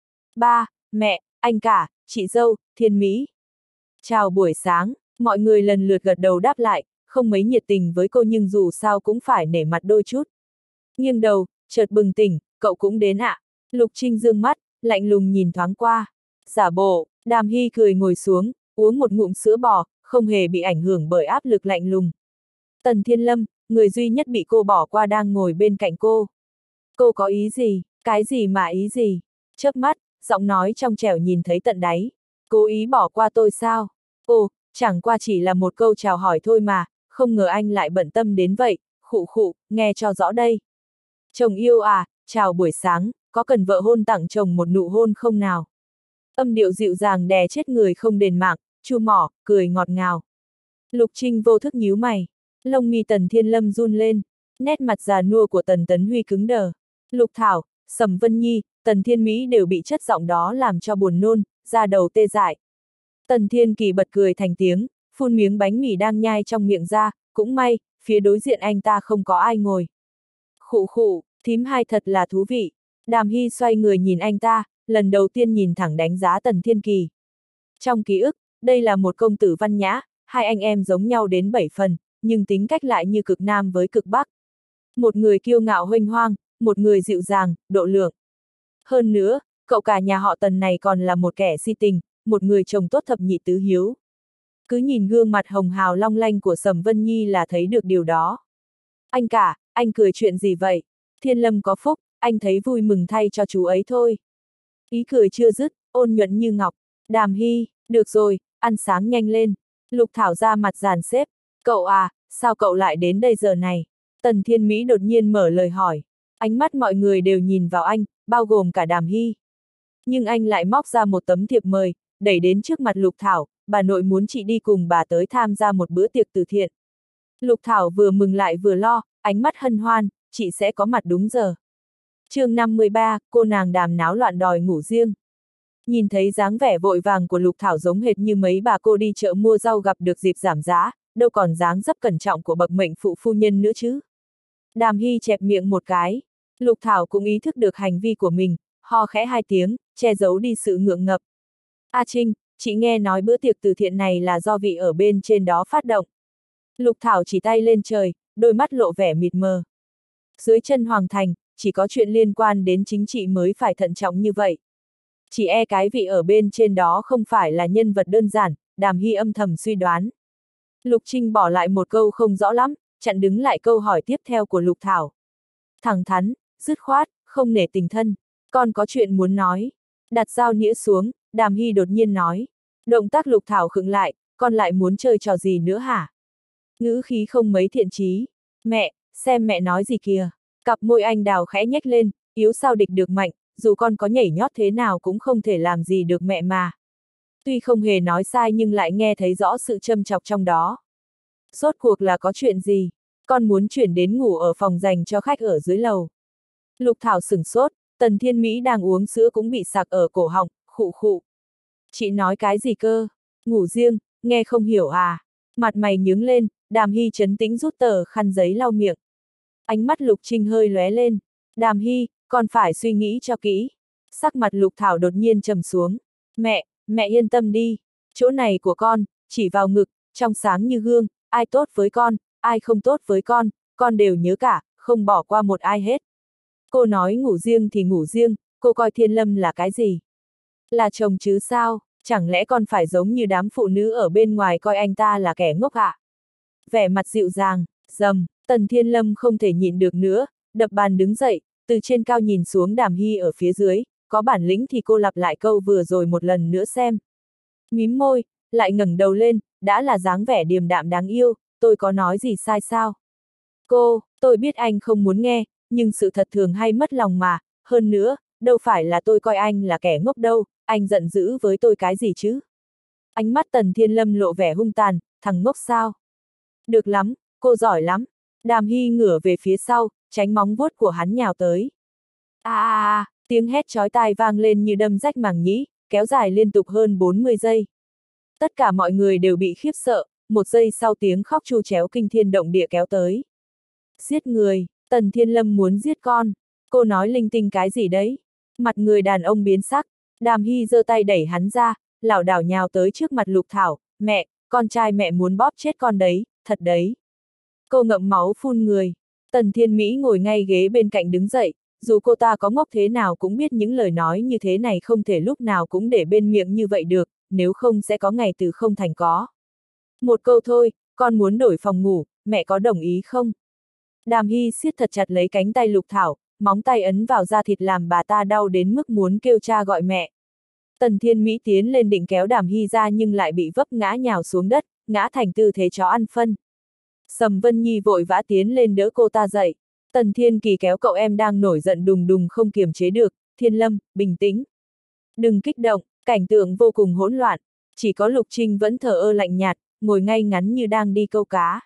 Speaker 1: Ba, mẹ, anh cả, chị dâu, Thiên Mỹ. Chào buổi sáng, mọi người lần lượt gật đầu đáp lại, không mấy nhiệt tình với cô nhưng dù sao cũng phải nể mặt đôi chút. Nghiêng đầu, chợt bừng tỉnh, cậu cũng đến ạ. À? Lục Trinh dương mắt, lạnh lùng nhìn thoáng qua. Giả bộ, Đàm Hy cười ngồi xuống, uống một ngụm sữa bò, không không hề bị ảnh hưởng bởi áp lực lạnh lùng. Tần Thiên Lâm, người duy nhất bị cô bỏ qua đang ngồi bên cạnh cô. Cô có ý gì, cái gì mà ý gì? Chớp mắt, giọng nói trong trẻo nhìn thấy tận đáy. Cố ý bỏ qua tôi sao? Ồ, chẳng qua chỉ là một câu chào hỏi thôi mà, không ngờ anh lại bận tâm đến vậy, khụ khụ, nghe cho rõ đây. Chồng yêu à, chào buổi sáng, có cần vợ hôn tặng chồng một nụ hôn không nào? Âm điệu dịu dàng đè chết người không đền mạng, chu mỏ, cười ngọt ngào. Lục Trinh vô thức nhíu mày, lông mi Tần Thiên Lâm run lên, nét mặt già nua của Tần Tấn Huy cứng đờ. Lục Thảo, Sầm Vân Nhi, Tần Thiên Mỹ đều bị chất giọng đó làm cho buồn nôn, da đầu tê dại. Tần Thiên Kỳ bật cười thành tiếng, phun miếng bánh mì đang nhai trong miệng ra, cũng may, phía đối diện anh ta không có ai ngồi. Khụ khụ, thím hai thật là thú vị. Đàm Hy xoay người nhìn anh ta, lần đầu tiên nhìn thẳng đánh giá Tần Thiên Kỳ. Trong ký ức, đây là một công tử văn nhã, hai anh em giống nhau đến bảy phần, nhưng tính cách lại như cực nam với cực bắc. Một người kiêu ngạo huênh hoang, một người dịu dàng, độ lượng. Hơn nữa, cậu cả nhà họ Tần này còn là một kẻ si tình, một người chồng tốt thập nhị tứ hiếu. Cứ nhìn gương mặt hồng hào long lanh của Sầm Vân Nhi là thấy được điều đó. Anh cả, anh cười chuyện gì vậy? Thiên Lâm có phúc, anh thấy vui mừng thay cho chú ấy thôi. Ý cười chưa dứt, ôn nhuận như ngọc. Đàm Hy, được rồi, ăn sáng nhanh lên. Lục Thảo ra mặt dàn xếp. Cậu à, sao cậu lại đến đây giờ này? Tần Thiên Mỹ đột nhiên mở lời hỏi. Ánh mắt mọi người đều nhìn vào anh, bao gồm cả Đàm Hy. Nhưng anh lại móc ra một tấm thiệp mời, đẩy đến trước mặt Lục Thảo, bà nội muốn chị đi cùng bà tới tham gia một bữa tiệc từ thiện. Lục Thảo vừa mừng lại vừa lo, ánh mắt hân hoan, chị sẽ có mặt đúng giờ. chương năm mươi ba, cô nàng Đàm náo loạn đòi ngủ riêng. Nhìn thấy dáng vẻ vội vàng của Lục Thảo giống hệt như mấy bà cô đi chợ mua rau gặp được dịp giảm giá, đâu còn dáng dấp cẩn trọng của bậc mệnh phụ phu nhân nữa chứ. Đàm Hy chẹp miệng một cái. Lục Thảo cũng ý thức được hành vi của mình, ho khẽ hai tiếng, che giấu đi sự ngượng ngập. A Trinh, chị nghe nói bữa tiệc từ thiện này là do vị ở bên trên đó phát động. Lục Thảo chỉ tay lên trời, đôi mắt lộ vẻ mịt mờ. Dưới chân Hoàng Thành, chỉ có chuyện liên quan đến chính trị mới phải thận trọng như vậy. Chỉ e cái vị ở bên trên đó không phải là nhân vật đơn giản, Đàm Hy âm thầm suy đoán. Lục Trinh bỏ lại một câu không rõ lắm, chặn đứng lại câu hỏi tiếp theo của Lục Thảo. Thẳng thắn, dứt khoát, không nể tình thân. Con có chuyện muốn nói. Đặt dao nĩa xuống, Đàm Hy đột nhiên nói. Động tác Lục Thảo khựng lại, con lại muốn chơi trò gì nữa hả? Ngữ khí không mấy thiện chí. Mẹ, xem mẹ nói gì kìa. Cặp môi anh đào khẽ nhếch lên, yếu sao địch được mạnh, dù con có nhảy nhót thế nào cũng không thể làm gì được mẹ mà. Tuy không hề nói sai nhưng lại nghe thấy rõ sự châm chọc trong đó. Rốt cuộc là có chuyện gì? Con muốn chuyển đến ngủ ở phòng dành cho khách ở dưới lầu. Lục Thảo sửng sốt, Tần Thiên Mỹ đang uống sữa cũng bị sặc ở cổ họng, khụ khụ. Chị nói cái gì cơ? Ngủ riêng, nghe không hiểu à? Mặt mày nhướng lên, Đàm Hy trấn tĩnh rút tờ khăn giấy lau miệng. Ánh mắt Lục Trinh hơi lóe lên. Đàm Hy, con phải suy nghĩ cho kỹ. Sắc mặt Lục Thảo đột nhiên trầm xuống. Mẹ, mẹ yên tâm đi. Chỗ này của con, chỉ vào ngực, trong sáng như gương, ai tốt với con, ai không tốt với con, con đều nhớ cả, không bỏ qua một ai hết. Cô nói ngủ riêng thì ngủ riêng, cô coi Thiên Lâm là cái gì? Là chồng chứ sao, chẳng lẽ con phải giống như đám phụ nữ ở bên ngoài coi anh ta là kẻ ngốc ạ? À? Vẻ mặt dịu dàng, dầm, Tần Thiên Lâm không thể nhịn được nữa, đập bàn đứng dậy, từ trên cao nhìn xuống Đàm Hy ở phía dưới, có bản lĩnh thì cô lặp lại câu vừa rồi một lần nữa xem. Mím môi, lại ngẩng đầu lên, đã là dáng vẻ điềm đạm đáng yêu, tôi có nói gì sai sao? Cô, tôi biết anh không muốn nghe, nhưng sự thật thường hay mất lòng mà, hơn nữa, đâu phải là tôi coi anh là kẻ ngốc đâu, anh giận dữ với tôi cái gì chứ? Ánh mắt Tần Thiên Lâm lộ vẻ hung tàn, thằng ngốc sao? Được lắm, cô giỏi lắm. Đàm Hy ngửa về phía sau, tránh móng vuốt của hắn nhào tới. A a a, tiếng hét chói tai vang lên như đâm rách màng nhĩ, kéo dài liên tục hơn bốn mươi giây. Tất cả mọi người đều bị khiếp sợ, một giây sau tiếng khóc tru tréo kinh thiên động địa kéo tới. Giết người, Tần Thiên Lâm muốn giết con. Cô nói linh tinh cái gì đấy? Mặt người đàn ông biến sắc, Đàm Hy giơ tay đẩy hắn ra, lảo đảo nhào tới trước mặt Lục Thảo. Mẹ, con trai mẹ muốn bóp chết con đấy, thật đấy. Cô ngậm máu phun người. Tần Thiên Mỹ ngồi ngay ghế bên cạnh đứng dậy, dù cô ta có ngốc thế nào cũng biết những lời nói như thế này không thể lúc nào cũng để bên miệng như vậy được, nếu không sẽ có ngày từ không thành có. Một câu thôi, con muốn đổi phòng ngủ, mẹ có đồng ý không? Đàm Hy siết thật chặt lấy cánh tay Lục Thảo, móng tay ấn vào da thịt làm bà ta đau đến mức muốn kêu cha gọi mẹ. Tần Thiên Mỹ tiến lên định kéo Đàm Hy ra nhưng lại bị vấp ngã nhào xuống đất, ngã thành tư thế chó ăn phân. Sầm Vân Nhi vội vã tiến lên đỡ cô ta dậy. Tần Thiên Kỳ kéo cậu em đang nổi giận đùng đùng không kiềm chế được, Thiên Lâm, bình tĩnh. Đừng kích động, cảnh tượng vô cùng hỗn loạn, chỉ có Lục Trinh vẫn thờ ơ lạnh nhạt, ngồi ngay ngắn như đang đi câu cá.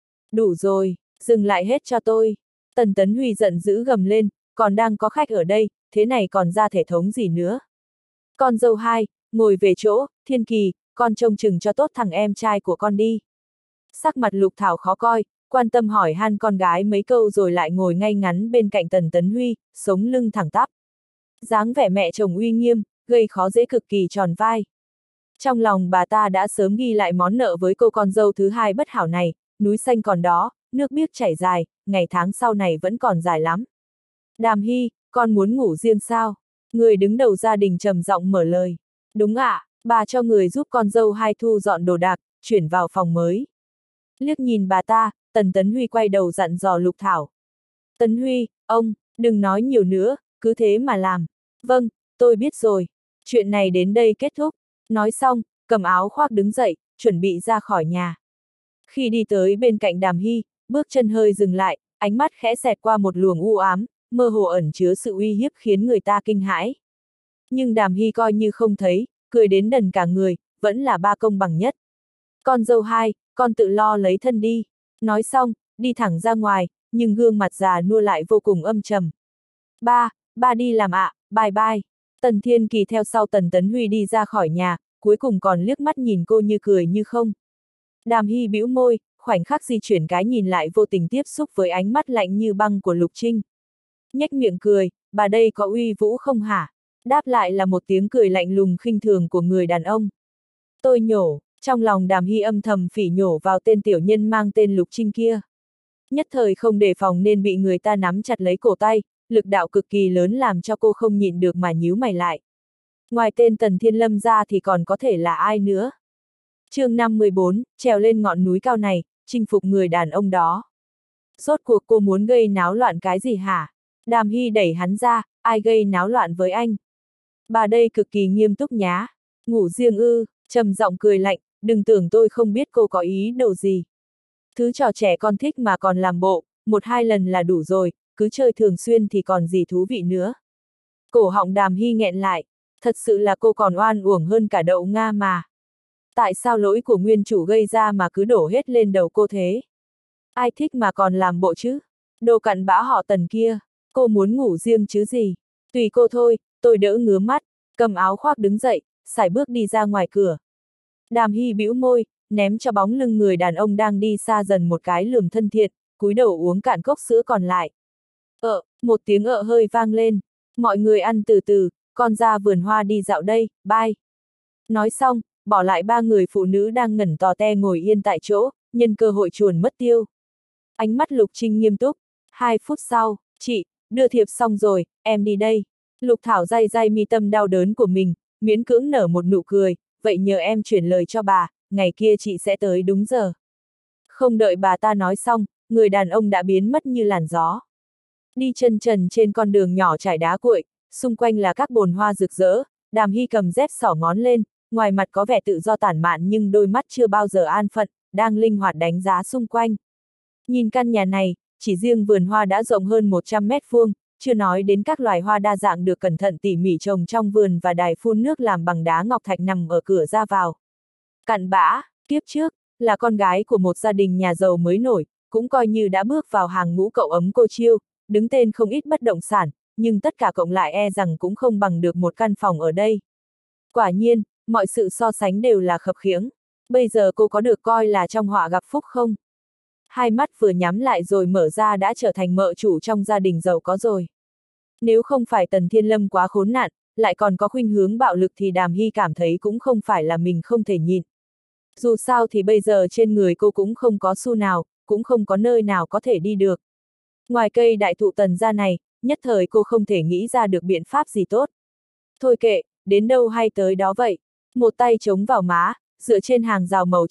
Speaker 1: Đủ rồi, dừng lại hết cho tôi. Tần Tấn Huy giận dữ gầm lên, còn đang có khách ở đây, thế này còn ra thể thống gì nữa. Con dâu hai, ngồi về chỗ, Thiên Kỳ, con trông chừng cho tốt thằng em trai của con đi. Sắc mặt Lục Thảo khó coi, quan tâm hỏi han con gái mấy câu rồi lại ngồi ngay ngắn bên cạnh Tần Tấn Huy, sống lưng thẳng tắp. Dáng vẻ mẹ chồng uy nghiêm, gây khó dễ cực kỳ tròn vai. Trong lòng bà ta đã sớm ghi lại món nợ với cô con dâu thứ hai bất hảo này, núi xanh còn đó, nước biếc chảy dài, ngày tháng sau này vẫn còn dài lắm. Đàm Hy, con muốn ngủ riêng sao? Người đứng đầu gia đình trầm giọng mở lời. Đúng ạ, à, bà cho người giúp con dâu hai thu dọn đồ đạc, chuyển vào phòng mới. Liếc nhìn bà ta, Tần Tấn Huy quay đầu dặn dò Lục Thảo. Tấn Huy, ông, đừng nói nhiều nữa, cứ thế mà làm. Vâng, tôi biết rồi. Chuyện này đến đây kết thúc. Nói xong, cầm áo khoác đứng dậy, chuẩn bị ra khỏi nhà. Khi đi tới bên cạnh Đàm Hy, bước chân hơi dừng lại, ánh mắt khẽ xẹt qua một luồng u ám, mơ hồ ẩn chứa sự uy hiếp khiến người ta kinh hãi. Nhưng Đàm Hy coi như không thấy, cười đến đần cả người, vẫn là ba công bằng nhất. Con dâu hai, con tự lo lấy thân đi. Nói xong, đi thẳng ra ngoài, nhưng gương mặt già nua lại vô cùng âm trầm. Ba, ba đi làm ạ, à, bye bye. Tần Thiên Kỳ theo sau Tần Tấn Huy đi ra khỏi nhà, cuối cùng còn liếc mắt nhìn cô như cười như không. Đàm Hy bĩu môi, khoảnh khắc di chuyển cái nhìn lại vô tình tiếp xúc với ánh mắt lạnh như băng của Lục Trinh. Nhếch miệng cười, bà đây có uy vũ không hả? Đáp lại là một tiếng cười lạnh lùng khinh thường của người đàn ông. Tôi nhổ, trong lòng Đàm Hy âm thầm phỉ nhổ vào tên tiểu nhân mang tên Lục Trinh kia. Nhất thời không đề phòng nên bị người ta nắm chặt lấy cổ tay, lực đạo cực kỳ lớn làm cho cô không nhịn được mà nhíu mày lại. Ngoài tên Tần Thiên Lâm ra thì còn có thể là ai nữa? chương năm mươi bốn, trèo lên ngọn núi cao này, chinh phục người đàn ông đó. Rốt cuộc cô muốn gây náo loạn cái gì hả? Đàm Hy đẩy hắn ra, ai gây náo loạn với anh? Bà đây cực kỳ nghiêm túc nhá. Ngủ riêng ư, trầm giọng cười lạnh, đừng tưởng tôi không biết cô có ý đồ gì. Thứ trò trẻ con thích mà còn làm bộ, một hai lần là đủ rồi, cứ chơi thường xuyên thì còn gì thú vị nữa. Cổ họng Đàm Hy nghẹn lại, thật sự là cô còn oan uổng hơn cả đậu Nga mà. Tại sao lỗi của nguyên chủ gây ra mà cứ đổ hết lên đầu cô thế? Ai thích mà còn làm bộ chứ? Đồ cặn bã họ Tần kia, cô muốn ngủ riêng chứ gì? Tùy cô thôi, tôi đỡ ngứa mắt, cầm áo khoác đứng dậy, sải bước đi ra ngoài cửa. Đàm Hy bĩu môi, ném cho bóng lưng người đàn ông đang đi xa dần một cái lườm thân thiện, cúi đầu uống cạn cốc sữa còn lại. Ợ, một tiếng ợ hơi vang lên, mọi người ăn từ từ, con ra vườn hoa đi dạo đây, bye. Nói xong, bỏ lại ba người phụ nữ đang ngẩn tò te ngồi yên tại chỗ, nhân cơ hội chuồn mất tiêu. Ánh mắt Lục Trinh nghiêm túc, hai phút sau, chị, đưa thiệp xong rồi, em đi đây. Lục Thảo day day mi tâm đau đớn của mình, miễn cưỡng nở một nụ cười, vậy nhờ em chuyển lời cho bà, ngày kia chị sẽ tới đúng giờ. Không đợi bà ta nói xong, người đàn ông đã biến mất như làn gió. Đi chân trần trên con đường nhỏ trải đá cuội, xung quanh là các bồn hoa rực rỡ, Đàm Hy cầm dép xỏ ngón lên, ngoài mặt có vẻ tự do tản mạn nhưng đôi mắt chưa bao giờ an phận, đang linh hoạt đánh giá xung quanh. Nhìn căn nhà này, chỉ riêng vườn hoa đã rộng hơn một trăm mét vuông, chưa nói đến các loài hoa đa dạng được cẩn thận tỉ mỉ trồng trong vườn và đài phun nước làm bằng đá ngọc thạch nằm ở cửa ra vào. Cặn bã, kiếp trước, là con gái của một gia đình nhà giàu mới nổi, cũng coi như đã bước vào hàng ngũ cậu ấm cô chiêu, đứng tên không ít bất động sản, nhưng tất cả cộng lại e rằng cũng không bằng được một căn phòng ở đây. Quả nhiên, mọi sự so sánh đều là khập khiễng. Bây giờ cô có được coi là trong họa gặp phúc không? Hai mắt vừa nhắm lại rồi mở ra đã trở thành mợ chủ trong gia đình giàu có rồi. Nếu không phải Tần Thiên Lâm quá khốn nạn, lại còn có khuynh hướng bạo lực thì Đàm Hy cảm thấy cũng không phải là mình không thể nhịn. Dù sao thì bây giờ trên người cô cũng không có xu nào, cũng không có nơi nào có thể đi được. Ngoài cây đại thụ Tần gia này, nhất thời cô không thể nghĩ ra được biện pháp gì tốt. Thôi kệ, đến đâu hay tới đó vậy. Một tay chống vào má, dựa trên hàng rào màu trắng,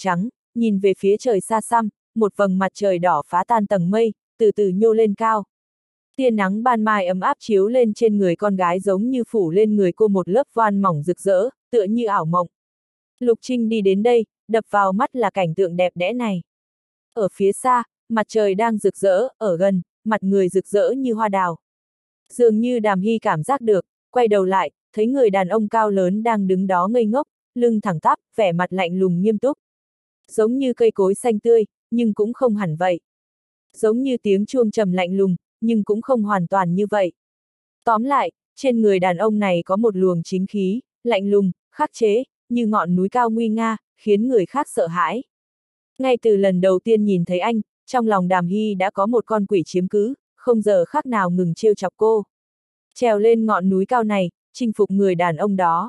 Speaker 1: nhìn về phía trời xa xăm, một vầng mặt trời đỏ phá tan tầng mây, từ từ nhô lên cao. Tia nắng ban mai ấm áp chiếu lên trên người con gái giống như phủ lên người cô một lớp voan mỏng rực rỡ, tựa như ảo mộng. Lục Trinh đi đến đây, đập vào mắt là cảnh tượng đẹp đẽ này. Ở phía xa, mặt trời đang rực rỡ, ở gần, mặt người rực rỡ như hoa đào. Dường như Đàm Hy cảm giác được, quay đầu lại, thấy người đàn ông cao lớn đang đứng đó ngây ngốc, lưng thẳng tắp, vẻ mặt lạnh lùng nghiêm túc. Giống như cây cối xanh tươi, nhưng cũng không hẳn vậy. Giống như tiếng chuông trầm lạnh lùng, nhưng cũng không hoàn toàn như vậy. Tóm lại, trên người đàn ông này có một luồng chính khí, lạnh lùng, khắc chế, như ngọn núi cao nguy nga, khiến người khác sợ hãi. Ngay từ lần đầu tiên nhìn thấy anh, trong lòng Đàm Hy đã có một con quỷ chiếm cứ, không giờ khác nào ngừng trêu chọc cô. Trèo lên ngọn núi cao này, chinh phục người đàn ông đó.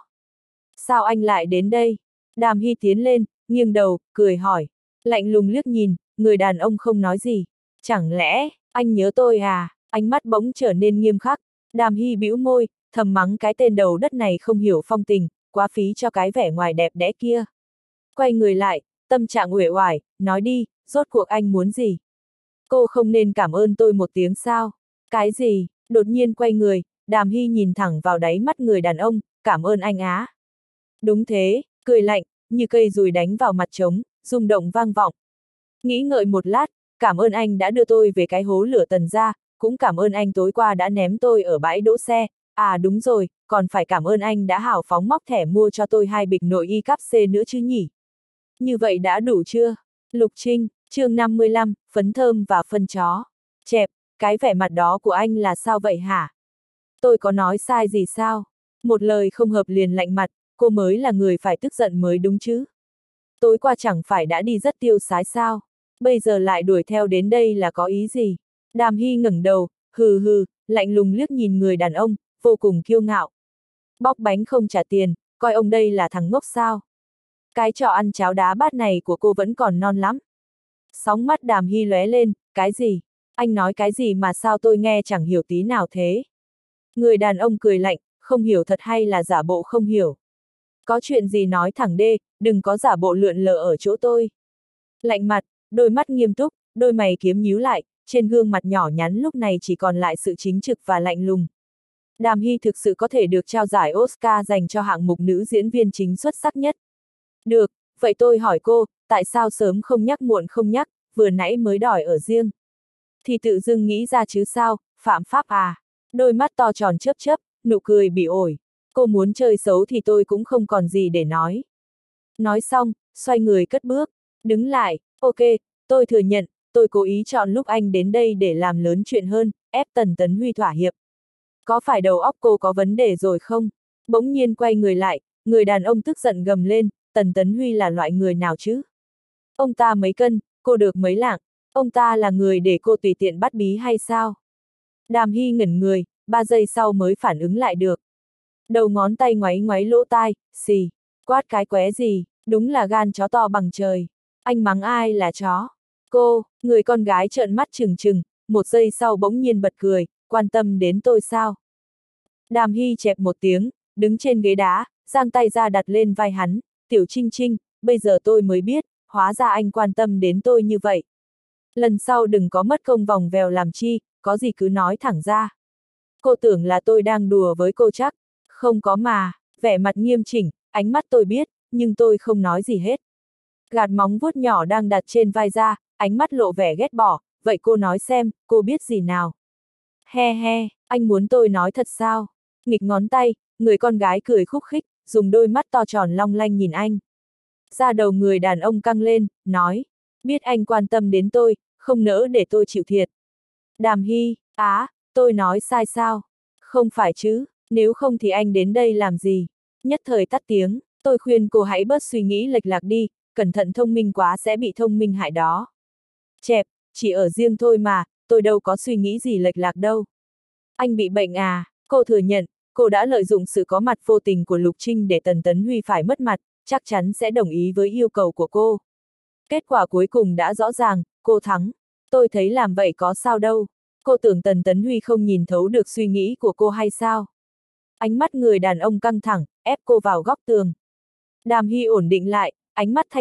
Speaker 1: Sao anh lại đến đây? Đàm Hy tiến lên, nghiêng đầu, cười hỏi. Lạnh lùng liếc nhìn, người đàn ông không nói gì. Chẳng lẽ, anh nhớ tôi à? Ánh mắt bỗng trở nên nghiêm khắc. Đàm Hy bĩu môi, thầm mắng cái tên đầu đất này không hiểu phong tình, quá phí cho cái vẻ ngoài đẹp đẽ kia. Quay người lại, tâm trạng uể oải, nói đi, rốt cuộc anh muốn gì? Cô không nên cảm ơn tôi một tiếng sao? Cái gì? Đột nhiên quay người, Đàm Hy nhìn thẳng vào đáy mắt người đàn ông, cảm ơn anh á. Đúng thế, cười lạnh, như cây dùi đánh vào mặt trống, rung động vang vọng. Nghĩ ngợi một lát, cảm ơn anh đã đưa tôi về cái hố lửa Tần gia, cũng cảm ơn anh tối qua đã ném tôi ở bãi đỗ xe, à đúng rồi, còn phải cảm ơn anh đã hào phóng móc thẻ mua cho tôi hai bịch nội y cáp C nữa chứ nhỉ. Như vậy đã đủ chưa? Lục Trinh, chương năm mươi lăm, phấn thơm và phân chó. Chẹp, cái vẻ mặt đó của anh là sao vậy hả? Tôi có nói sai gì sao? Một lời không hợp liền lạnh mặt, cô mới là người phải tức giận mới đúng chứ. Tối qua chẳng phải đã đi rất tiêu sái sao? Bây giờ lại đuổi theo đến đây là có ý gì? Đàm Hy ngẩng đầu, hừ hừ, lạnh lùng liếc nhìn người đàn ông, vô cùng kiêu ngạo. Bóc bánh không trả tiền, coi ông đây là thằng ngốc sao? Cái trò ăn cháo đá bát này của cô vẫn còn non lắm. Sóng mắt Đàm Hy lóe lên, cái gì? Anh nói cái gì mà sao tôi nghe chẳng hiểu tí nào thế? Người đàn ông cười lạnh, không hiểu thật hay là giả bộ không hiểu. Có chuyện gì nói thẳng đê, đừng có giả bộ lượn lờ ở chỗ tôi. Lạnh mặt, đôi mắt nghiêm túc, đôi mày kiếm nhíu lại, trên gương mặt nhỏ nhắn lúc này chỉ còn lại sự chính trực và lạnh lùng. Đàm Hy thực sự có thể được trao giải Oscar dành cho hạng mục nữ diễn viên chính xuất sắc nhất. Được, vậy tôi hỏi cô, tại sao sớm không nhắc muộn không nhắc, vừa nãy mới đòi ở riêng? Thì tự dưng nghĩ ra chứ sao, phạm pháp à? Đôi mắt to tròn chớp chớp, nụ cười bị ổi. Cô muốn chơi xấu thì tôi cũng không còn gì để nói. Nói xong, xoay người cất bước, đứng lại, ok, tôi thừa nhận, tôi cố ý chọn lúc anh đến đây để làm lớn chuyện hơn, ép Tần Tấn Huy thỏa hiệp. Có phải đầu óc cô có vấn đề rồi không? Bỗng nhiên quay người lại, người đàn ông tức giận gầm lên, Tần Tấn Huy là loại người nào chứ? Ông ta mấy cân, cô được mấy lạng, ông ta là người để cô tùy tiện bắt bí hay sao? Đàm Hy ngẩn người, ba giây sau mới phản ứng lại được. Đầu ngón tay ngoáy ngoáy lỗ tai, xì, quát cái qué gì, đúng là gan chó to bằng trời. Anh mắng ai là chó? Cô, người con gái trợn mắt trừng trừng, một giây sau bỗng nhiên bật cười, quan tâm đến tôi sao? Đàm Hy chẹp một tiếng, đứng trên ghế đá, giang tay ra đặt lên vai hắn, Tiểu Trinh Trinh, bây giờ tôi mới biết, hóa ra anh quan tâm đến tôi như vậy. Lần sau đừng có mất công vòng vèo làm chi, có gì cứ nói thẳng ra. Cô tưởng là tôi đang đùa với cô chắc, không có mà, vẻ mặt nghiêm chỉnh, ánh mắt tôi biết, nhưng tôi không nói gì hết. Gạt móng vuốt nhỏ đang đặt trên vai ra, ánh mắt lộ vẻ ghét bỏ, vậy cô nói xem, cô biết gì nào? He he, anh muốn tôi nói thật sao? Nghịch ngón tay, người con gái cười khúc khích, dùng đôi mắt to tròn long lanh nhìn anh. Da đầu người đàn ông căng lên, nói, biết anh quan tâm đến tôi, không nỡ để tôi chịu thiệt. Đàm Hy, á, tôi nói sai sao? Không phải chứ, nếu không thì anh đến đây làm gì? Nhất thời tắt tiếng, tôi khuyên cô hãy bớt suy nghĩ lệch lạc đi, cẩn thận thông minh quá sẽ bị thông minh hại đó. Chẹp, chỉ ở riêng thôi mà, tôi đâu có suy nghĩ gì lệch lạc đâu. Anh bị bệnh à? Cô thừa nhận, cô đã lợi dụng sự có mặt vô tình của Lục Trinh để Tần Tấn Huy phải mất mặt, chắc chắn sẽ đồng ý với yêu cầu của cô. Kết quả cuối cùng đã rõ ràng, cô thắng. Tôi thấy làm vậy có sao đâu. Cô tưởng Tần Tấn Huy không nhìn thấu được suy nghĩ của cô hay sao? Ánh mắt người đàn ông căng thẳng, ép cô vào góc tường. Đàm Hy ổn định lại, ánh mắt thanh tịnh,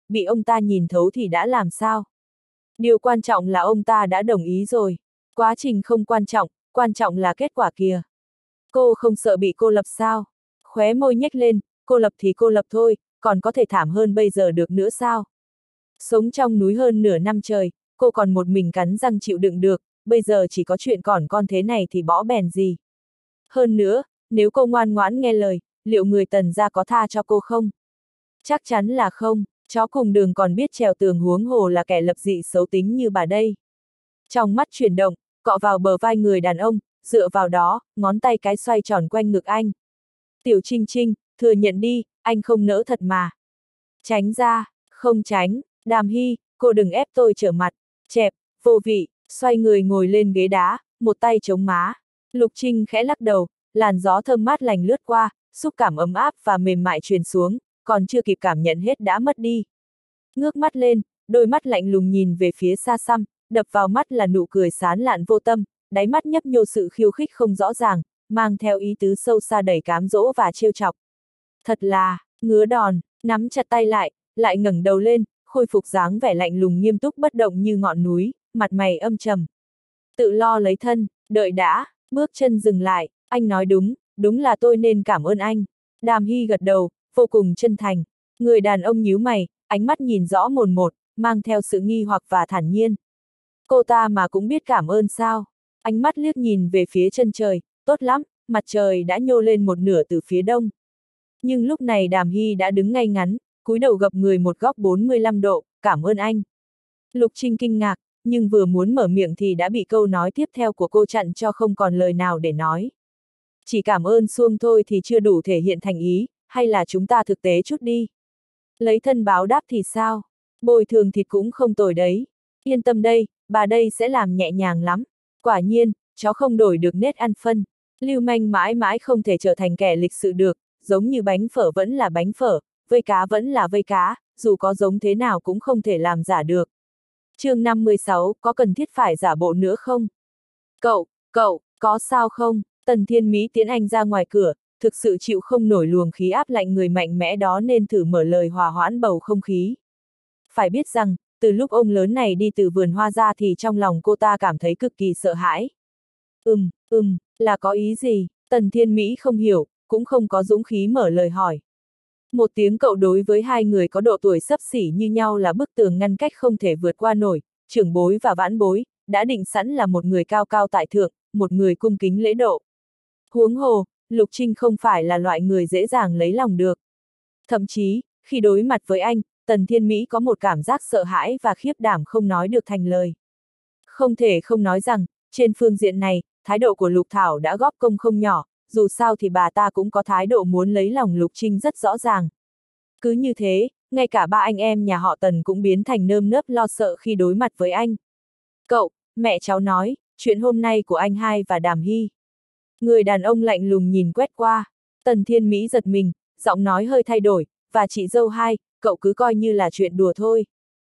Speaker 1: bị ông ta nhìn thấu thì đã làm sao? Điều quan trọng là ông ta đã đồng ý rồi. Quá trình không quan trọng, quan trọng là kết quả kìa. Cô không sợ bị cô lập sao? Khóe môi nhếch lên, cô lập thì cô lập thôi, còn có thể thảm hơn bây giờ được nữa sao? Sống trong núi hơn nửa năm trời, cô còn một mình cắn răng chịu đựng được, bây giờ chỉ có chuyện còn con thế này thì bỏ bèn gì. Hơn nữa, nếu cô ngoan ngoãn nghe lời, liệu người Tần gia có tha cho cô không? Chắc chắn là không, chó cùng đường còn biết trèo tường huống hồ là kẻ lập dị xấu tính như bà đây. Trong mắt chuyển động, cọ vào bờ vai người đàn ông, dựa vào đó, ngón tay cái xoay tròn quanh ngực anh. Tiểu Trinh Trinh, thừa nhận đi, anh không nỡ thật mà. Tránh ra, không tránh, Đàm Hy, cô đừng ép tôi trở mặt, chẹp, vô vị, xoay người ngồi lên ghế đá, một tay chống má. Lục Trinh khẽ lắc đầu, làn gió thơm mát lành lướt qua, xúc cảm ấm áp và mềm mại truyền xuống, còn chưa kịp cảm nhận hết đã mất đi. Ngước mắt lên, đôi mắt lạnh lùng nhìn về phía xa xăm, đập vào mắt là nụ cười sán lạn vô tâm, đáy mắt nhấp nhô sự khiêu khích không rõ ràng, mang theo ý tứ sâu xa đầy cám dỗ và trêu chọc. Thật là, ngứa đòn, nắm chặt tay lại, lại ngẩng đầu lên, khôi phục dáng vẻ lạnh lùng nghiêm túc bất động như ngọn núi, mặt mày âm trầm. Tự lo lấy thân, đợi đã, bước chân dừng lại, anh nói đúng, đúng là tôi nên cảm ơn anh. Đàm Hy gật đầu, vô cùng chân thành. Người đàn ông nhíu mày, ánh mắt nhìn rõ mồn một, mang theo sự nghi hoặc và thản nhiên. Cô ta mà cũng biết cảm ơn sao? Ánh mắt liếc nhìn về phía chân trời, tốt lắm, mặt trời đã nhô lên một nửa từ phía đông. Nhưng lúc này Đàm Hy đã đứng ngay ngắn, cúi đầu gập người một góc bốn mươi lăm độ, cảm ơn anh. Lục Trinh kinh ngạc, nhưng vừa muốn mở miệng thì đã bị câu nói tiếp theo của cô chặn cho không còn lời nào để nói. Chỉ cảm ơn xuông thôi thì chưa đủ thể hiện thành ý, hay là chúng ta thực tế chút đi. Lấy thân báo đáp thì sao? Bồi thường thịt cũng không tồi đấy. Yên tâm đây, bà đây sẽ làm nhẹ nhàng lắm. Quả nhiên, cháu không đổi được nết ăn phân. Lưu manh mãi mãi không thể trở thành kẻ lịch sự được, giống như bánh phở vẫn là bánh phở, vây cá vẫn là vây cá, dù có giống thế nào cũng không thể làm giả được. chương năm mươi sáu, có cần thiết phải giả bộ nữa không? Cậu, cậu, có sao không? Tần Thiên Mỹ tiến anh ra ngoài cửa, thực sự chịu không nổi luồng khí áp lạnh người mạnh mẽ đó nên thử mở lời hòa hoãn bầu không khí. Phải biết rằng, từ lúc ông lớn này đi từ vườn hoa ra thì trong lòng cô ta cảm thấy cực kỳ sợ hãi. Ừm, ừm, là có ý gì? Tần Thiên Mỹ không hiểu, cũng không có dũng khí mở lời hỏi. Một tiếng cậu đối với hai người có độ tuổi xấp xỉ như nhau là bức tường ngăn cách không thể vượt qua nổi, trưởng bối và vãn bối, đã định sẵn là một người cao cao tại thượng, một người cung kính lễ độ. Huống hồ, Lục Trinh không phải là loại người dễ dàng lấy lòng được. Thậm chí, khi đối mặt với anh, Tần Thiên Mỹ có một cảm giác sợ hãi và khiếp đảm không nói được thành lời. Không thể không nói rằng, trên phương diện này, thái độ của Lục Thảo đã góp công không nhỏ, dù sao thì bà ta cũng có thái độ muốn lấy lòng Lục Trinh rất rõ ràng. Cứ như thế, ngay cả ba anh em nhà họ Tần cũng biến thành nơm nớp lo sợ khi đối mặt với anh. Cậu, mẹ cháu nói, chuyện hôm nay của anh hai và Đàm Hy. Người đàn ông lạnh lùng nhìn quét qua, Tần Thiên Mỹ giật mình, giọng nói hơi thay đổi, và chị dâu hai, cậu cứ coi như là chuyện đùa thôi.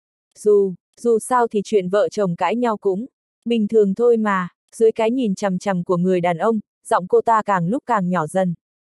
Speaker 1: Dù, dù sao thì chuyện vợ chồng cãi nhau cũng bình thường thôi mà. Dưới cái nhìn chằm chằm của người đàn ông, giọng cô ta càng lúc càng nhỏ dần.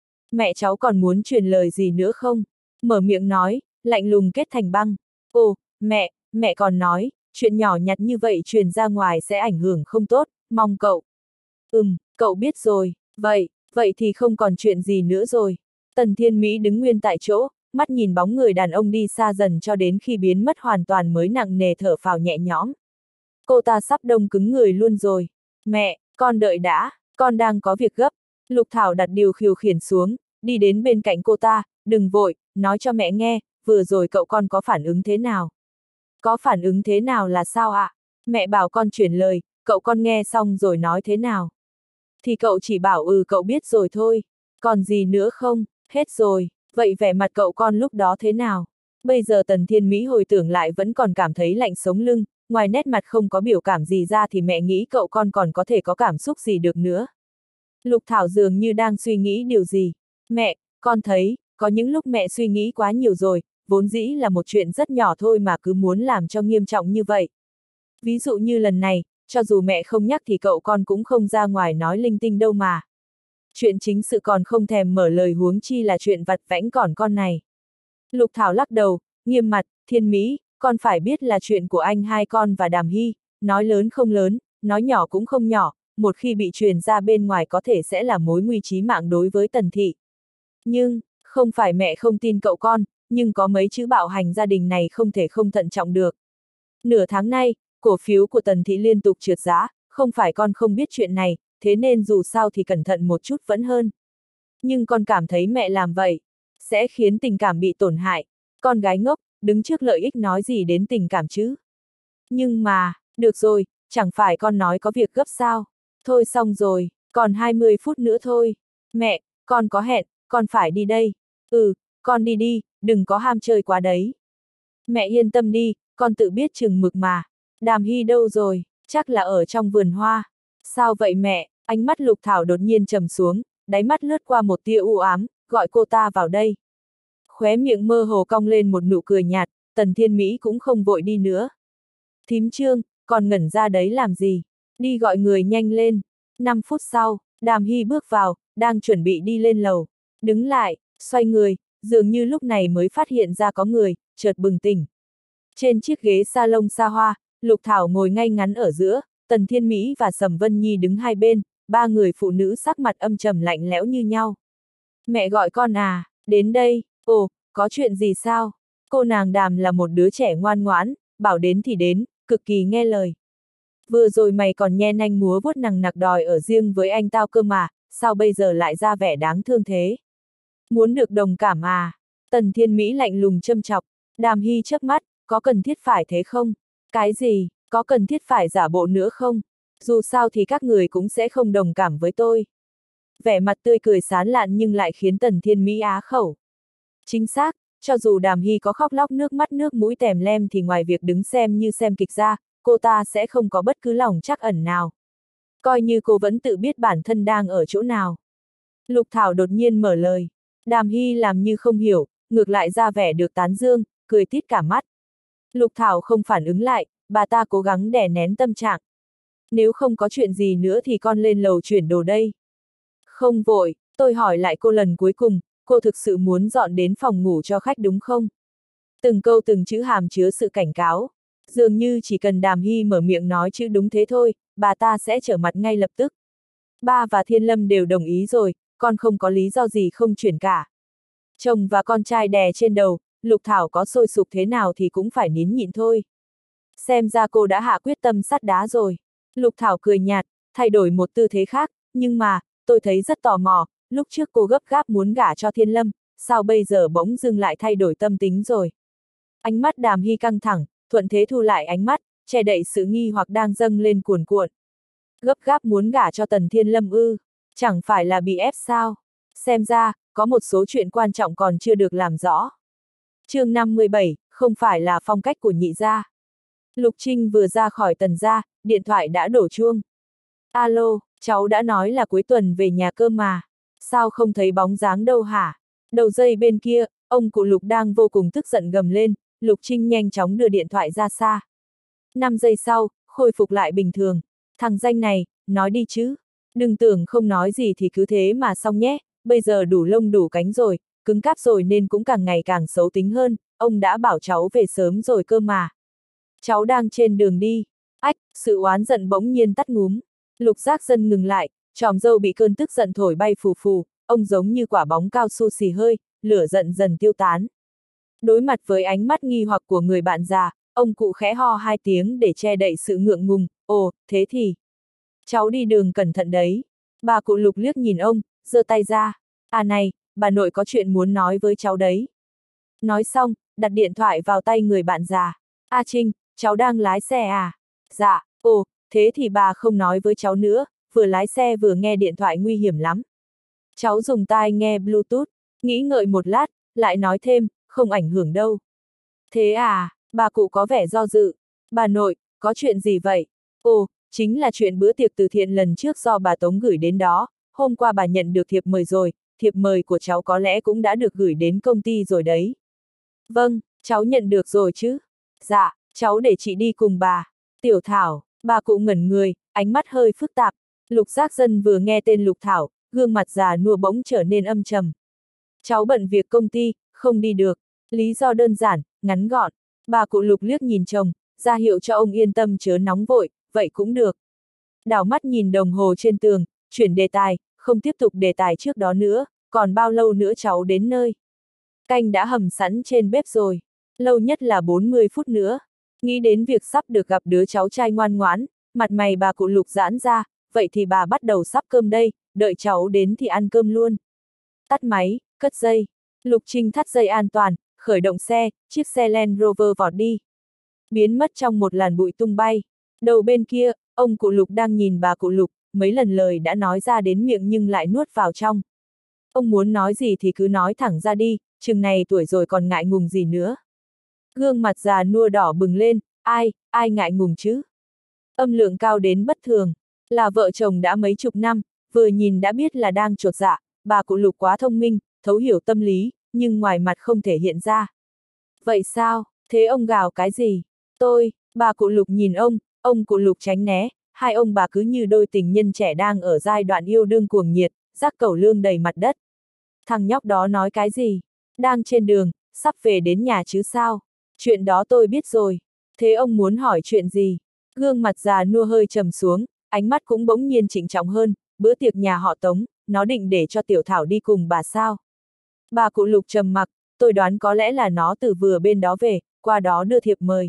Speaker 1: Mẹ cháu còn muốn truyền lời gì nữa không? Mở miệng nói, lạnh lùng kết thành băng. Ồ, mẹ, mẹ còn nói, chuyện nhỏ nhặt như vậy truyền ra ngoài sẽ ảnh hưởng không tốt, mong cậu. Ừm, cậu biết rồi, vậy, vậy thì không còn chuyện gì nữa rồi. Tần Thiên Mỹ đứng nguyên tại chỗ, mắt nhìn bóng người đàn ông đi xa dần cho đến khi biến mất hoàn toàn mới nặng nề thở phào nhẹ nhõm. Cô ta sắp đông cứng người luôn rồi. Mẹ, con đợi đã, con đang có việc gấp. Lục Thảo đặt điều khiển khiển xuống, đi đến bên cạnh cô ta, đừng vội, nói cho mẹ nghe, vừa rồi cậu con có phản ứng thế nào? Có phản ứng thế nào là sao ạ? À? Mẹ bảo con chuyển lời, cậu con nghe xong rồi nói thế nào? Thì cậu chỉ bảo ừ cậu biết rồi thôi, còn gì nữa không? Hết rồi, vậy vẻ mặt cậu con lúc đó thế nào? Bây giờ Tần Thiên Mỹ hồi tưởng lại vẫn còn cảm thấy lạnh sống lưng, ngoài nét mặt không có biểu cảm gì ra thì mẹ nghĩ cậu con còn có thể có cảm xúc gì được nữa. Lục Thảo dường như đang suy nghĩ điều gì. Mẹ, con thấy, có những lúc mẹ suy nghĩ quá nhiều rồi, vốn dĩ là một chuyện rất nhỏ thôi mà cứ muốn làm cho nghiêm trọng như vậy. Ví dụ như lần này, cho dù mẹ không nhắc thì cậu con cũng không ra ngoài nói linh tinh đâu mà. Chuyện chính sự còn không thèm mở lời huống chi là chuyện vặt vãnh còn con này. Lục Thảo lắc đầu, nghiêm mặt, Thiên Mỹ, con phải biết là chuyện của anh hai con và Đàm Hy, nói lớn không lớn, nói nhỏ cũng không nhỏ, một khi bị truyền ra bên ngoài có thể sẽ là mối nguy chí mạng đối với Tần thị. Nhưng, không phải mẹ không tin cậu con, nhưng có mấy chữ bạo hành gia đình này không thể không thận trọng được. Nửa tháng nay, cổ phiếu của Tần thị liên tục trượt giá, không phải con không biết chuyện này, thế nên dù sao thì cẩn thận một chút vẫn hơn. Nhưng con cảm thấy mẹ làm vậy, sẽ khiến tình cảm bị tổn hại. Con gái ngốc, đứng trước lợi ích nói gì đến tình cảm chứ? Nhưng mà, được rồi, chẳng phải con nói có việc gấp sao? Thôi xong rồi, còn hai mươi phút nữa thôi. Mẹ, con có hẹn, con phải đi đây. Ừ, con đi đi, đừng có ham chơi quá đấy. Mẹ yên tâm đi, con tự biết chừng mực mà. Đàm Hy đâu rồi, chắc là ở trong vườn hoa. Sao vậy mẹ? Ánh mắt Lục Thảo đột nhiên trầm xuống, đáy mắt lướt qua một tia u ám, gọi cô ta vào đây. Khóe miệng mơ hồ cong lên một nụ cười nhạt, Tần Thiên Mỹ cũng không vội đi nữa. Thím Trương, còn ngẩn ra đấy làm gì? Đi gọi người nhanh lên. năm phút sau, Đàm Hy bước vào, đang chuẩn bị đi lên lầu. Đứng lại, xoay người, dường như lúc này mới phát hiện ra có người, chợt bừng tỉnh. Trên chiếc ghế salon xa hoa, Lục Thảo ngồi ngay ngắn ở giữa, Tần Thiên Mỹ và Sầm Vân Nhi đứng hai bên, ba người phụ nữ sắc mặt âm trầm lạnh lẽo như nhau. Mẹ gọi con à, đến đây, ồ, có chuyện gì sao? Cô nàng Đàm là một đứa trẻ ngoan ngoãn, bảo đến thì đến, cực kỳ nghe lời. Vừa rồi mày còn nhe nanh múa vuốt nằng nặc đòi ở riêng với anh tao cơ mà, sao bây giờ lại ra vẻ đáng thương thế? Muốn được đồng cảm à? Tần Thiên Mỹ lạnh lùng châm chọc, Đàm Hy chớp mắt, có cần thiết phải thế không? Cái gì, có cần thiết phải giả bộ nữa không? Dù sao thì các người cũng sẽ không đồng cảm với tôi. Vẻ mặt tươi cười sán lạn nhưng lại khiến Tần Thiên Mỹ á khẩu. Chính xác, cho dù Đàm Hy có khóc lóc nước mắt nước mũi tèm lem thì ngoài việc đứng xem như xem kịch ra, cô ta sẽ không có bất cứ lòng trắc ẩn nào. Coi như cô vẫn tự biết bản thân đang ở chỗ nào. Lục Thảo đột nhiên mở lời. Đàm Hy làm như không hiểu, ngược lại ra vẻ được tán dương, cười tít cả mắt. Lục Thảo không phản ứng lại, bà ta cố gắng đè nén tâm trạng. Nếu không có chuyện gì nữa thì con lên lầu chuyển đồ đây. Không vội, tôi hỏi lại cô lần cuối cùng, cô thực sự muốn dọn đến phòng ngủ cho khách đúng không? Từng câu từng chữ hàm chứa sự cảnh cáo. Dường như chỉ cần Đàm Hy mở miệng nói chữ đúng thế thôi, bà ta sẽ trở mặt ngay lập tức. Ba và Thiên Lâm đều đồng ý rồi, con không có lý do gì không chuyển cả. Chồng và con trai đè trên đầu, Lục Thảo có sôi sục thế nào thì cũng phải nín nhịn thôi. Xem ra cô đã hạ quyết tâm sắt đá rồi. Lục Thảo cười nhạt, thay đổi một tư thế khác, nhưng mà, tôi thấy rất tò mò, lúc trước cô gấp gáp muốn gả cho Thiên Lâm, sao bây giờ bỗng dưng lại thay đổi tâm tính rồi. Ánh mắt Đàm Hy căng thẳng, thuận thế thu lại ánh mắt, che đậy sự nghi hoặc đang dâng lên cuồn cuộn. Gấp gáp muốn gả cho Tần Thiên Lâm ư, chẳng phải là bị ép sao? Xem ra, có một số chuyện quan trọng còn chưa được làm rõ. chương năm mươi bảy, không phải là phong cách của nhị gia. Lục Trinh vừa ra khỏi Tần gia, điện thoại đã đổ chuông. Alo, cháu đã nói là cuối tuần về nhà cơ mà. Sao không thấy bóng dáng đâu hả? Đầu dây bên kia, ông cụ Lục đang vô cùng tức giận gầm lên, Lục Trinh nhanh chóng đưa điện thoại ra xa. năm giây sau, khôi phục lại bình thường. Thằng danh này, nói đi chứ. Đừng tưởng không nói gì thì cứ thế mà xong nhé, bây giờ đủ lông đủ cánh rồi, cứng cáp rồi nên cũng càng ngày càng xấu tính hơn, ông đã bảo cháu về sớm rồi cơ mà. Cháu đang trên đường đi. Ách, sự oán giận bỗng nhiên tắt ngúm. Lục Giác Dân ngừng lại, tròm râu bị cơn tức giận thổi bay phù phù, ông giống như quả bóng cao su xì hơi, lửa giận dần tiêu tán. Đối mặt với ánh mắt nghi hoặc của người bạn già, ông cụ khẽ ho hai tiếng để che đậy sự ngượng ngùng, ồ, thế thì. Cháu đi đường cẩn thận đấy. Bà cụ Lục liếc nhìn ông, giơ tay ra. À này, bà nội có chuyện muốn nói với cháu đấy. Nói xong, đặt điện thoại vào tay người bạn già. A Trinh, cháu đang lái xe à? Dạ, ồ, thế thì bà không nói với cháu nữa, vừa lái xe vừa nghe điện thoại nguy hiểm lắm. Cháu dùng tai nghe Bluetooth, nghĩ ngợi một lát, lại nói thêm, không ảnh hưởng đâu. Thế à, bà cụ có vẻ do dự. Bà nội, có chuyện gì vậy? Ồ, chính là chuyện bữa tiệc từ thiện lần trước do bà Tống gửi đến đó, hôm qua bà nhận được thiệp mời rồi, thiệp mời của cháu có lẽ cũng đã được gửi đến công ty rồi đấy. Vâng, cháu nhận được rồi chứ. Dạ, cháu để chị đi cùng bà. Tiểu Thảo, bà cụ ngẩn người, ánh mắt hơi phức tạp. Lục Giác Dân vừa nghe tên Lục Thảo, gương mặt già nua bỗng trở nên âm trầm. Cháu bận việc công ty, không đi được. Lý do đơn giản, ngắn gọn. Bà cụ Lục liếc nhìn chồng, ra hiệu cho ông yên tâm chớ nóng vội, vậy cũng được. Đảo mắt nhìn đồng hồ trên tường, chuyển đề tài, không tiếp tục đề tài trước đó nữa, còn bao lâu nữa cháu đến nơi. Canh đã hầm sẵn trên bếp rồi, lâu nhất là bốn mươi phút nữa. Nghĩ đến việc sắp được gặp đứa cháu trai ngoan ngoãn, mặt mày bà cụ Lục giãn ra, vậy thì bà bắt đầu sắp cơm đây, đợi cháu đến thì ăn cơm luôn. Tắt máy, cất dây. Lục Trinh thắt dây an toàn, khởi động xe, chiếc xe Land Rover vọt đi. Biến mất trong một làn bụi tung bay. Đầu bên kia, ông cụ Lục đang nhìn bà cụ Lục, mấy lần lời đã nói ra đến miệng nhưng lại nuốt vào trong. Ông muốn nói gì thì cứ nói thẳng ra đi, chừng này tuổi rồi còn ngại ngùng gì nữa. Gương mặt già nua đỏ bừng lên, ai, ai ngại ngùng chứ? Âm lượng cao đến bất thường, là vợ chồng đã mấy chục năm, vừa nhìn đã biết là đang chột dạ, bà cụ Lục quá thông minh, thấu hiểu tâm lý, nhưng ngoài mặt không thể hiện ra. Vậy sao, thế ông gào cái gì? Tôi, bà cụ Lục nhìn ông, ông cụ Lục tránh né, hai ông bà cứ như đôi tình nhân trẻ đang ở giai đoạn yêu đương cuồng nhiệt, rắc cẩu lương đầy mặt đất. Thằng nhóc đó nói cái gì? Đang trên đường, sắp về đến nhà chứ sao? Chuyện đó tôi biết rồi. Thế ông muốn hỏi chuyện gì? Gương mặt già nua hơi trầm xuống, ánh mắt cũng bỗng nhiên trịnh trọng hơn, bữa tiệc nhà họ Tống, nó định để cho Tiểu Thảo đi cùng bà sao? Bà cụ Lục trầm mặc, tôi đoán có lẽ là nó từ vừa bên đó về, qua đó đưa thiệp mời.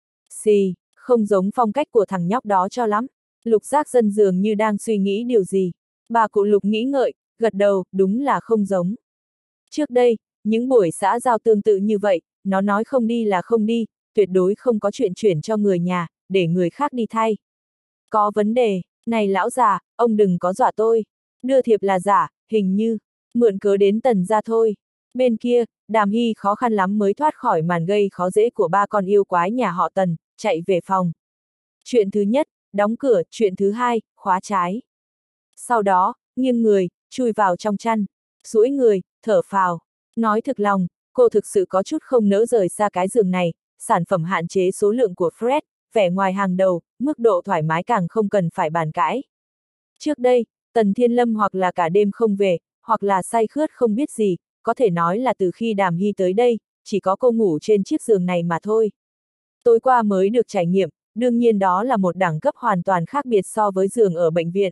Speaker 1: Xì, không giống phong cách của thằng nhóc đó cho lắm. Lục Giác Dân dường như đang suy nghĩ điều gì. Bà cụ Lục nghĩ ngợi, gật đầu, đúng là không giống. Trước đây, những buổi xã giao tương tự như vậy, nó nói không đi là không đi, tuyệt đối không có chuyện chuyển cho người nhà, để người khác đi thay. Có vấn đề, này lão già, ông đừng có dọa tôi. Đưa thiệp là giả, hình như, mượn cớ đến Tần gia thôi. Bên kia, Đàm Hy khó khăn lắm mới thoát khỏi màn gây khó dễ của ba con yêu quái nhà họ Tần, chạy về phòng. Chuyện thứ nhất, đóng cửa, chuyện thứ hai, khóa trái. Sau đó, nghiêng người, chui vào trong chăn, duỗi người, thở phào. Nói thực lòng, cô thực sự có chút không nỡ rời xa cái giường này, sản phẩm hạn chế số lượng của Fred, vẻ ngoài hàng đầu, mức độ thoải mái càng không cần phải bàn cãi. Trước đây, Tần Thiên Lâm hoặc là cả đêm không về, hoặc là say khướt không biết gì, có thể nói là từ khi Đàm Hy tới đây, chỉ có cô ngủ trên chiếc giường này mà thôi. Tối qua mới được trải nghiệm, đương nhiên đó là một đẳng cấp hoàn toàn khác biệt so với giường ở bệnh viện.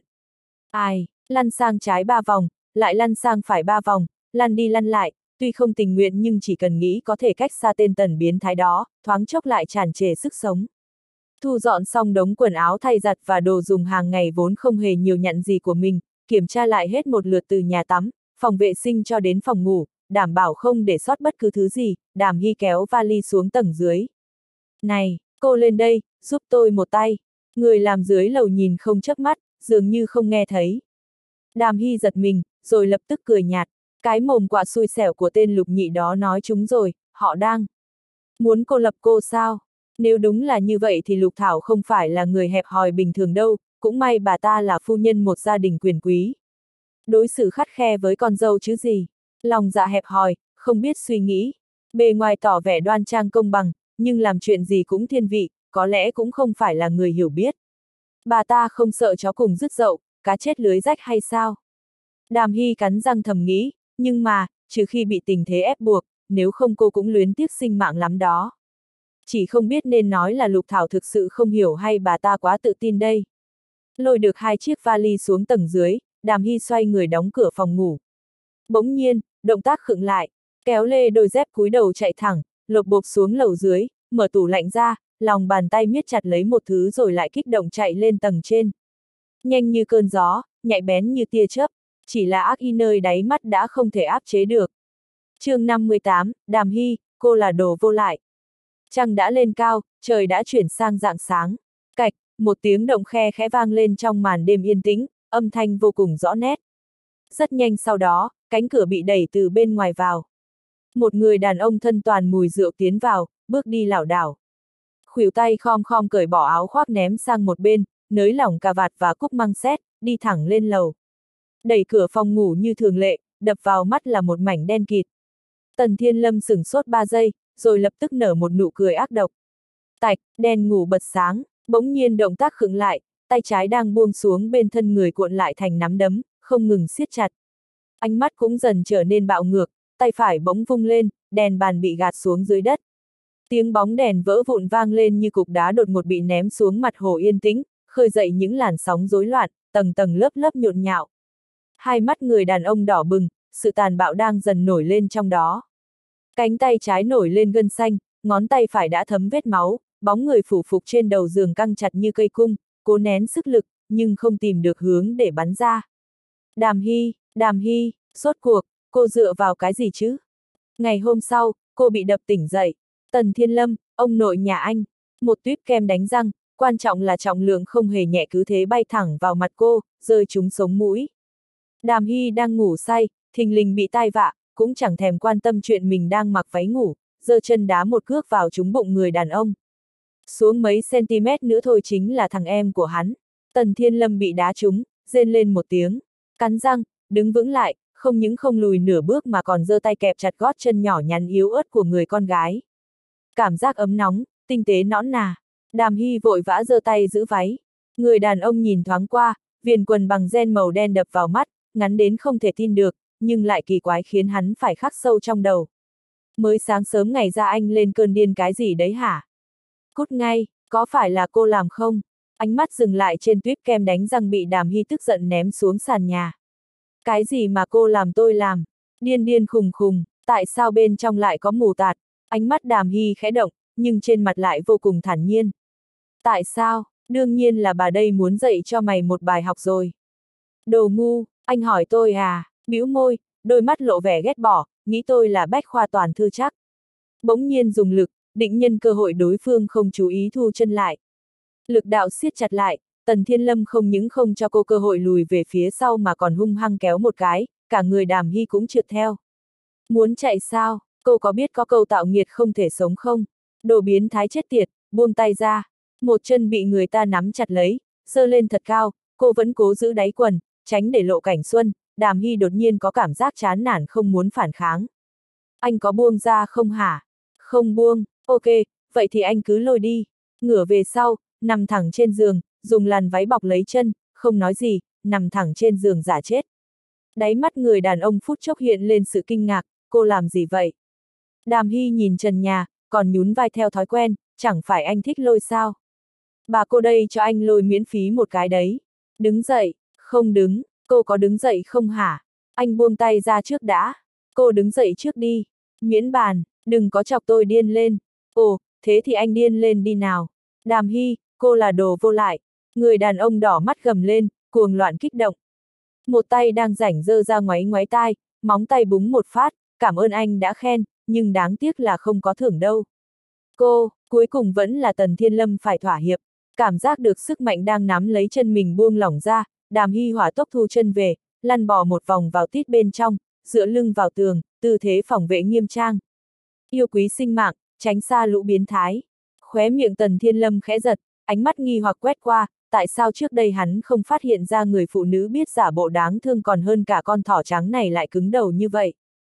Speaker 1: Ai, lăn sang trái ba vòng, lại lăn sang phải ba vòng, lăn đi lăn lại, tuy không tình nguyện nhưng chỉ cần nghĩ có thể cách xa tên Tần biến thái đó, thoáng chốc lại tràn trề sức sống. Thu dọn xong đống quần áo thay giặt và đồ dùng hàng ngày vốn không hề nhiều nhặn gì của mình, kiểm tra lại hết một lượt từ nhà tắm, phòng vệ sinh cho đến phòng ngủ, đảm bảo không để sót bất cứ thứ gì, Đàm Hy kéo vali xuống tầng dưới. Này, cô lên đây, giúp tôi một tay. Người làm dưới lầu nhìn không chớp mắt, dường như không nghe thấy. Đàm Hy giật mình, rồi lập tức cười nhạt. Cái mồm quạ xui xẻo của tên Lục Nhị đó nói chúng rồi, họ đang muốn cô lập cô sao? Nếu đúng là như vậy thì Lục Thảo không phải là người hẹp hòi bình thường đâu, cũng may bà ta là phu nhân một gia đình quyền quý. Đối xử khắt khe với con dâu chứ gì, lòng dạ hẹp hòi, không biết suy nghĩ. Bề ngoài tỏ vẻ đoan trang công bằng, nhưng làm chuyện gì cũng thiên vị, có lẽ cũng không phải là người hiểu biết. Bà ta không sợ chó cùng rứt dậu, cá chết lưới rách hay sao? Đàm Hy cắn răng thầm nghĩ, nhưng mà, trừ khi bị tình thế ép buộc, nếu không cô cũng luyến tiếc sinh mạng lắm đó. Chỉ không biết nên nói là Lục Thảo thực sự không hiểu hay bà ta quá tự tin đây. Lôi được hai chiếc vali xuống tầng dưới, Đàm Hy xoay người đóng cửa phòng ngủ. Bỗng nhiên, động tác khựng lại, kéo lê đôi dép cúi đầu chạy thẳng, lộp bộp xuống lầu dưới, mở tủ lạnh ra, lòng bàn tay miết chặt lấy một thứ rồi lại kích động chạy lên tầng trên. Nhanh như cơn gió, nhạy bén như tia chớp, chỉ là ác y nơi đáy mắt đã không thể áp chế được. chương năm mươi tám, Đàm Hy, cô là đồ vô lại. Trăng đã lên cao, trời đã chuyển sang rạng sáng. Cạch, một tiếng động khe khẽ vang lên trong màn đêm yên tĩnh, âm thanh vô cùng rõ nét. Rất nhanh sau đó, cánh cửa bị đẩy từ bên ngoài vào. Một người đàn ông thân toàn mùi rượu tiến vào, bước đi lảo đảo. Khuỷu tay khom khom cởi bỏ áo khoác ném sang một bên, nới lỏng cà vạt và cúc măng xét, đi thẳng lên lầu. Đẩy cửa phòng ngủ như thường lệ, đập vào mắt là một mảnh đen kịt. Tần Thiên Lâm sửng sốt ba giây, rồi lập tức nở một nụ cười ác độc. Tạch, đèn ngủ bật sáng, bỗng nhiên động tác khựng lại, tay trái đang buông xuống bên thân người cuộn lại thành nắm đấm, không ngừng siết chặt. Ánh mắt cũng dần trở nên bạo ngược, tay phải bỗng vung lên, đèn bàn bị gạt xuống dưới đất. Tiếng bóng đèn vỡ vụn vang lên như cục đá đột ngột bị ném xuống mặt hồ yên tĩnh, khơi dậy những làn sóng rối loạn, tầng tầng lớp lớp nhộn nhạo. Hai mắt người đàn ông đỏ bừng, sự tàn bạo đang dần nổi lên trong đó. Cánh tay trái nổi lên gân xanh, ngón tay phải đã thấm vết máu, bóng người phủ phục trên đầu giường căng chặt như cây cung, cố nén sức lực, nhưng không tìm được hướng để bắn ra. Đàm Hy, Đàm Hy, rốt cuộc, cô dựa vào cái gì chứ? Ngày hôm sau, cô bị đập tỉnh dậy. Tần Thiên Lâm, ông nội nhà anh, một tuýp kem đánh răng, quan trọng là trọng lượng không hề nhẹ cứ thế bay thẳng vào mặt cô, rơi trúng sống mũi. Đàm Hy đang ngủ say, thình lình bị tai vạ, cũng chẳng thèm quan tâm chuyện mình đang mặc váy ngủ, giơ chân đá một cước vào trúng bụng người đàn ông. Xuống mấy cm nữa thôi chính là thằng em của hắn. Tần Thiên Lâm bị đá trúng, rên lên một tiếng, cắn răng, đứng vững lại, không những không lùi nửa bước mà còn giơ tay kẹp chặt gót chân nhỏ nhắn yếu ớt của người con gái. Cảm giác ấm nóng, tinh tế nõn nà. Đàm Hy vội vã giơ tay giữ váy. Người đàn ông nhìn thoáng qua, viền quần bằng ren màu đen đập vào mắt, ngắn đến không thể tin được, nhưng lại kỳ quái khiến hắn phải khắc sâu trong đầu. Mới sáng sớm ngày ra anh lên cơn điên cái gì đấy hả? Cút ngay, có phải là cô làm không? Ánh mắt dừng lại trên tuýp kem đánh răng bị Đàm Hy tức giận ném xuống sàn nhà. Cái gì mà cô làm tôi làm? Điên điên khùng khùng, tại sao bên trong lại có mù tạt? Ánh mắt Đàm Hy khẽ động, nhưng trên mặt lại vô cùng thản nhiên. Tại sao? Đương nhiên là bà đây muốn dạy cho mày một bài học rồi. Đồ ngu, anh hỏi tôi à? Bĩu môi, đôi mắt lộ vẻ ghét bỏ, nghĩ tôi là bách khoa toàn thư chắc. Bỗng nhiên dùng lực, định nhân cơ hội đối phương không chú ý thu chân lại. Lực đạo siết chặt lại, Tần Thiên Lâm không những không cho cô cơ hội lùi về phía sau mà còn hung hăng kéo một cái, cả người Đàm Hy cũng trượt theo. Muốn chạy sao? Cô có biết có câu tạo nghiệt không thể sống không? Đồ biến thái chết tiệt, buông tay ra. Một chân bị người ta nắm chặt lấy, giơ lên thật cao, cô vẫn cố giữ đáy quần, tránh để lộ cảnh xuân. Đàm Hy đột nhiên có cảm giác chán nản không muốn phản kháng. Anh có buông ra không hả? Không buông, ok, vậy thì anh cứ lôi đi. Ngửa về sau, nằm thẳng trên giường, dùng làn váy bọc lấy chân, không nói gì, nằm thẳng trên giường giả chết. Đáy mắt người đàn ông phút chốc hiện lên sự kinh ngạc, cô làm gì vậy? Đàm Hy nhìn trần nhà, còn nhún vai theo thói quen, chẳng phải anh thích lôi sao? Bà cô đây cho anh lôi miễn phí một cái đấy. Đứng dậy, không đứng, cô có đứng dậy không hả? Anh buông tay ra trước đã. Cô đứng dậy trước đi. Miễn bàn, đừng có chọc tôi điên lên. Ồ, thế thì anh điên lên đi nào. Đàm Hy, cô là đồ vô lại. Người đàn ông đỏ mắt gầm lên, cuồng loạn kích động. Một tay đang rảnh giơ ra ngoáy ngoáy tai, móng tay búng một phát, cảm ơn anh đã khen, nhưng đáng tiếc là không có thưởng đâu. Cô, cuối cùng vẫn là Tần Thiên Lâm phải thỏa hiệp, cảm giác được sức mạnh đang nắm lấy chân mình buông lỏng ra, Đàm Hy hỏa tốc thu chân về, lăn bò một vòng vào tít bên trong, dựa lưng vào tường, tư thế phòng vệ nghiêm trang. Yêu quý sinh mạng, tránh xa lũ biến thái. Khóe miệng Tần Thiên Lâm khẽ giật, ánh mắt nghi hoặc quét qua, tại sao trước đây hắn không phát hiện ra người phụ nữ biết giả bộ đáng thương còn hơn cả con thỏ trắng này lại cứng đầu như vậy.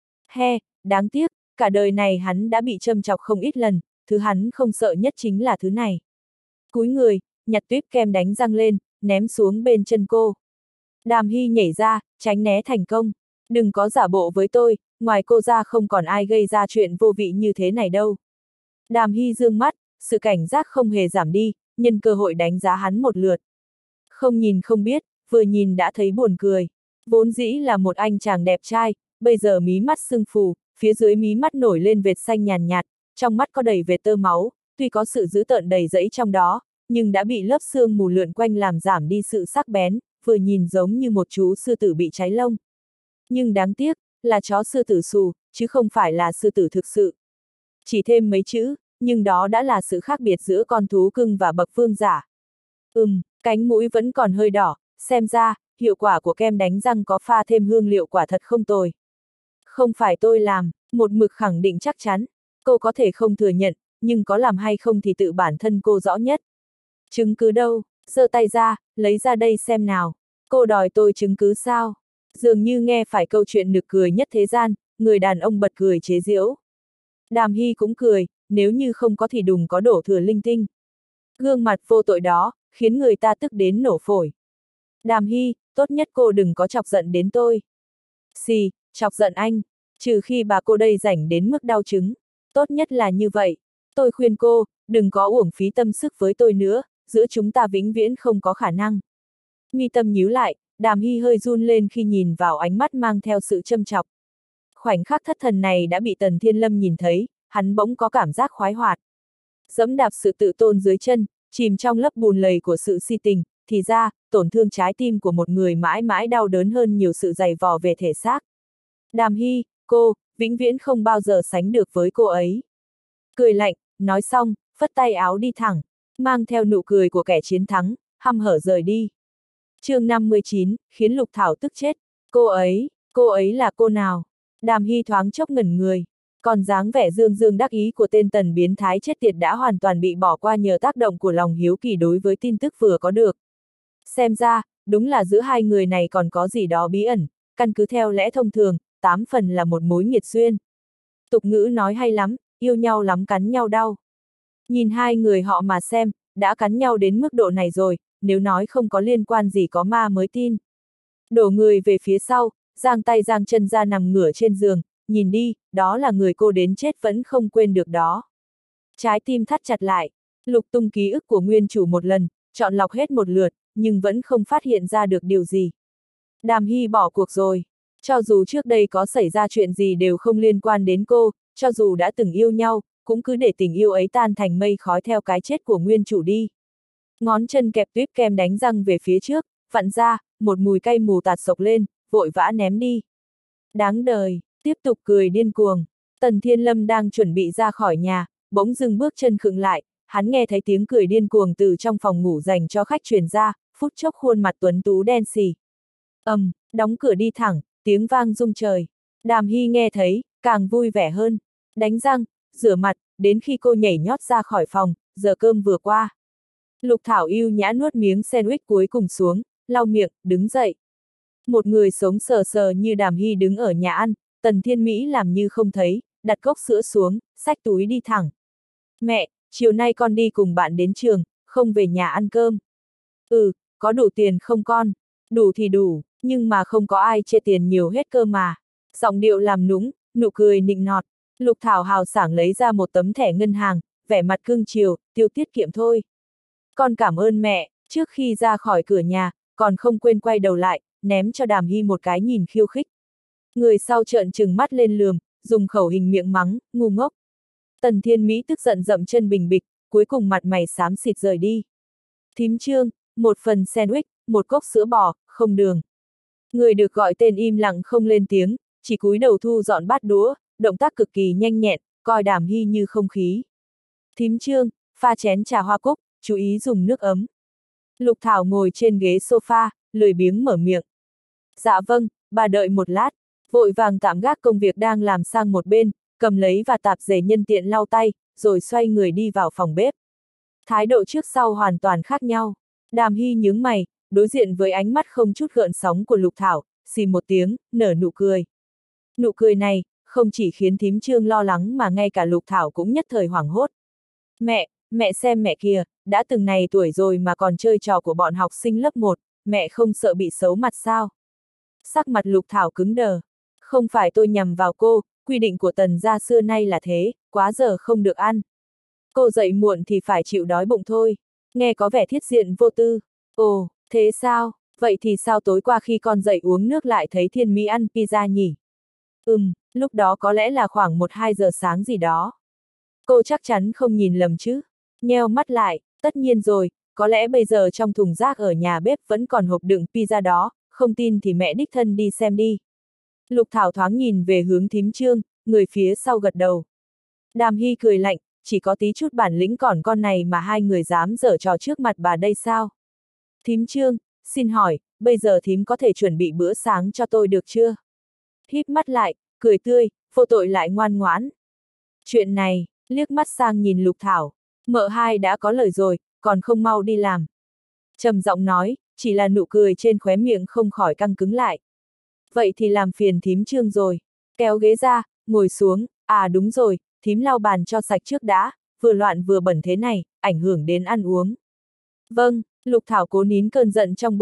Speaker 1: He, đáng tiếc, cả đời này hắn đã bị châm chọc không ít lần, thứ hắn không sợ nhất chính là thứ này. Cúi người, nhặt tuýp kem đánh răng lên, ném xuống bên chân cô. Đàm Hy nhảy ra, tránh né thành công. Đừng có giả bộ với tôi, ngoài cô ra không còn ai gây ra chuyện vô vị như thế này đâu. Đàm Hy dương mắt, sự cảnh giác không hề giảm đi, nhân cơ hội đánh giá hắn một lượt. Không nhìn không biết, vừa nhìn đã thấy buồn cười. Vốn dĩ là một anh chàng đẹp trai, bây giờ mí mắt sưng phù, phía dưới mí mắt nổi lên vệt xanh nhàn nhạt, trong mắt có đầy vệt tơ máu, tuy có sự dữ tợn đầy rẫy trong đó, nhưng đã bị lớp sương mù lượn quanh làm giảm đi sự sắc bén, vừa nhìn giống như một chú sư tử bị cháy lông. Nhưng đáng tiếc, là chó sư tử xù, chứ không phải là sư tử thực sự. Chỉ thêm mấy chữ, nhưng đó đã là sự khác biệt giữa con thú cưng và bậc vương giả. Ừm, cánh mũi vẫn còn hơi đỏ, xem ra, hiệu quả của kem đánh răng có pha thêm hương liệu quả thật không tồi. Không phải tôi làm, một mực khẳng định chắc chắn, cô có thể không thừa nhận, nhưng có làm hay không thì tự bản thân cô rõ nhất. Chứng cứ đâu, giơ tay ra, lấy ra đây xem nào. Cô đòi tôi chứng cứ sao? Dường như nghe phải câu chuyện nực cười nhất thế gian, người đàn ông bật cười chế giễu. Đàm Hy cũng cười, nếu như không có thì đùng có đổ thừa linh tinh. Gương mặt vô tội đó, khiến người ta tức đến nổ phổi. Đàm Hy, tốt nhất cô đừng có chọc giận đến tôi. Xì, chọc giận anh. Trừ khi bà cô đây rảnh đến mức đau chứng. Tốt nhất là như vậy. Tôi khuyên cô, đừng có uổng phí tâm sức với tôi nữa, giữa chúng ta vĩnh viễn không có khả năng. Mi tâm nhíu lại, Đàm Hy hơi run lên khi nhìn vào ánh mắt mang theo sự châm chọc. Khoảnh khắc thất thần này đã bị Tần Thiên Lâm nhìn thấy, hắn bỗng có cảm giác khoái hoạt. Dẫm đạp sự tự tôn dưới chân, chìm trong lớp bùn lầy của sự si tình, thì ra, tổn thương trái tim của một người mãi mãi đau đớn hơn nhiều sự dày vò về thể xác. Đàm Hy, cô, vĩnh viễn không bao giờ sánh được với cô ấy. Cười lạnh, nói xong, phất tay áo đi thẳng, mang theo nụ cười của kẻ chiến thắng, hăm hở rời đi. chương năm mươi chín, khiến Lục Thảo tức chết. Cô ấy, cô ấy là cô nào? Đàm Hy thoáng chốc ngẩn người. Còn dáng vẻ dương dương đắc ý của tên tần biến thái chết tiệt đã hoàn toàn bị bỏ qua nhờ tác động của lòng hiếu kỳ đối với tin tức vừa có được. Xem ra, đúng là giữa hai người này còn có gì đó bí ẩn, căn cứ theo lẽ thông thường, tám phần là một mối nghiệt duyên. Tục ngữ nói hay lắm, yêu nhau lắm cắn nhau đau. Nhìn hai người họ mà xem, đã cắn nhau đến mức độ này rồi, nếu nói không có liên quan gì có ma mới tin. Đổ người về phía sau, giang tay giang chân ra nằm ngửa trên giường, nhìn đi, đó là người cô đến chết vẫn không quên được đó. Trái tim thắt chặt lại, lục tung ký ức của nguyên chủ một lần, chọn lọc hết một lượt, nhưng vẫn không phát hiện ra được điều gì. Đàm Hy bỏ cuộc rồi. Cho dù trước đây có xảy ra chuyện gì đều không liên quan đến cô, cho dù đã từng yêu nhau, cũng cứ để tình yêu ấy tan thành mây khói theo cái chết của nguyên chủ đi. Ngón chân kẹp tuyếp kem đánh răng về phía trước, vặn ra, một mùi cay mù tạt sộc lên, vội vã ném đi. Đáng đời, tiếp tục cười điên cuồng. Tần Thiên Lâm đang chuẩn bị ra khỏi nhà, bỗng dừng bước chân khựng lại, hắn nghe thấy tiếng cười điên cuồng từ trong phòng ngủ dành cho khách truyền ra, phút chốc khuôn mặt tuấn tú đen xì. Ầm, um, đóng cửa đi thẳng, tiếng vang rung trời. Đàm Hy nghe thấy, càng vui vẻ hơn. Đánh răng, rửa mặt, đến khi cô nhảy nhót ra khỏi phòng, giờ cơm vừa qua. Lục Thảo yêu nhã nuốt miếng sandwich cuối cùng xuống, lau miệng, đứng dậy. Một người sống sờ sờ như Đàm Hy đứng ở nhà ăn, Tần Thiên Mỹ làm như không thấy, đặt cốc sữa xuống, xách túi đi thẳng. Mẹ, chiều nay con đi cùng bạn đến trường, không về nhà ăn cơm. Ừ, có đủ tiền không con? Đủ thì đủ, nhưng mà không có ai chê tiền nhiều hết cơ mà. Giọng điệu làm nũng, nụ cười nịnh nọt. Lục Thảo hào sảng lấy ra một tấm thẻ ngân hàng, vẻ mặt cưng chiều, tiêu tiết kiệm thôi. Con cảm ơn mẹ, trước khi ra khỏi cửa nhà, còn không quên quay đầu lại, ném cho Đàm Hy một cái nhìn khiêu khích. Người sau trợn trừng mắt lên lườm, dùng khẩu hình miệng mắng, ngu ngốc. Tần Thiên Mỹ tức giận dậm chân bình bịch, cuối cùng mặt mày xám xịt rời đi. Thím Trương, một phần sandwich, một cốc sữa bò, không đường. Người được gọi tên im lặng không lên tiếng, chỉ cúi đầu thu dọn bát đũa, động tác cực kỳ nhanh nhẹn, coi Đàm Hy như không khí. Thím Trương, pha chén trà hoa cúc, chú ý dùng nước ấm. Lục Thảo ngồi trên ghế sofa, lười biếng mở miệng. Dạ vâng, bà đợi một lát, vội vàng tạm gác công việc đang làm sang một bên, cầm lấy và tạp dề nhân tiện lau tay, rồi xoay người đi vào phòng bếp. Thái độ trước sau hoàn toàn khác nhau. Đàm Hy nhướng mày, đối diện với ánh mắt không chút gợn sóng của Lục Thảo, xì một tiếng, nở nụ cười. Nụ cười này, không chỉ khiến thím Trương lo lắng mà ngay cả Lục Thảo cũng nhất thời hoảng hốt. Mẹ, mẹ xem mẹ kìa, đã từng này tuổi rồi mà còn chơi trò của bọn học sinh lớp một, mẹ không sợ bị xấu mặt sao? Sắc mặt Lục Thảo cứng đờ. Không phải tôi nhằm vào cô, quy định của Tần gia xưa nay là thế, quá giờ không được ăn. Cô dậy muộn thì phải chịu đói bụng thôi. Nghe có vẻ thiết diện vô tư. Ồ, thế sao? Vậy thì sao tối qua khi con dậy uống nước lại thấy Thiên Mỹ ăn pizza nhỉ? Ừm, lúc đó có lẽ là khoảng một hai giờ sáng gì đó. Cô chắc chắn không nhìn lầm chứ? Nheo mắt lại, tất nhiên rồi, có lẽ bây giờ trong thùng rác ở nhà bếp vẫn còn hộp đựng pizza đó, không tin thì mẹ đích thân đi xem đi. Lục Thảo thoáng nhìn về hướng thím Trương, người phía sau gật đầu. Đàm Hy cười lạnh, chỉ có tí chút bản lĩnh còn con này mà hai người dám giở trò trước mặt bà đây sao? Thím Trương, xin hỏi, bây giờ thím có thể chuẩn bị bữa sáng cho tôi được chưa? Híp mắt lại, cười tươi, vô tội lại ngoan ngoãn. Chuyện này, liếc mắt sang nhìn Lục Thảo, mợ hai đã có lời rồi, còn không mau đi làm. Trầm giọng nói, chỉ là nụ cười trên khóe miệng không khỏi căng cứng lại. Vậy thì làm phiền thím Trương rồi. Kéo ghế ra, ngồi xuống, à đúng rồi, thím lau bàn cho sạch trước đã, vừa loạn vừa bẩn thế này, ảnh hưởng đến ăn uống. Vâng, Lục Thảo cố nín cơn giận trong bụng,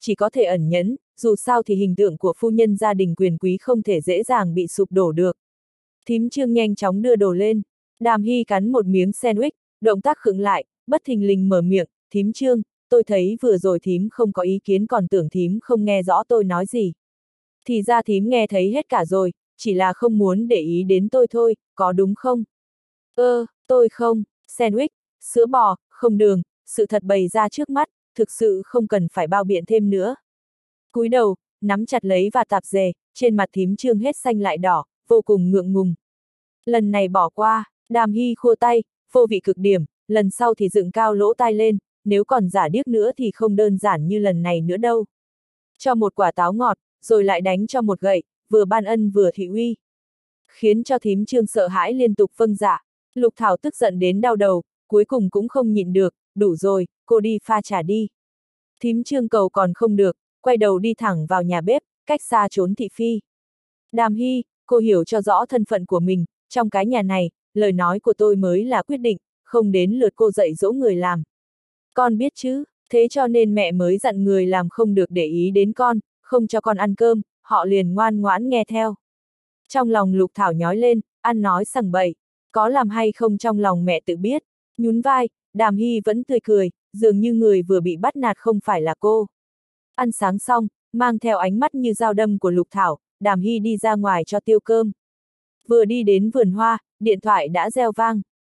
Speaker 1: chỉ có thể ẩn nhẫn, dù sao thì hình tượng của phu nhân gia đình quyền quý không thể dễ dàng bị sụp đổ được. Thím Trương nhanh chóng đưa đồ lên. Đàm Hy cắn một miếng sandwich, động tác khựng lại, bất thình lình mở miệng, thím Trương, tôi thấy vừa rồi thím không có ý kiến còn tưởng thím không nghe rõ tôi nói gì. Thì ra thím nghe thấy hết cả rồi, chỉ là không muốn để ý đến tôi thôi, có đúng không? Ơ, tôi không, sandwich, sữa bò, không đường, sự thật bày ra trước mắt, thực sự không cần phải bao biện thêm nữa. Cúi đầu, nắm chặt lấy và tạp dề, trên mặt thím Trương hết xanh lại đỏ, vô cùng ngượng ngùng. Lần này bỏ qua, Đàm Hy khua tay, vô vị cực điểm, lần sau thì dựng cao lỗ tai lên, nếu còn giả điếc nữa thì không đơn giản như lần này nữa đâu. Cho một quả táo ngọt, rồi lại đánh cho một gậy, vừa ban ân vừa thị uy. Khiến cho thím Trương sợ hãi liên tục vâng dạ. Lục Thảo tức giận đến đau đầu, cuối cùng cũng không nhịn được, đủ rồi, cô đi pha trà đi. Thím Trương cầu còn không được, quay đầu đi thẳng vào nhà bếp, cách xa trốn thị phi. Đàm Hy, cô hiểu cho rõ thân phận của mình, trong cái nhà này, lời nói của tôi mới là quyết định, không đến lượt cô dạy dỗ người làm. Con biết chứ, thế cho nên mẹ mới dặn người làm không được để ý đến con, không cho con ăn cơm, họ liền ngoan ngoãn nghe theo. Trong lòng Lục Thảo nhói lên, ăn nói sằng bậy, có làm hay không trong lòng mẹ tự biết. Nhún vai, Đàm Hy vẫn tươi cười, dường như người vừa bị bắt nạt không phải là cô. Ăn sáng xong, mang theo ánh mắt như dao đâm của Lục Thảo, Đàm Hy đi ra ngoài cho tiêu cơm. Vừa đi đến vườn hoa, điện thoại đã reo vang.